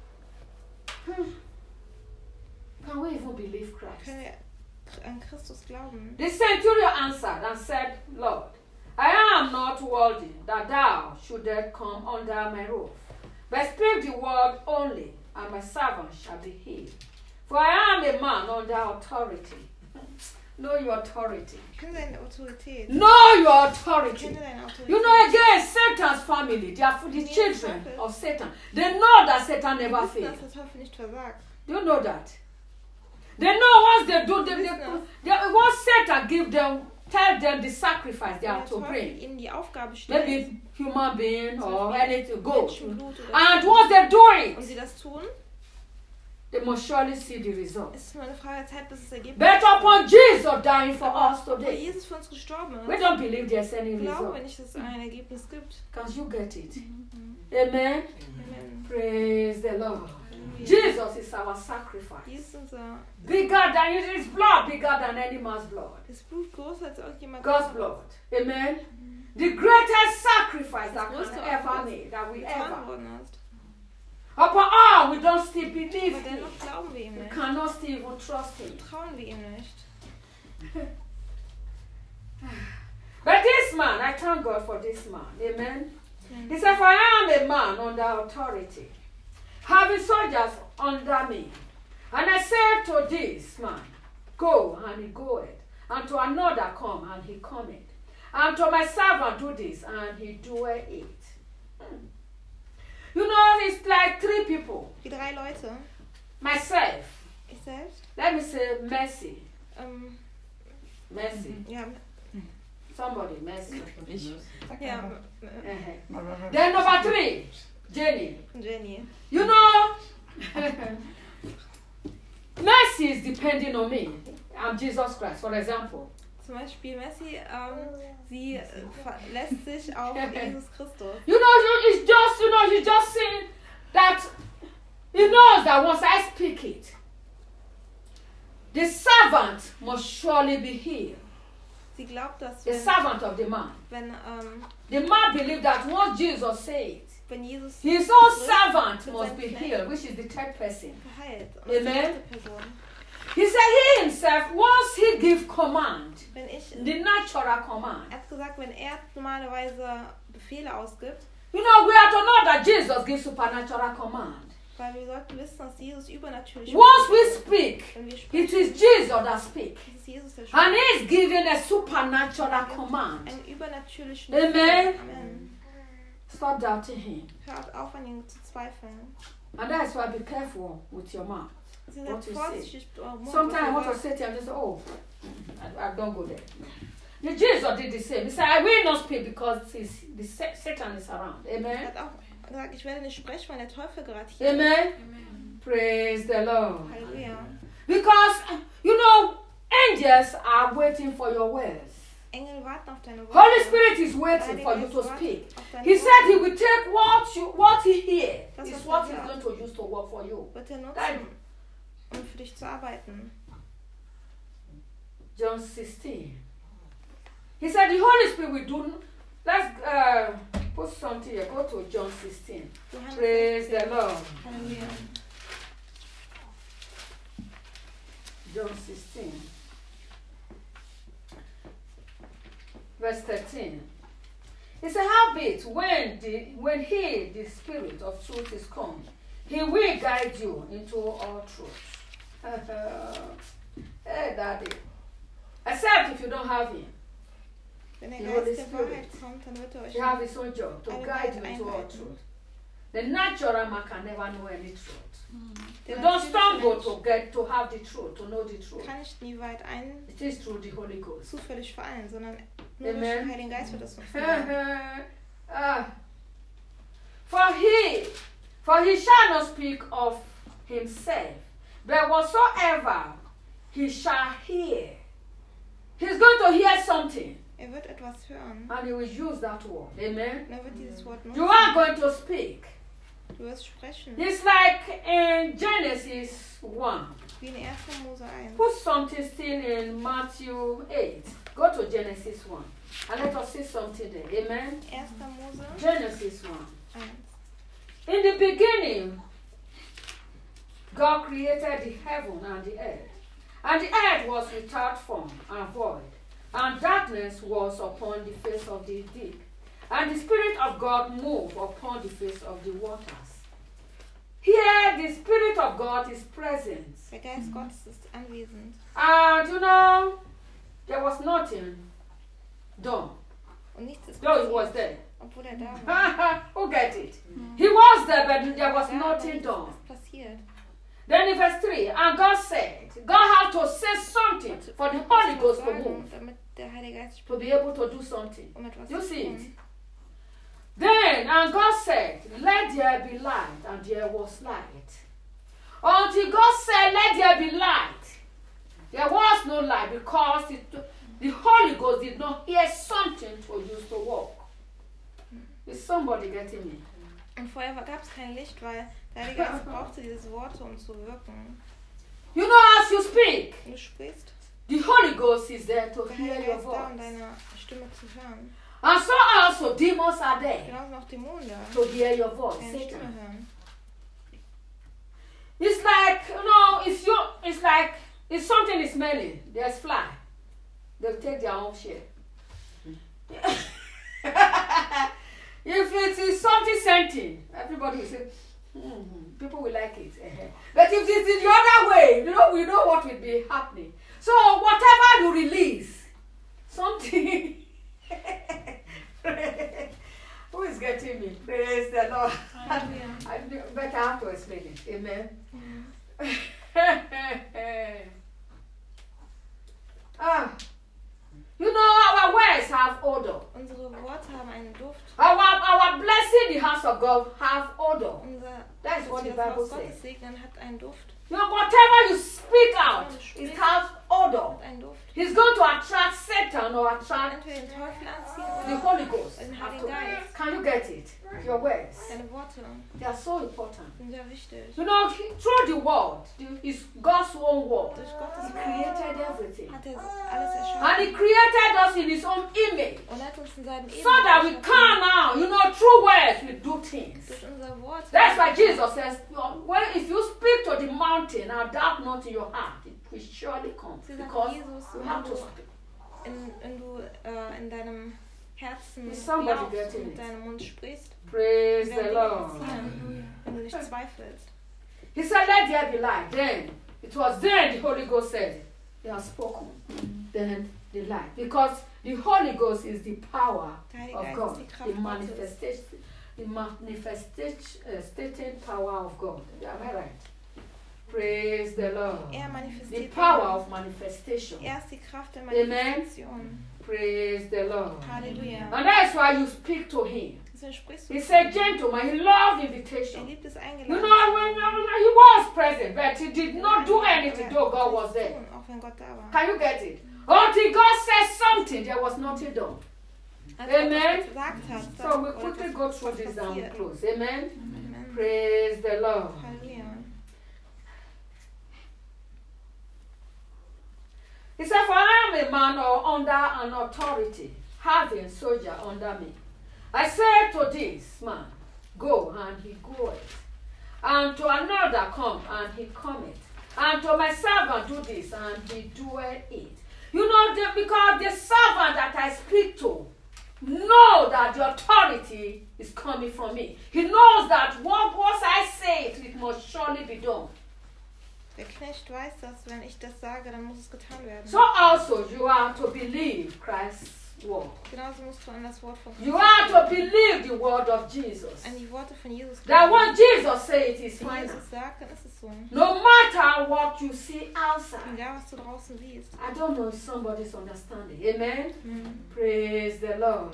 Can we even believe Christ? Können wir an Christus glauben? The centurion answered and said, Lord, I am not worthy that thou shouldest come under my roof, but speak the word only, and my servant shall be healed. For I am a man under authority. Know your authority. Kenne deine Autorität. Know your authority. Kenne deine Autorität. You know, again, Satan's family, they are the children of Satan. They know that Satan Wir never wissen, fails. dass der Teufel nicht versagt. Do you know that? They know once they do, once Satan give them, tell them the sacrifice they Wenn have der to Teufel bring. ihnen die Aufgabe stellt, Maybe human being or anything, goat. Menschenblut oder And once they do und it, sie das tun, They must surely see the result. Es ist nur eine Frage der Zeit, bis das Ergebnis But upon Jesus dying for us Weil today, Jesus für uns gestorben we ist, don't believe there's any glauben wir result. nicht, dass es ein Ergebnis gibt. Can you get it? Amen. Amen. Praise the Lord. Halleluja. Jesus is our sacrifice. Jesus ist unser Bigger than his blood, bigger than any man's blood. das Blut größer als irgendjemand God's anderes. blood. Amen. The greatest sacrifice that Das can größte ever Opfer, made, that we getan ever. worden ist. Upon all, we don't still believe Aber him. dennoch glauben wir ihm We nicht. cannot still even trust him. Trauen wir ihm nicht. But this man, I thank God for this man. Amen. He said, for I am a man under authority, having soldiers under me. And I said to this man, go, and he goeth. And to another, come, and he cometh. And to my servant, do this, and he doeth it. You know, it's like three people. Die 3 Leute. Myself. Ich selbst. Let me say mercy. Mercy. Ja, Somebody, mercy. Ich sag ja, einfach. Uh-huh. Then number 3, Jenny. Jenny. You know, mercy is depending on me. I'm Jesus Christ, for example. Zum Beispiel Messi, sie verlässt sich auf Jesus Christus. You know, you just saying that he knows that once I speak it, the servant must surely be healed. Sie glaubt, dass The servant of the man. wenn The man believes that once Jesus says, Jesus his own servant must be healed, which is the third person. geheilt und Amen. die dritte Person. He said he himself, once he gives command, Wenn ich, the natural command, er hat gesagt, wenn er normalerweise Befehle ausgibt, you know, we have to know that Jesus gives supernatural command. weil wir sollten wissen, dass Jesus übernatürlich Once we speak, wenn wir it sprechen, is Jesus that speaks. ist es Jesus, der And spricht. he is giving a supernatural command. Einen übernatürlichen Amen. Befehl. Amen. Stop doubting him. Hört auf, an ihm zu zweifeln. And that's why be careful with your mouth. Sie What seid you vorsichtig mit eurem Mund. Sometimes I was want ihr to sagt. say to him, just, oh, I don't go there. The Jesus did the same. He said, I will not speak because Satan is around. Er Amen. hat auch gesagt, ich werde nicht sprechen, weil der Teufel gerade hier ist. Amen. Praise the Lord. Halleluja. Because, you know, angels are waiting for your words. Engel warten auf deine Worte. Holy Spirit is waiting for you to speak. He said he will take what he hears. Das, Is was what er he's hört. going to use to work for you. Wird er Nein. nutzen, um für dich zu arbeiten. John 16. He said the Holy Spirit will do. Let's put something here. Go to John 16. Johannes Praise 16. the Lord. Halleluja. John 16. Verse 13. He said, howbeit, when he, the Spirit of truth, is come, he will guide you into all truth. Hey, Daddy. Except if you don't have him. Wenn der The Holy Geist der Spirit. Wahrheit kommt, dann wird er euch He have his own job to Alle guide you Wahrheit into all einleiten. truth. The natural man can never know any truth. Der You don't natürliche stumble Mensch to have the truth, to know the truth. kann nicht nie weit ein It is through the Holy Ghost. zufällig vereinen, sondern nur durch Amen. den Heiligen Geist wird das funktionieren. For he shall not speak of himself, but whatsoever he shall hear. He's going to hear something, Er wird etwas hören and he will use that word. Amen. und er wird dieses Wort You nutzen. are going to speak. Du wirst sprechen, It's like in Genesis 1. wie in 1. Mose 1. Put something still in Matthew 8. Go to Genesis 1. And let us see something there. Amen. 1. Mose Genesis 1. 1. In the beginning, God created the heaven and the earth. And the earth was without form and void. And darkness was upon the face of the deep. And the Spirit of God moved upon the face of the waters. Here, the Spirit of God is present. Der Geist Gottes ist anwesend. And you know, there was nothing done. Und nichts ist Though he was passiert, there. obwohl er da war. Who get it? He was there, but there was Da, aber nothing nichts done. ist passiert. Then in verse 3, and God said, God had to say something for the Holy Ghost to move, Damit der Heilige Geist to be able to do something. etwas You zu see tun. it? Then, and God said, let there be light, and there was light. Until God said, let there be light. There was no light because the Holy Ghost did not hear something to use to walk. Is somebody getting me? Und vorher gab es kein Licht, weil der Heilige Geist brauchte diese Worte, um zu wirken. You know, as you speak, Und du sprichst, the Holy Ghost is there to der hear Heilige your Geist da, um voice. deine Stimme zu hören. And so also demons are there Genauso noch Dämonen da, to hear your voice. deine Stimme Satan. hören. It's like, you know, it's like if something is smelling, there's fly. They'll take their own share. If it is something scenting, everybody will say, people will like it. But if it's in the other way, we know what will be happening. So whatever you release, something. Who is getting me? Praise the Lord. I better have to explain it. Amen. You know, our words have odor. Unsere Worte haben einen Duft. Our blessing, the house of God, have odor. That is what the Das Bible Haus Gottes says. segnen hat einen Duft. You know, whatever you speak out, it has odor. Hat einen Duft. He's going to attract Satan or attract Entweder den Teufel anziehen the oder Holy Ghost. den Heiligen Geist. Can you get it? Your words. Deine Worte They are so important. sind sehr wichtig. You know, through the word, it's God's own word. Durch Gottes He Wort created everything. hat er alles And He erschaffen. created us in His own image. Und hat uns in seinem So that we can now, through words, we do things. Durch unser Wort. That's why Jesus says, well, if you speak to the mountain and doubt not in your heart, it will surely come. Sie sagt Because Jesus, you have to speak. wenn du in deinem Herzen Is somebody glaubst getting und it? mit deinem Mund sprichst, Praise werden the Dinge Lord. passieren, wenn du nicht zweifelst. He said, let there be light. Then, it was then the Holy Ghost said, they have spoken. Then the light. Because the Holy Ghost is the power Der Heilige of Geist God. ist die The Kraft Gottes. manifestation power of God. Am I right? Praise the Lord. Er The manifestiert power Dinge. of manifestation. Er ist die Kraft der Amen. Manifestation. Praise the Lord. Halleluja. And that's why you speak to him. Deswegen sprichst du. He's a gentleman. He loved Er invitation. liebt es You eingeladen. know, when he was present, but he did not do anything though God was there. Auch wenn Gott da war. Can you get it? Until God said something, there was nothing done. Als Gott Amen. was gesagt hat, So we oder quickly das, go through was this and we passiert. close. Amen. Amen. Praise the Lord. Halleluja. He said, for I am a man under an authority, having soldier under me. I said to this man, go, and he goeth. And to another, come, and he cometh. And to my servant, do this, and he doeth it. You know, because the servant that I speak to know that the authority is coming from me. He knows that once I say it, it must surely be done. Der Knecht weiß, dass wenn ich das sage, dann muss es getan werden. So also you are to believe Christ's word. Genauso musst du an das Wort von You Christus are to glauben. believe the word of Jesus. An die Worte von Jesus That glauben. what Jesus said it is Wenn final. Jesus sagt, dann ist es so. No matter what you see outside. Egal, was du draußen siehst. I don't know if somebody's understanding. Amen. Amen. Praise the Lord.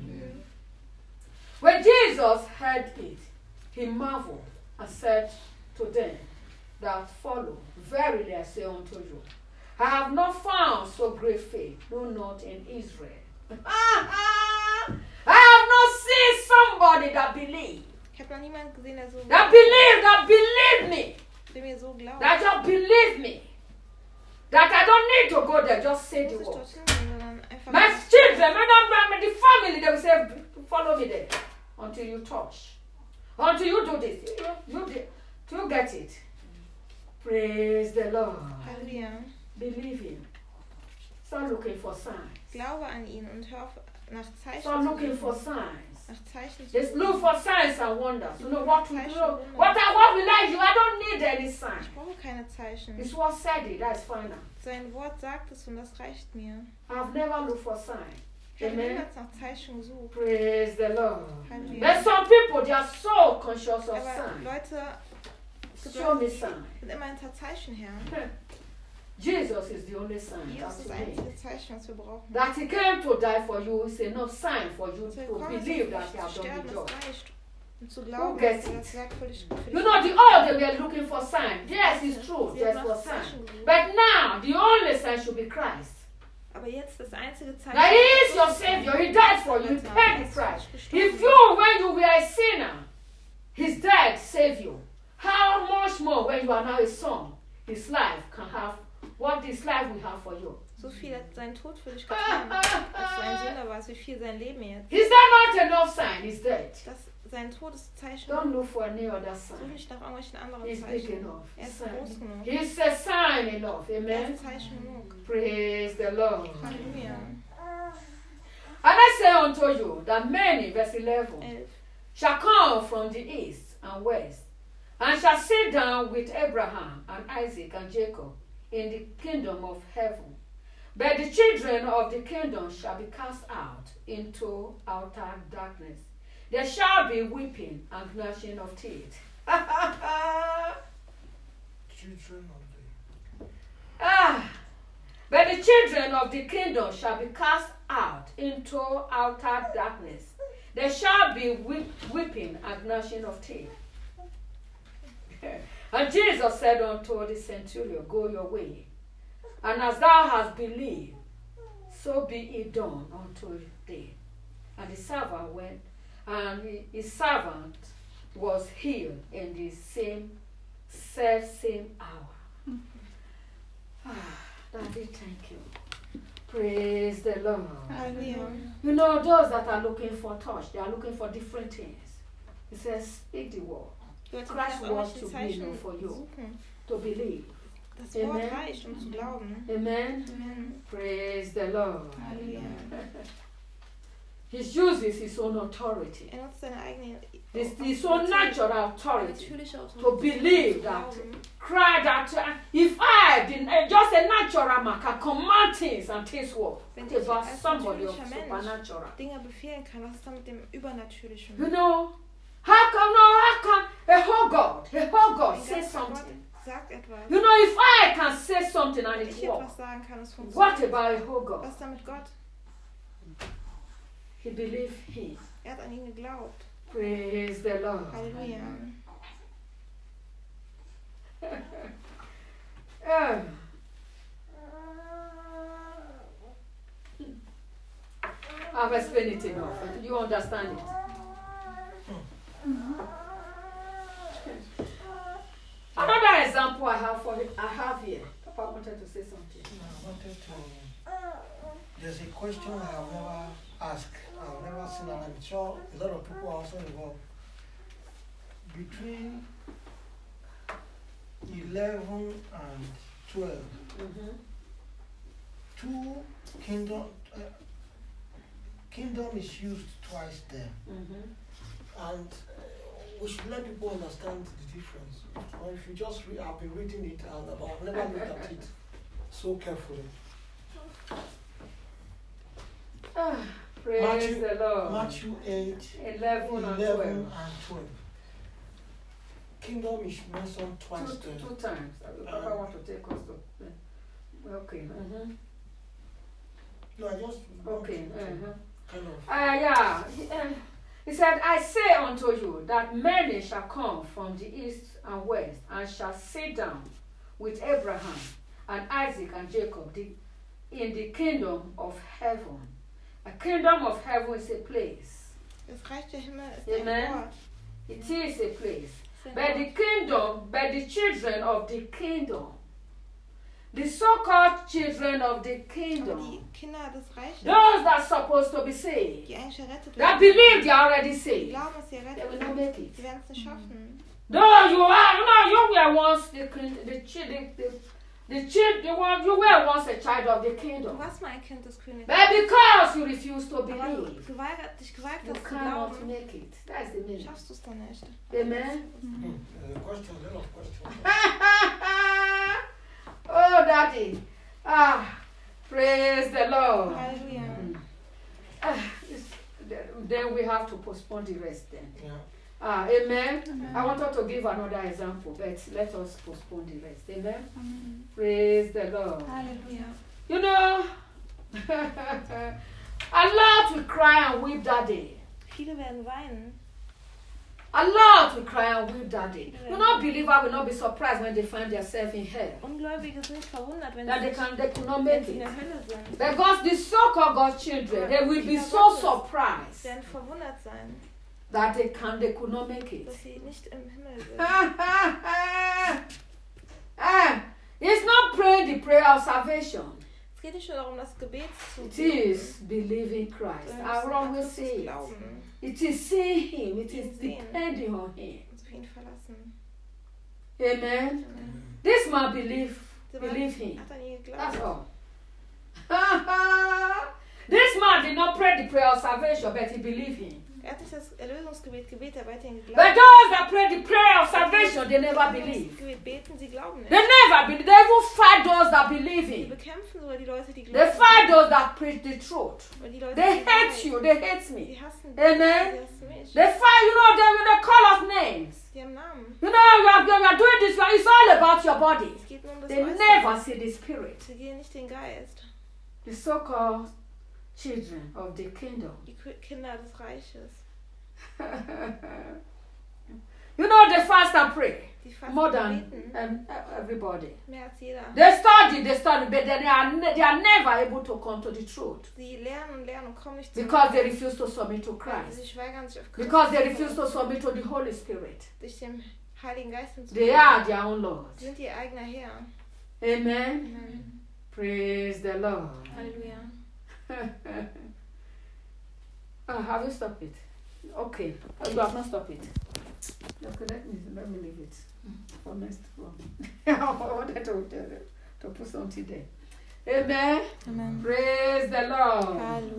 When Jesus heard it, he marveled and said to them that follow, verily I say unto you, I have not found so great faith, no, not in Israel. I have not seen somebody that believed. Ich habe noch niemanden gesehen, der so That believe me. der mir so glaubt. That just believe me. That I don't need to go there, just say the Muss ich word. dorthin gehen, sondern einfach My das children, the family, they will say, follow me there until you touch. Until you do this. You get it. Praise the Lord. Halleluja. Believe him. Start looking for signs. Glaube an ihn und hör auf, nach Zeichen Start zu looking for suchen. signs. Nach Zeichen zu Just suchen. look for signs and wonders. You know what will what will I do? I don't need any sign. Ich brauche keine Zeichen. It's what said it, that's final. Sein Wort sagt es und das reicht mir. I've never looked for signs. Ich habe Amen. niemals nach Zeichen gesucht. Praise the Lord. Halleluja. There's some people, they are so conscious of Aber signs. Leute, es gibt Show me Leute, die sign. sind immer hinter Zeichen her. Jesus is the only sign Jesus that ist you das need. einzige Zeichen, was wir brauchen. That he came to die for you is enough sign for you Dass er to gekommen ist, believe um that für you dich have zu done sterben, the job. das reicht, Und zu glauben, gets dass it? das Werk für dich You know, they were looking for signs. Yes, it's true. Sie There's haben for nach signs. Zeichen gesucht. But now, the only sign should be Christ. Aber jetzt das einzige Zeichen. That he is your Savior. He died for you. He paid the price. If you, when you were a sinner, his death saved you. How much more when you are now a son, his life can have what this life will have for you. So viel hat sein Tod für dich getan. Als du ein Sünder warst, wie viel sein Leben jetzt. Is that not enough sign? He's dead. Das, sein Todeszeichen. Don't look for any other Such sign. nicht nach irgendwelchen anderen He's big Zeichen. enough. Er ist Sign. groß genug. He's a sign enough. Er Amen. ist Zeichen genug. Praise the Lord. Halleluja. And I say unto you that many, verse 11, 11. shall come from the east and west, and shall sit down with Abraham and Isaac and Jacob in the kingdom of heaven. But the children of the kingdom shall be cast out into outer darkness. There shall be weeping and gnashing of teeth. Children of the But the children of the kingdom shall be cast out into outer darkness. There shall be weeping and gnashing of teeth. And Jesus said unto the centurion, Go your way, and as thou hast believed, so be it done unto thee. And the servant went, and his servant was healed in the same hour. Daddy, thank you. Praise the Lord. Halleluja. You know, those that are looking for touch, they are looking for different things. He says, speak the word. Leute, die Christ nach wants irgendwelchen to be Zeichen known for you, suchen. to believe. Das Wort Amen. reicht, um zu glauben. Amen. Amen. Praise the Lord. Halleluja. He uses his own authority. Er nutzt seine eigene His own natural authority natürliche to believe zu that glauben. cry that if I didn't just a natural man can command things and things work. Wenn It's ich about als somebody of natürlicher Mensch supernatural. Dinge befehlen kann, was ist dann mit dem Übernatürlichen? You know, how come a whole God Ein say ganzer Gott something? sagt etwas. You know, if I can say something and Wenn it ich works, etwas sagen kann, es what funktioniert. about a whole God? Was ist damit Gott? He believed him. Er hat an ihn geglaubt. Praise the Lord. Halleluja. I've explained it enough. Do you understand it? Another example I have here. Papa wanted to say something. I wanted to. There's a question I have never asked. I've never seen, and I'm sure a lot of people are also involved. Between 11 and 12, two kingdom is used twice there, and we should let people understand the difference. Or if you just I've been reading it and I've never looked at it so carefully. Praise the Lord. Matthew 8, 11 and 11 12. and 12. Kingdom is mentioned twice there. Two times. Papa want to take us to. Okay. No, I just want Okay. to kind of. He said, I say unto you that many shall come from the east and west and shall sit down with Abraham and Isaac and Jacob in the kingdom of heaven. A kingdom of heaven is a place. Das Reich der Himmel ist ein Amen. Ort. It is a place. Es ist ein But Ort. the kingdom, but the children of the kingdom, the so-called children of the Aber kingdom, die Kinder des Reiches, those that are supposed to be saved, die eigentlich errettet that werden, believe they are already die saved, glauben, dass sie they errettet will werden, not make it. die werden es nicht schaffen. Though you were once you were once a child of the Du kingdom, warst mal ein Kind des Königs. but because you refuse to Aber du believe, dich geweigert you hast zu cannot glauben, make it. That's the meaning. schaffst du es dann nicht. Amen. There's a question, a lot of questions. Oh, Daddy. Praise the Lord. Halleluja. Then we have to postpone the rest then. Yeah. Amen. I wanted to give another example, but let us postpone the rest. Amen. Praise the Lord. Halleluja. You know, a lot will cry and weep that day. Viele werden weinen. A lot will cry and weep that day. You know, believer will not be surprised when they find themselves in hell. Ungläubige sind nicht verwundert, wenn That sie, they could not wenn make sie in it. der Hölle sind. Because the so-called God's children, they will be so Sie surprised werden verwundert sein, that they could not make it. dass sie nicht im Himmel sind. It's not praying the prayer of salvation. Es geht nicht nur darum, das Gebet zu It is believing Christ. I always say it. glauben It is seeing Him. It is depending on Him. und auf ihn verlassen. Amen. This man believe Dieser Mann Him. hat an ihn That's geglaubt. all. This man did not pray the prayer of salvation, but he believed Him. Hat nicht das Erlösungsgebet gebetet, aber weiterhin But geglaubt. those that pray the prayer of salvation, they never believe. Das Gebet beten, sie glauben They nicht. never believe. They even fight those that believe Sie Him. bekämpfen sogar die Leute, die They glauben. fight those that preach the truth. Weil die Leute, They die hate Wahrheit- you. They hate Sie me. hassen Amen. Sie hassen mich. They fight, they call us names. Die haben Namen. You are doing this. It's all about your body. Es geht nur um das They Äußere. never see the spirit. Sie gehen nicht den Geist. The so-called children of the kingdom. Die Kinder des Reiches. You know, they fast and pray Die fasten more und than beten. everybody. Mehr als jeder. They study, but they are never able to come to the truth Sie lernen und lernen und kommen nicht zu because they refuse to submit to Weil Christ. sie weigern sich auf Christus Because they zu refuse to verlassen. submit to the Holy Spirit. Sich dem Heiligen Geist hinzufügen. They are their own Lord. Sie sind ihr eigener Herr. Amen. Amen. Praise the Lord. Halleluja. Have you stopped it? Okay. You have not stopped it. Okay, let me leave it for next one. I wanted to put something there. Amen. Amen. Praise the Lord. Halleluja.